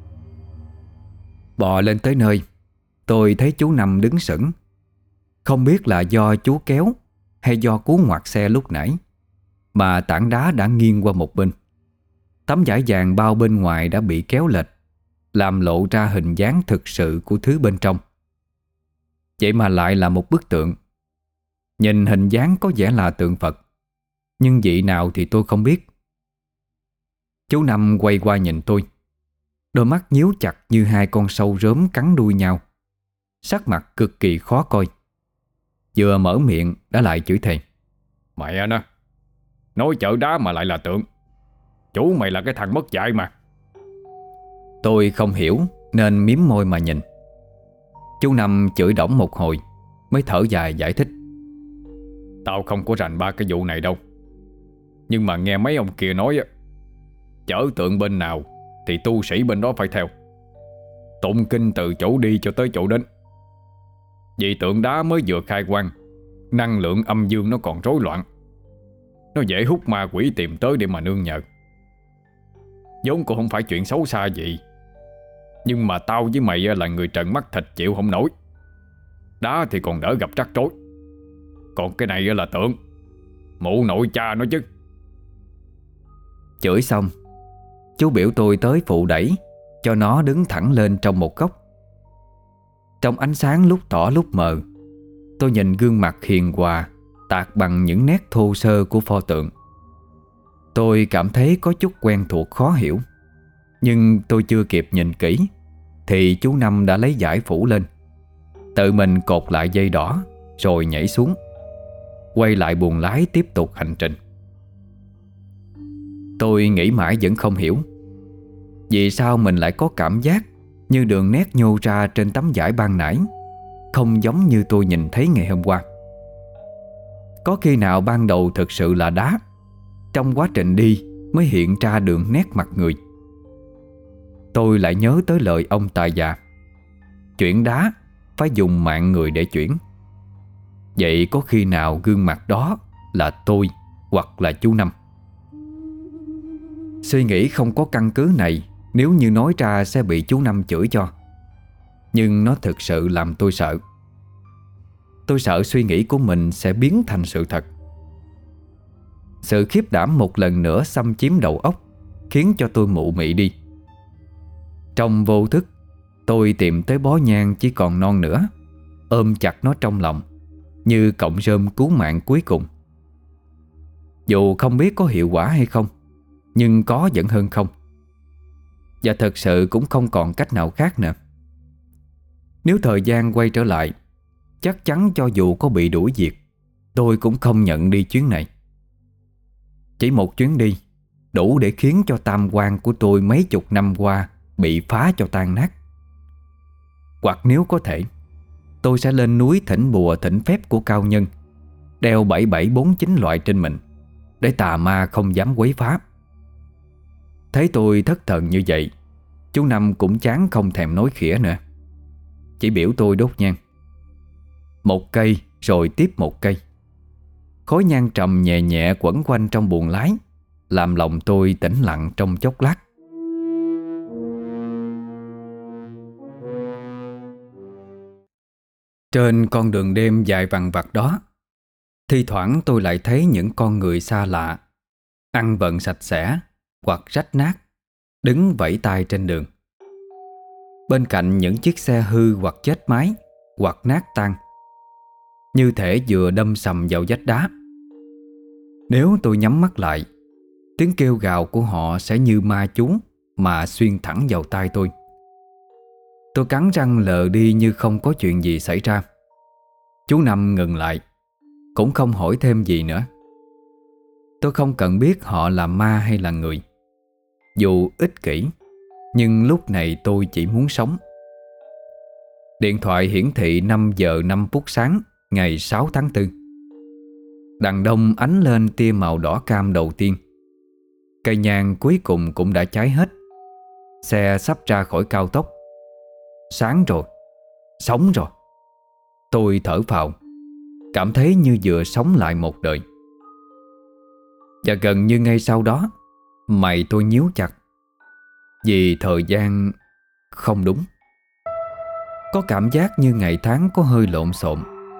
Bò lên tới nơi, tôi thấy chú Năm đứng sững. Không biết là do chú kéo hay do cú ngoặt xe lúc nãy mà tảng đá đã nghiêng qua một bên. Tấm vải vàng bao bên ngoài đã bị kéo lệch, làm lộ ra hình dáng thực sự của thứ bên trong. Vậy mà lại là một bức tượng. Nhìn hình dáng có vẻ là tượng Phật, nhưng vị nào thì tôi không biết. Chú Năm quay qua nhìn tôi, đôi mắt nhíu chặt như hai con sâu rớm cắn đuôi nhau, sắc mặt cực kỳ khó coi. Vừa mở miệng đã lại chửi thề. Mẹ nó, nói chợ đá mà lại là tượng. Chủ mày là cái thằng mất dạy mà. Tôi không hiểu nên mím môi mà nhìn. Chú Năm chửi đổng một hồi mới thở dài giải thích. Tao không có rành ba cái vụ này đâu, nhưng mà nghe mấy ông kia nói á, chở tượng bên nào thì tu sĩ bên đó phải theo, tụng kinh từ chỗ đi cho tới chỗ đến. Vì tượng đá mới vừa khai quang, năng lượng âm dương nó còn rối loạn, nó dễ hút ma quỷ tìm tới để mà nương nhờ. Vốn cũng không phải chuyện xấu xa gì, nhưng mà tao với mày là người trần mắt thịt chịu không nổi. Đá thì còn đỡ gặp rắc rối, còn cái này là tượng, mụ nội cha nó chứ. Chửi xong, chú biểu tôi tới phụ đẩy cho nó đứng thẳng lên trong một góc. Trong ánh sáng lúc tỏ lúc mờ, tôi nhìn gương mặt hiền hòa tạc bằng những nét thô sơ của pho tượng. Tôi cảm thấy có chút quen thuộc khó hiểu. Nhưng tôi chưa kịp nhìn kỹ thì chú Năm đã lấy dải phủ lên, tự mình cột lại dây đỏ rồi nhảy xuống, quay lại buồng lái tiếp tục hành trình. Tôi nghĩ mãi vẫn không hiểu vì sao mình lại có cảm giác như đường nét nhô ra trên tấm vải ban nãy không giống như tôi nhìn thấy ngày hôm qua. Có khi nào ban đầu thực sự là đá, trong quá trình đi mới hiện ra đường nét mặt người? Tôi lại nhớ tới lời ông tài già: chuyển đá phải dùng mạng người để chuyển. Vậy có khi nào gương mặt đó là tôi hoặc là chú Năm? Suy nghĩ không có căn cứ này nếu như nói ra sẽ bị chú Năm chửi cho, nhưng nó thực sự làm tôi sợ. Tôi sợ suy nghĩ của mình sẽ biến thành sự thật. Sự khiếp đảm một lần nữa xâm chiếm đầu óc, khiến cho tôi mụ mị đi. Trong vô thức, tôi tìm tới bó nhang chỉ còn non nữa, ôm chặt nó trong lòng như cọng rơm cứu mạng cuối cùng. Dù không biết có hiệu quả hay không, nhưng có vẫn hơn không. Và thật sự cũng không còn cách nào khác nữa. Nếu thời gian quay trở lại, chắc chắn cho dù có bị đuổi việc, tôi cũng không nhận đi chuyến này. Chỉ một chuyến đi đủ để khiến cho tam quan của tôi mấy chục năm qua bị phá cho tan nát. Hoặc nếu có thể, tôi sẽ lên núi thỉnh bùa thỉnh phép của cao nhân, đeo 7749 loại trên mình, để tà ma không dám quấy phá. Thấy tôi thất thần như vậy, chú Năm cũng chán không thèm nói khỉa nữa, chỉ biểu tôi đốt nhang. Một cây rồi tiếp một cây. Khói nhang trầm nhẹ nhẹ quẩn quanh trong buồng lái, làm lòng tôi tĩnh lặng trong chốc lát. Trên con đường đêm dài vằng vặc đó, thi thoảng tôi lại thấy những con người xa lạ, ăn vận sạch sẽ hoặc rách nát, đứng vẫy tay trên đường. Bên cạnh những chiếc xe hư hoặc chết máy, hoặc nát tan, như thể vừa đâm sầm vào vách đá. Nếu tôi nhắm mắt lại, tiếng kêu gào của họ sẽ như ma chú mà xuyên thẳng vào tai tôi. Tôi cắn răng lờ đi như không có chuyện gì xảy ra. Chú Năm ngừng lại, cũng không hỏi thêm gì nữa. Tôi không cần biết họ là ma hay là người. Dù ích kỷ, nhưng lúc này tôi chỉ muốn sống. Điện thoại hiển thị 5 giờ 5 phút sáng ngày 6 tháng 4. Đằng đông ánh lên tia màu đỏ cam đầu tiên. Cây nhang cuối cùng cũng đã cháy hết. Xe sắp ra khỏi cao tốc. Sáng rồi, sống rồi. Tôi thở phào, cảm thấy như vừa sống lại một đời. Và gần như ngay sau đó, mày tôi nhíu chặt, vì thời gian không đúng. Có cảm giác như ngày tháng có hơi lộn xộn.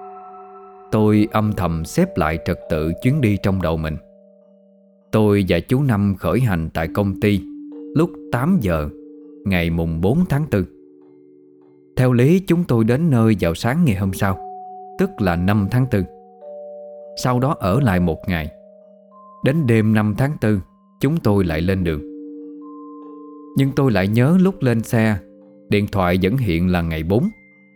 Tôi âm thầm xếp lại trật tự chuyến đi trong đầu mình. Tôi và chú Năm khởi hành tại công ty lúc 8 giờ ngày mùng 4 tháng 4. Theo lý chúng tôi đến nơi vào sáng ngày hôm sau, tức là 5 tháng 4. Sau đó ở lại một ngày. Đến đêm 5 tháng 4, chúng tôi lại lên đường. Nhưng tôi lại nhớ lúc lên xe, điện thoại vẫn hiện là ngày 4.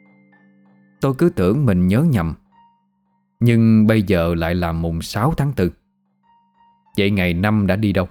Tôi cứ tưởng mình nhớ nhầm, nhưng bây giờ lại là mùng 6 tháng 4. Vậy ngày 5 đã đi đâu?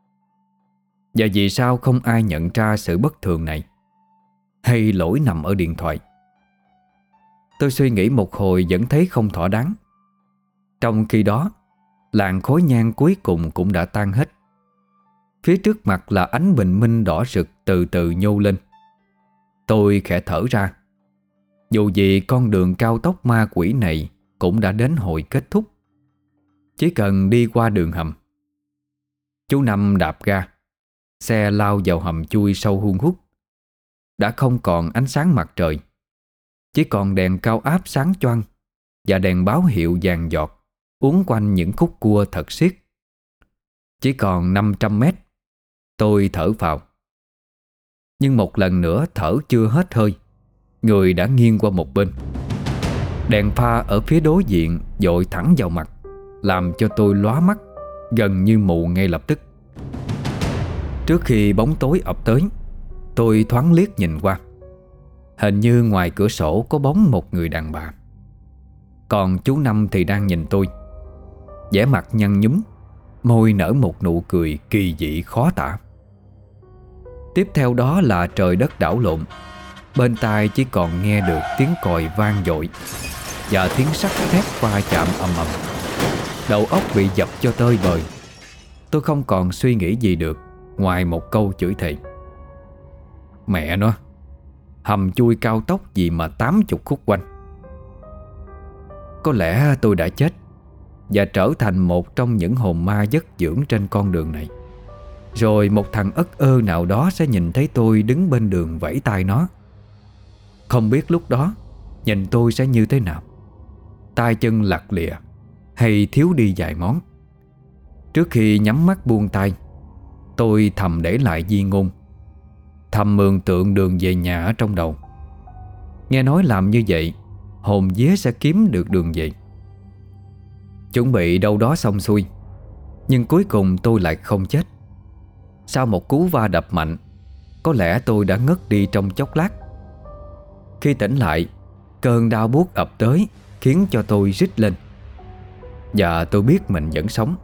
Và vì sao không ai nhận ra sự bất thường này? Hay lỗi nằm ở điện thoại? Tôi suy nghĩ một hồi vẫn thấy không thỏa đáng. Trong khi đó, làn khói nhang cuối cùng cũng đã tan hết. Phía trước mặt là ánh bình minh đỏ rực từ từ nhô lên. Tôi khẽ thở ra. Dù gì con đường cao tốc ma quỷ này cũng đã đến hồi kết thúc. Chỉ cần đi qua đường hầm. Chú Năm đạp ga, xe lao vào hầm chui sâu hun hút. Đã không còn ánh sáng mặt trời, chỉ còn đèn cao áp sáng choang và đèn báo hiệu vàng giọt uốn quanh những khúc cua thật xiết. Chỉ còn 500 mét. Tôi thở phào. Nhưng một lần nữa thở chưa hết hơi, người đã nghiêng qua một bên. Đèn pha ở phía đối diện dội thẳng vào mặt, làm cho tôi lóa mắt, gần như mù ngay lập tức. Trước khi bóng tối ập tới, tôi thoáng liếc nhìn qua. Hình như ngoài cửa sổ có bóng một người đàn bà. Còn chú Năm thì đang nhìn tôi, vẻ mặt nhăn nhúm, môi nở một nụ cười kỳ dị khó tả. Tiếp theo đó là trời đất đảo lộn. Bên tai chỉ còn nghe được tiếng còi vang dội và tiếng sắt thép va chạm ầm ầm. Đầu óc bị dập cho tơi bời. Tôi không còn suy nghĩ gì được ngoài một câu chửi thề. Mẹ nó, hầm chui cao tốc gì mà 80 khúc quanh. Có lẽ tôi đã chết và trở thành một trong những hồn ma giấc dưỡng trên con đường này. Rồi một thằng ất ơ nào đó sẽ nhìn thấy tôi đứng bên đường vẫy tay nó. Không biết lúc đó nhìn tôi sẽ như thế nào, tay chân lặt lìa hay thiếu đi vài món. Trước khi nhắm mắt buông tay, tôi thầm để lại di ngôn, thầm mường tượng đường về nhà ở trong đầu. Nghe nói làm như vậy hồn vía sẽ kiếm được đường về. Chuẩn bị đâu đó xong xuôi, nhưng cuối cùng tôi lại không chết. Sau một cú va đập mạnh, có lẽ tôi đã ngất đi trong chốc lát. Khi tỉnh lại, cơn đau buốt ập tới khiến cho tôi rít lên. Và tôi biết mình vẫn sống.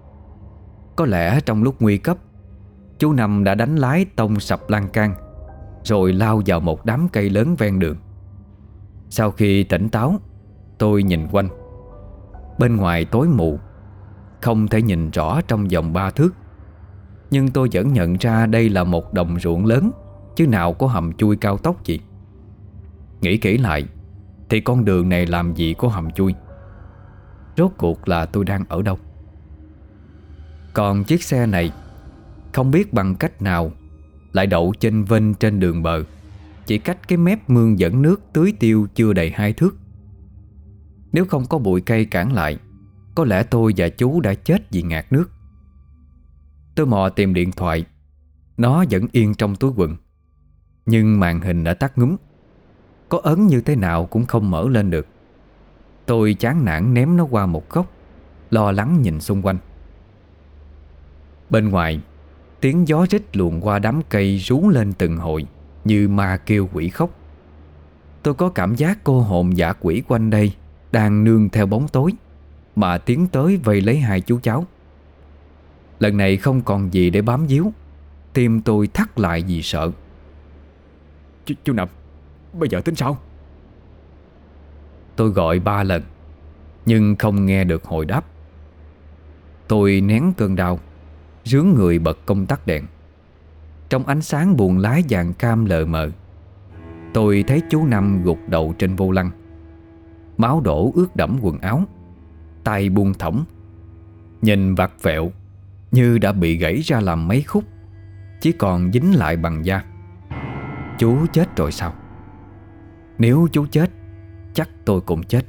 Có lẽ trong lúc nguy cấp, chú Năm đã đánh lái tông sập lan can, rồi lao vào một đám cây lớn ven đường. Sau khi tỉnh táo, tôi nhìn quanh. Bên ngoài tối mù, không thể nhìn rõ trong vòng 3 thước. Nhưng tôi vẫn nhận ra đây là một đồng ruộng lớn, chứ nào có hầm chui cao tốc gì. Nghĩ kỹ lại thì con đường này làm gì có hầm chui. Rốt cuộc là tôi đang ở đâu? Còn chiếc xe này không biết bằng cách nào lại đậu chênh vênh trên đường bờ, chỉ cách cái mép mương dẫn nước tưới tiêu chưa đầy 2 thước. Nếu không có bụi cây cản lại, có lẽ tôi và chú đã chết vì ngạt nước. Tôi mò tìm điện thoại. Nó vẫn yên trong túi quần, nhưng màn hình đã tắt ngúm. Có ấn như thế nào cũng không mở lên được. Tôi chán nản ném nó qua một góc, lo lắng nhìn xung quanh. Bên ngoài, tiếng gió rít luồn qua đám cây rú lên từng hồi, như ma kêu quỷ khóc. Tôi có cảm giác cô hồn dã quỷ quanh đây đang nương theo bóng tối mà tiến tới vây lấy hai chú cháu. Lần này không còn gì để bám víu. Tim tôi thắt lại vì sợ. Chú Năm, bây giờ tính sao? Tôi gọi 3 lần nhưng không nghe được hồi đáp. Tôi nén cơn đau, rướn người bật công tắc đèn. Trong ánh sáng buồng lái vàng cam lờ mờ, tôi thấy chú Năm gục đầu trên vô lăng. Máu đổ ướt đẫm quần áo, tay buông thõng, nhìn vặt vẹo như đã bị gãy ra làm mấy khúc, chỉ còn dính lại bằng da. Chú chết rồi sao? Nếu chú chết, chắc tôi cũng chết.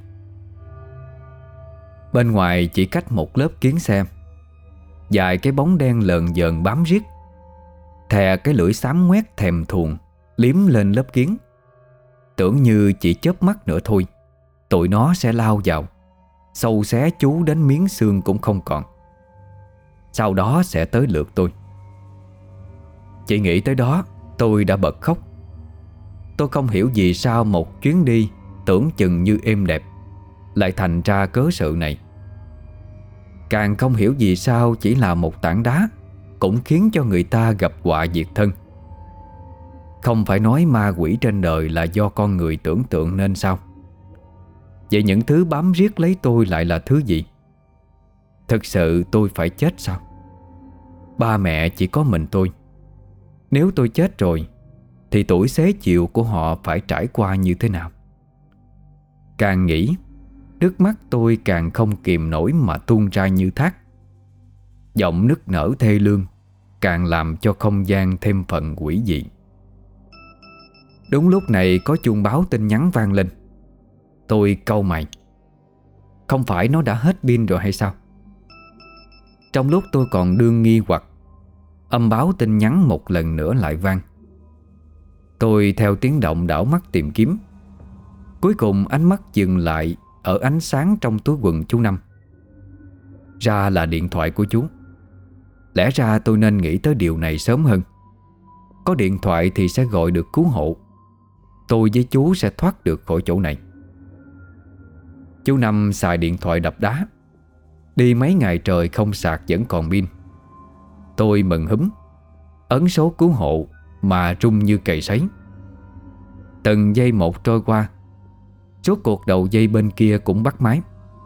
Bên ngoài chỉ cách một lớp kiến xe, vài cái bóng đen lờn vờn bám riết. Thè cái lưỡi xám ngoét thèm thuồng liếm lên lớp kiến. Tưởng như chỉ chớp mắt nữa thôi, tụi nó sẽ lao vào, xâu xé chú đến miếng xương cũng không còn. Sau đó sẽ tới lượt tôi. Chỉ nghĩ tới đó, tôi đã bật khóc. Tôi không hiểu vì sao một chuyến đi tưởng chừng như êm đẹp lại thành ra cớ sự này. Càng không hiểu vì sao chỉ là một tảng đá cũng khiến cho người ta gặp họa diệt thân. Không phải nói ma quỷ trên đời là do con người tưởng tượng nên sao? Vậy những thứ bám riết lấy tôi lại là thứ gì? Thực sự tôi phải chết sao? Ba mẹ chỉ có mình tôi. Nếu tôi chết rồi thì tuổi xế chiều của họ phải trải qua như thế nào? Càng nghĩ, nước mắt tôi càng không kìm nổi mà tuôn ra như thác. Giọng nức nở thê lương càng làm cho không gian thêm phần quỷ dị. Đúng lúc này có chuông báo tin nhắn vang lên. Tôi cau mày. Không phải nó đã hết pin rồi hay sao? Trong lúc tôi còn đương nghi hoặc, âm báo tin nhắn một lần nữa lại vang. Tôi theo tiếng động đảo mắt tìm kiếm. Cuối cùng ánh mắt dừng lại ở ánh sáng trong túi quần chú Năm. Ra là điện thoại của chú. Lẽ ra tôi nên nghĩ tới điều này sớm hơn. Có điện thoại thì sẽ gọi được cứu hộ. Tôi với chú sẽ thoát được khỏi chỗ này. Chú Năm xài điện thoại đập đá. Đi mấy ngày trời không sạc vẫn còn pin. Tôi mừng húm, ấn số cứu hộ mà rung như cày sấy. Từng giây một trôi qua, rốt cuộc đầu dây bên kia cũng bắt máy.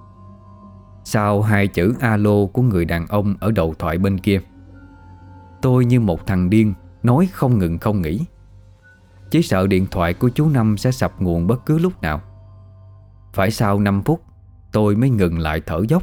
Sau hai chữ alo của người đàn ông ở đầu thoại bên kia, tôi như một thằng điên nói không ngừng không nghỉ. Chỉ sợ điện thoại của chú Năm sẽ sập nguồn bất cứ lúc nào. Phải sau 5 phút tôi mới ngừng lại thở dốc.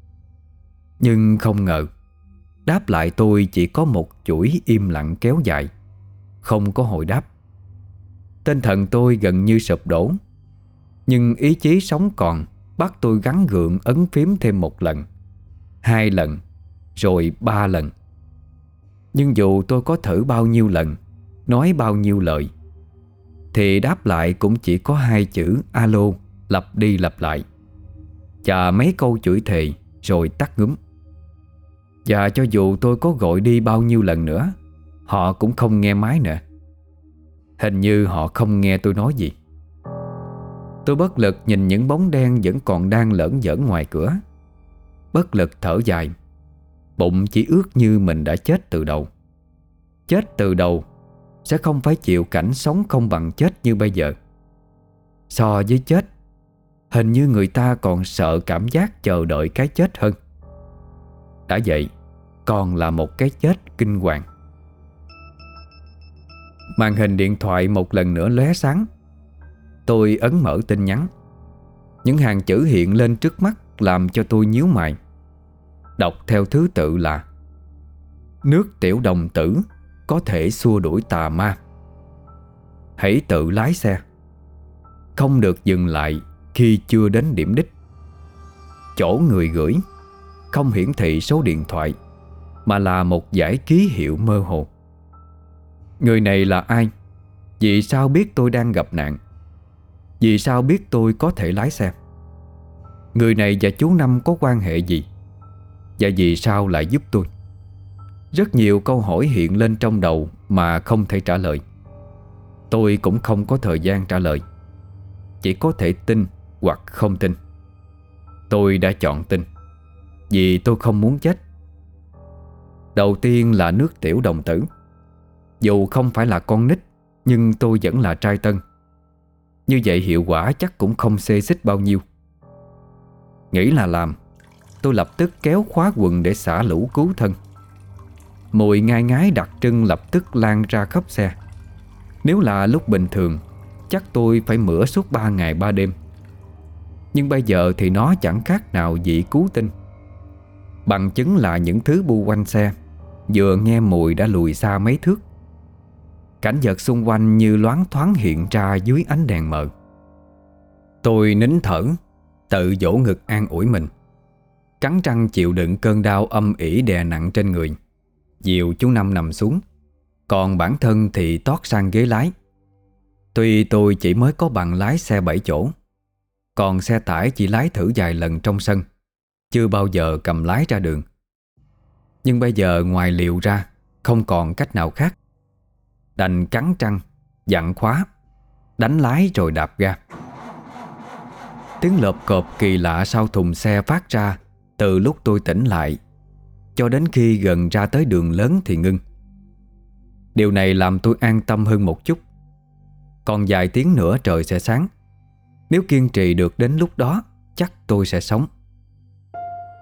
Nhưng không ngờ đáp lại tôi chỉ có một chuỗi im lặng kéo dài, không có hồi đáp. Tinh thần tôi gần như sụp đổ. Nhưng ý chí sống còn bắt tôi gắng gượng ấn phím thêm 1 lần, 2 lần, rồi 3 lần. Nhưng dù tôi có thử bao nhiêu lần, nói bao nhiêu lời, thì đáp lại cũng chỉ có 2 chữ alo lặp đi lặp lại, và mấy câu chửi thề rồi tắt ngúm. Và cho dù tôi có gọi đi bao nhiêu lần nữa, họ cũng không nghe máy nữa. Hình như họ không nghe tôi nói gì. Tôi bất lực nhìn những bóng đen vẫn còn đang lởn vởn ngoài cửa. Bất lực thở dài. Bụng chỉ ướt như mình đã chết từ đầu. Chết từ đầu sẽ không phải chịu cảnh sống không bằng chết như bây giờ. So với chết, hình như người ta còn sợ cảm giác chờ đợi cái chết hơn. Đã vậy, còn là một cái chết kinh hoàng. Màn hình điện thoại một lần nữa lóe sáng. Tôi ấn mở tin nhắn. Những hàng chữ hiện lên trước mắt làm cho tôi nhíu mày. Đọc theo thứ tự là: nước tiểu đồng tử có thể xua đuổi tà ma. Hãy tự lái xe. Không được dừng lại khi chưa đến điểm đích. Chỗ người gửi không hiển thị số điện thoại, mà là một dải ký hiệu mơ hồ. Người này là ai? Vì sao biết tôi đang gặp nạn? Vì sao biết tôi có thể lái xe? Người này và chú Năm có quan hệ gì? Và vì sao lại giúp tôi? Rất nhiều câu hỏi hiện lên trong đầu mà không thể trả lời. Tôi cũng không có thời gian trả lời. Chỉ có thể tin hoặc không tin. Tôi đã chọn tin, vì tôi không muốn chết. Đầu tiên là nước tiểu đồng tử. Dù không phải là con nít, nhưng tôi vẫn là trai tân. Như vậy hiệu quả chắc cũng không xê xích bao nhiêu. Nghĩ là làm, tôi lập tức kéo khóa quần để xả lũ cứu thân. Mùi ngai ngái đặc trưng lập tức lan ra khắp xe. Nếu là lúc bình thường, chắc tôi phải mửa suốt 3 ngày 3 đêm. Nhưng bây giờ thì nó chẳng khác nào vị cứu tinh. Bằng chứng là những thứ bu quanh xe vừa nghe mùi đã lùi xa mấy thước. Cảnh vật xung quanh như loáng thoáng hiện ra dưới ánh đèn mờ. Tôi nín thở, tự vỗ ngực an ủi mình, cắn răng chịu đựng cơn đau âm ỉ đè nặng trên người. Dìu chú Năm nằm xuống, còn bản thân thì tót sang ghế lái. Tuy tôi chỉ mới có bằng lái xe 7 chỗ, còn xe tải chỉ lái thử vài lần trong sân, chưa bao giờ cầm lái ra đường. Nhưng bây giờ ngoài liều ra không còn cách nào khác. Đành cắn răng, dặn khóa, đánh lái rồi đạp ga. Tiếng lộp cộp kỳ lạ sau thùng xe phát ra từ lúc tôi tỉnh lại cho đến khi gần ra tới đường lớn thì ngưng. Điều này làm tôi an tâm hơn một chút. Còn vài tiếng nữa trời sẽ sáng. Nếu kiên trì được đến lúc đó, chắc tôi sẽ sống.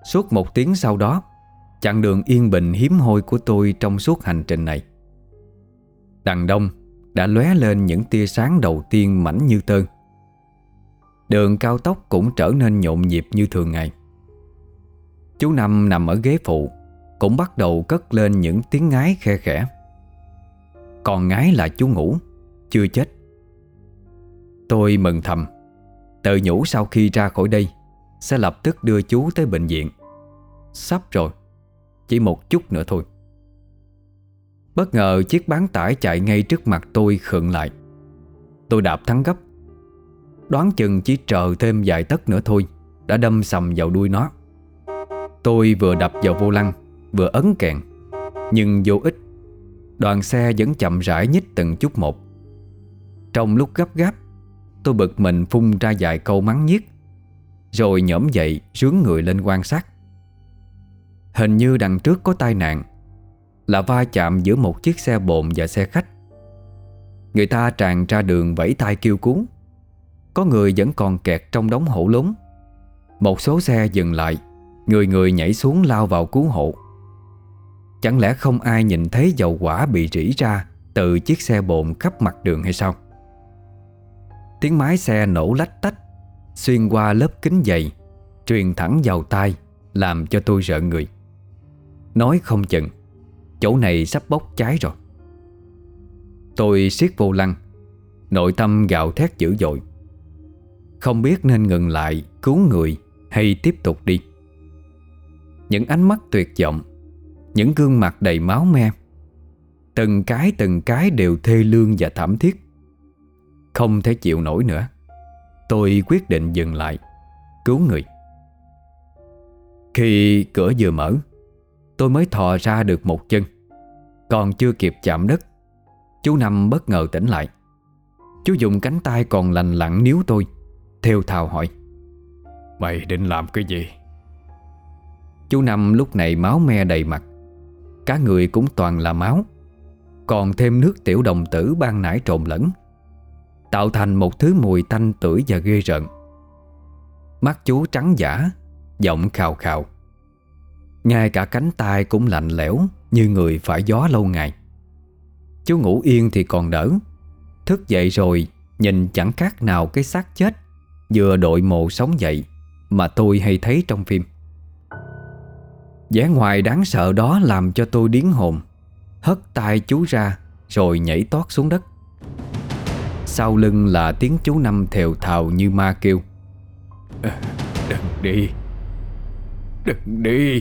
Suốt 1 tiếng sau đó, chặng đường yên bình hiếm hoi của tôi trong suốt hành trình này. Đằng đông đã lóe lên những tia sáng đầu tiên mảnh như tơ. Đường cao tốc cũng trở nên nhộn nhịp như thường ngày. Chú Năm nằm ở ghế phụ cũng bắt đầu cất lên những tiếng ngái khe khẽ. Còn ngái là chú ngủ, chưa chết. Tôi mừng thầm, tự nhủ sau khi ra khỏi đây sẽ lập tức đưa chú tới bệnh viện. Sắp rồi, chỉ một chút nữa thôi. Bất ngờ chiếc bán tải chạy ngay trước mặt tôi khựng lại. Tôi đạp thắng gấp, đoán chừng chỉ chờ thêm vài tấc nữa thôi đã đâm sầm vào đuôi nó. Tôi vừa đập vào vô lăng vừa ấn kèn, nhưng vô ích. Đoàn xe vẫn chậm rãi nhích từng chút một. Trong lúc gấp gáp, tôi bực mình phun ra vài câu mắng nhiếc, rồi nhổm dậy rướn người lên quan sát. Hình như đằng trước có tai nạn, là va chạm giữa một chiếc xe bồn và xe khách. Người ta tràn ra đường vẫy tay kêu cứu. Có người vẫn còn kẹt trong đống hổ lốn. Một số xe dừng lại, người người nhảy xuống lao vào cứu hộ. Chẳng lẽ không ai nhìn thấy dầu hỏa bị rỉ ra từ chiếc xe bồn khắp mặt đường hay sao? Tiếng máy xe nổ lách tách xuyên qua lớp kính dày, truyền thẳng vào tai, làm cho tôi rợn người. Nói không chừng chỗ này sắp bốc cháy rồi. Tôi siết vô lăng, nội tâm gào thét dữ dội. Không biết nên ngừng lại cứu người hay tiếp tục đi. Những ánh mắt tuyệt vọng, những gương mặt đầy máu me, từng cái đều thê lương và thảm thiết. Không thể chịu nổi nữa, tôi quyết định dừng lại, cứu người. Khi cửa vừa mở, tôi mới thò ra được một chân. Còn chưa kịp chạm đất, chú Năm bất ngờ tỉnh lại. Chú dùng cánh tay còn lành lặn níu tôi, thều thào hỏi: Mày định làm cái gì? Chú Năm lúc này máu me đầy mặt, cả người cũng toàn là máu, còn thêm nước tiểu đồng tử ban nãy trộn lẫn, tạo thành một thứ mùi tanh tưởi và ghê rợn. Mắt chú trắng dã, giọng khào khào. Ngay cả cánh tay cũng lạnh lẽo như người phải gió lâu ngày. Chú ngủ yên thì còn đỡ, thức dậy rồi nhìn chẳng khác nào cái xác chết vừa đội mồ sống dậy mà tôi hay thấy trong phim. Vẻ ngoài đáng sợ đó làm cho tôi điếng hồn, hất tay chú ra rồi nhảy toát xuống đất. Sau lưng là tiếng chú Năm thều thào như ma kêu: Đừng đi, đừng đi.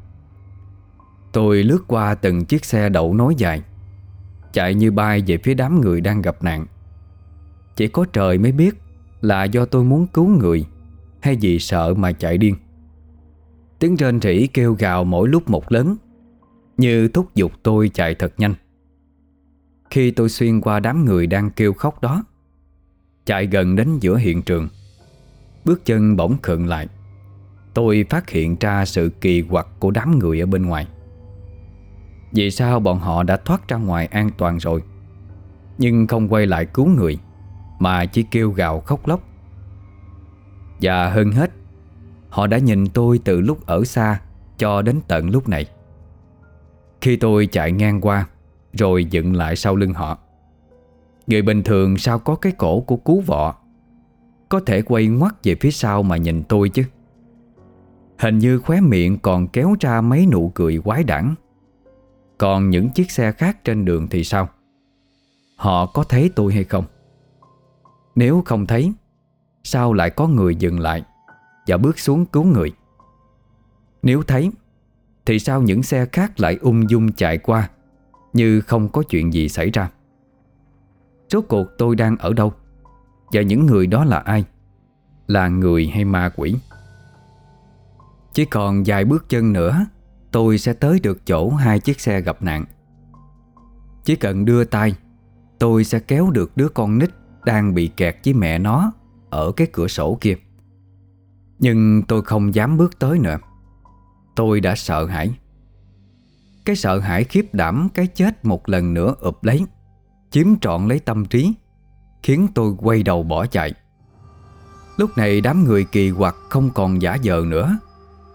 Tôi lướt qua từng chiếc xe đậu nối dài, chạy như bay về phía đám người đang gặp nạn. Chỉ có trời mới biết là do tôi muốn cứu người hay vì sợ mà chạy điên. Tiếng rên rỉ kêu gào mỗi lúc một lớn, như thúc giục tôi chạy thật nhanh. Khi tôi xuyên qua đám người đang kêu khóc đó, chạy gần đến giữa hiện trường, bước chân bỗng khựng lại. Tôi phát hiện ra sự kỳ quặc của đám người ở bên ngoài. Vì sao bọn họ đã thoát ra ngoài an toàn rồi, nhưng không quay lại cứu người, mà chỉ kêu gào khóc lóc? Và hơn hết, họ đã nhìn tôi từ lúc ở xa cho đến tận lúc này. Khi tôi chạy ngang qua rồi dựng lại sau lưng họ, người bình thường sao có cái cổ của cú vọ, có thể quay ngoắt về phía sau mà nhìn tôi chứ. Hình như khóe miệng còn kéo ra mấy nụ cười quái đản. Còn những chiếc xe khác trên đường thì sao? Họ có thấy tôi hay không? Nếu không thấy, sao lại có người dừng lại và bước xuống cứu người? Nếu thấy, thì sao những xe khác lại ung dung chạy qua như không có chuyện gì xảy ra? Rốt cuộc tôi đang ở đâu? Và những người đó là ai? Là người hay ma quỷ? Chỉ còn vài bước chân nữa tôi sẽ tới được chỗ hai chiếc xe gặp nạn. Chỉ cần đưa tay, tôi sẽ kéo được đứa con nít đang bị kẹt với mẹ nó ở cái cửa sổ kia. Nhưng tôi không dám bước tới nữa. Tôi đã sợ hãi. Cái sợ hãi khiếp đảm cái chết một lần nữa ụp lấy, chiếm trọn lấy tâm trí, khiến tôi quay đầu bỏ chạy. Lúc này đám người kỳ quặc không còn giả vờ nữa,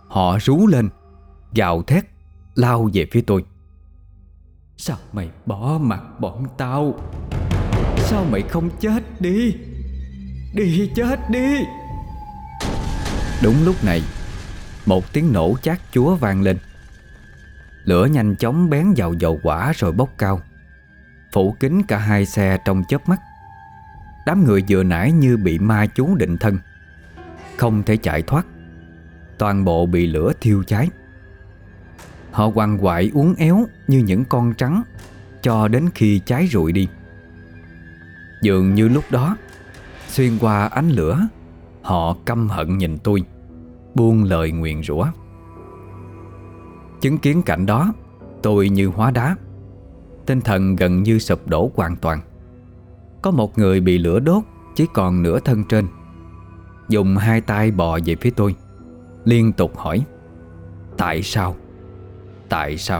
Họ rú lên, gào thét, lao về phía tôi. Sao mày bỏ mặc bọn tao? Sao mày không chết đi? Đi chết đi! Đúng lúc này, một tiếng nổ chát chúa vang lên. Lửa nhanh chóng bén vào dầu hỏa rồi bốc cao, phủ kín cả hai xe trong chớp mắt. Đám người vừa nãy như bị ma chú định thân, không thể chạy thoát, toàn bộ bị lửa thiêu cháy. Họ quằn quại uốn éo như những con trắng cho đến khi cháy rụi đi. Dường như lúc đó, xuyên qua ánh lửa, họ căm hận nhìn tôi, buông lời nguyền rủa. Chứng kiến cảnh đó, tôi như hóa đá, tinh thần gần như sụp đổ hoàn toàn. Có một người bị lửa đốt chỉ còn nửa thân trên, dùng hai tay bò về phía tôi, liên tục hỏi: tại sao? Tại sao?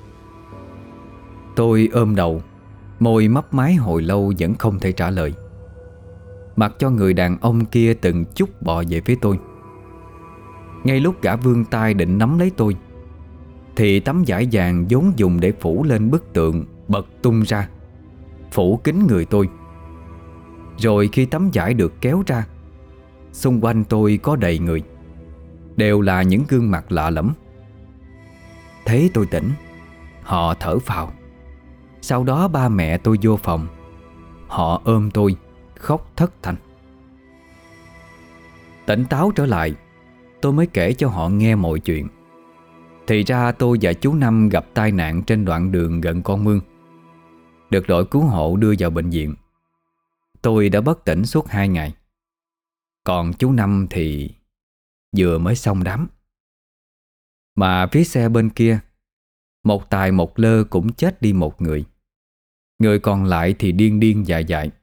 Tôi ôm đầu, môi mấp máy hồi lâu vẫn không thể trả lời, mặc cho người đàn ông kia từng chút bò về phía tôi. Ngay lúc gã vươn tay định nắm lấy tôi, thì tấm vải vàng vốn dùng để phủ lên bức tượng bật tung ra, phủ kín người tôi. Rồi khi tấm vải được kéo ra, xung quanh tôi có đầy người, đều là những gương mặt lạ lẫm. Thấy tôi tỉnh, họ thở phào. Sau đó ba mẹ tôi vô phòng, họ ôm tôi khóc thất thanh. Tỉnh táo trở lại, tôi mới kể cho họ nghe mọi chuyện. Thì ra tôi và chú Năm gặp tai nạn trên đoạn đường gần con mương, được đội cứu hộ đưa vào bệnh viện. Tôi đã bất tỉnh suốt 2 ngày. Còn chú Năm thì vừa mới xong đám. Mà phía xe bên kia, một tài một lơ cũng chết đi một người. Người còn lại thì điên điên dại dại.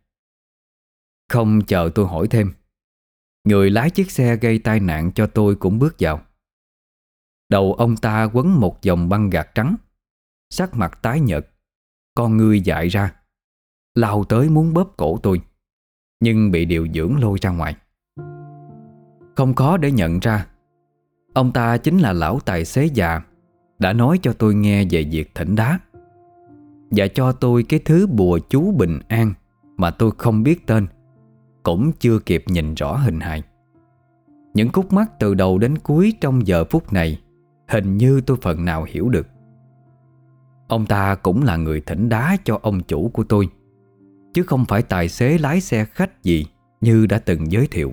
Không chờ tôi hỏi thêm, người lái chiếc xe gây tai nạn cho tôi cũng bước vào. Đầu ông ta quấn một vòng băng gạc trắng, sắc mặt tái nhợt, con ngươi dại ra, lao tới muốn bóp cổ tôi, nhưng bị điều dưỡng lôi ra ngoài. Không khó để nhận ra, ông ta chính là lão tài xế già đã nói cho tôi nghe về việc thỉnh đá, và cho tôi cái thứ bùa chú bình an mà tôi không biết tên, cũng chưa kịp nhìn rõ hình hài. Những khúc mắc từ đầu đến cuối trong giờ phút này hình như tôi phần nào hiểu được. Ông ta cũng là người thỉnh đá cho ông chủ của tôi, chứ không phải tài xế lái xe khách gì như đã từng giới thiệu.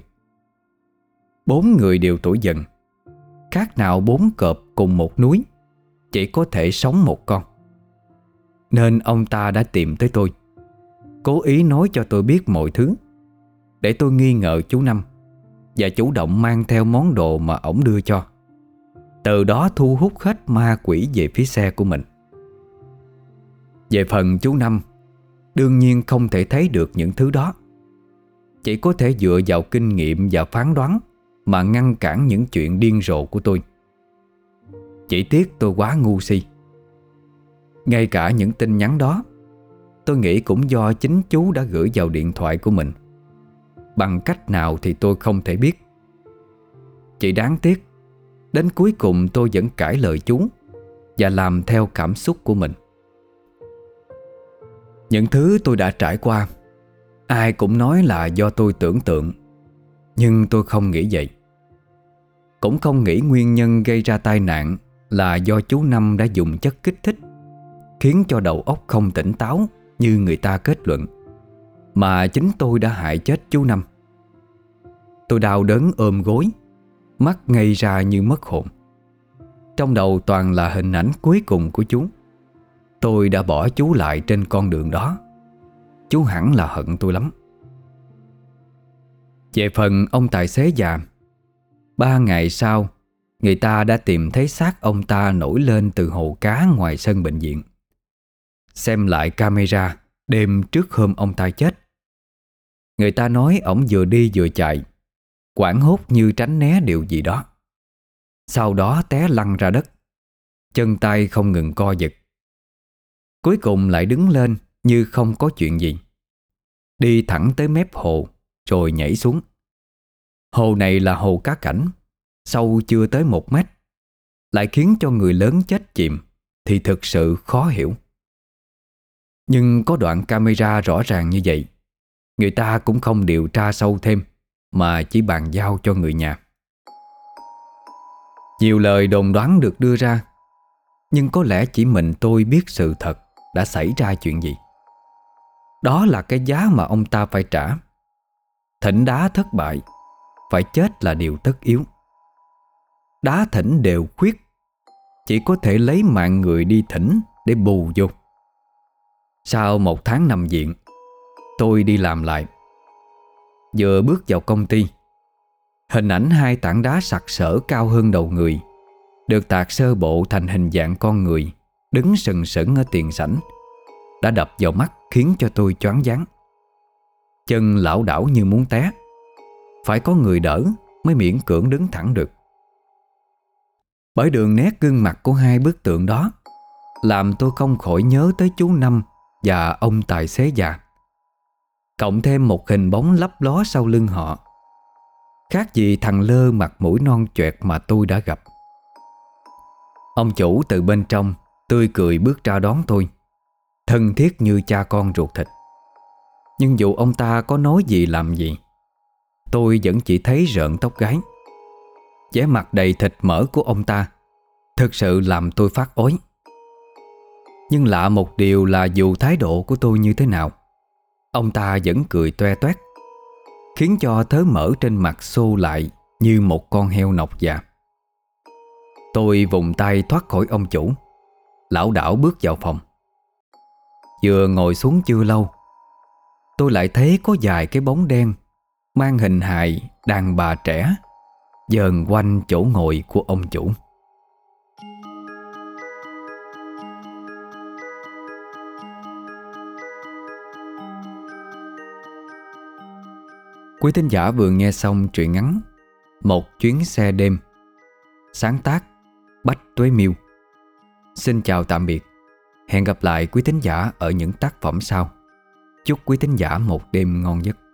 4 người đều tuổi dần, khác nào 4 cọp cùng một núi, chỉ có thể sống một con. Nên ông ta đã tìm tới tôi, cố ý nói cho tôi biết mọi thứ, để tôi nghi ngờ chú Năm, và chủ động mang theo món đồ mà ổng đưa cho, từ đó thu hút hết ma quỷ về phía xe của mình. Về phần chú Năm, đương nhiên không thể thấy được những thứ đó, chỉ có thể dựa vào kinh nghiệm và phán đoán mà ngăn cản những chuyện điên rồ của tôi. Chỉ tiếc tôi quá ngu si. Ngay cả những tin nhắn đó, tôi nghĩ cũng do chính chú đã gửi vào điện thoại của mình. Bằng cách nào thì tôi không thể biết. Chỉ đáng tiếc, đến cuối cùng tôi vẫn cãi lời chú và làm theo cảm xúc của mình. Những thứ tôi đã trải qua, ai cũng nói là do tôi tưởng tượng, nhưng tôi không nghĩ vậy. Cũng không nghĩ nguyên nhân gây ra tai nạn là do chú Năm đã dùng chất kích thích, khiến cho đầu óc không tỉnh táo như người ta kết luận, mà chính tôi đã hại chết chú Năm. Tôi đau đớn ôm gối, mắt ngây ra như mất hồn. Trong đầu toàn là hình ảnh cuối cùng của chú. Tôi đã bỏ chú lại trên con đường đó. Chú hẳn là hận tôi lắm. Về phần ông tài xế già, 3 ngày sau, người ta đã tìm thấy xác ông ta nổi lên từ hồ cá ngoài sân bệnh viện. Xem lại camera đêm trước hôm ông ta chết, người ta nói ổng vừa đi vừa chạy, hoảng hốt như tránh né điều gì đó. Sau đó té lăn ra đất, chân tay không ngừng co giật. Cuối cùng lại đứng lên như không có chuyện gì, đi thẳng tới mép hồ rồi nhảy xuống. Hồ này là hồ cá cảnh, sâu chưa tới 1 mét, lại khiến cho người lớn chết chìm thì thực sự khó hiểu. Nhưng có đoạn camera rõ ràng như vậy, người ta cũng không điều tra sâu thêm mà chỉ bàn giao cho người nhà. Nhiều lời đồn đoán được đưa ra, nhưng có lẽ chỉ mình tôi biết sự thật đã xảy ra chuyện gì. Đó là cái giá mà ông ta phải trả. Thỉnh đá thất bại, phải chết là điều tất yếu. Đá thỉnh đều khuyết, chỉ có thể lấy mạng người đi thỉnh để bù vô. Sau 1 tháng nằm viện, tôi đi làm lại. Vừa bước vào công ty, hình ảnh 2 tảng đá sặc sỡ cao hơn đầu người, được tạc sơ bộ thành hình dạng con người đứng sừng sững ở tiền sảnh, đã đập vào mắt khiến cho tôi choáng váng. Chân lảo đảo như muốn té, phải có người đỡ mới miễn cưỡng đứng thẳng được. Bởi đường nét gương mặt của 2 bức tượng đó làm tôi không khỏi nhớ tới chú Năm và ông tài xế già, cộng thêm một hình bóng lấp ló sau lưng họ, khác gì thằng lơ mặt mũi non choẹt mà tôi đã gặp. Ông chủ từ bên trong tươi cười bước ra đón tôi, thân thiết như cha con ruột thịt. Nhưng dù ông ta có nói gì làm gì, tôi vẫn chỉ thấy rợn tóc gáy. Vẻ mặt đầy thịt mỡ của ông ta thực sự làm tôi phát ói. Nhưng lạ một điều là dù thái độ của tôi như thế nào, ông ta vẫn cười toe toét, khiến cho thớ mỡ trên mặt xô lại như một con heo nọc già. Tôi vùng tay thoát khỏi ông chủ, lảo đảo bước vào phòng. Vừa ngồi xuống chưa lâu, tôi lại thấy có vài cái bóng đen mang hình hài đàn bà trẻ dờn quanh chỗ ngồi của ông chủ. Quý thính giả vừa nghe xong truyện ngắn Một chuyến xe đêm, sáng tác Bách Tuế Miêu. Xin chào tạm biệt. Hẹn gặp lại quý thính giả ở những tác phẩm sau. Chúc quý thính giả một đêm ngon giấc.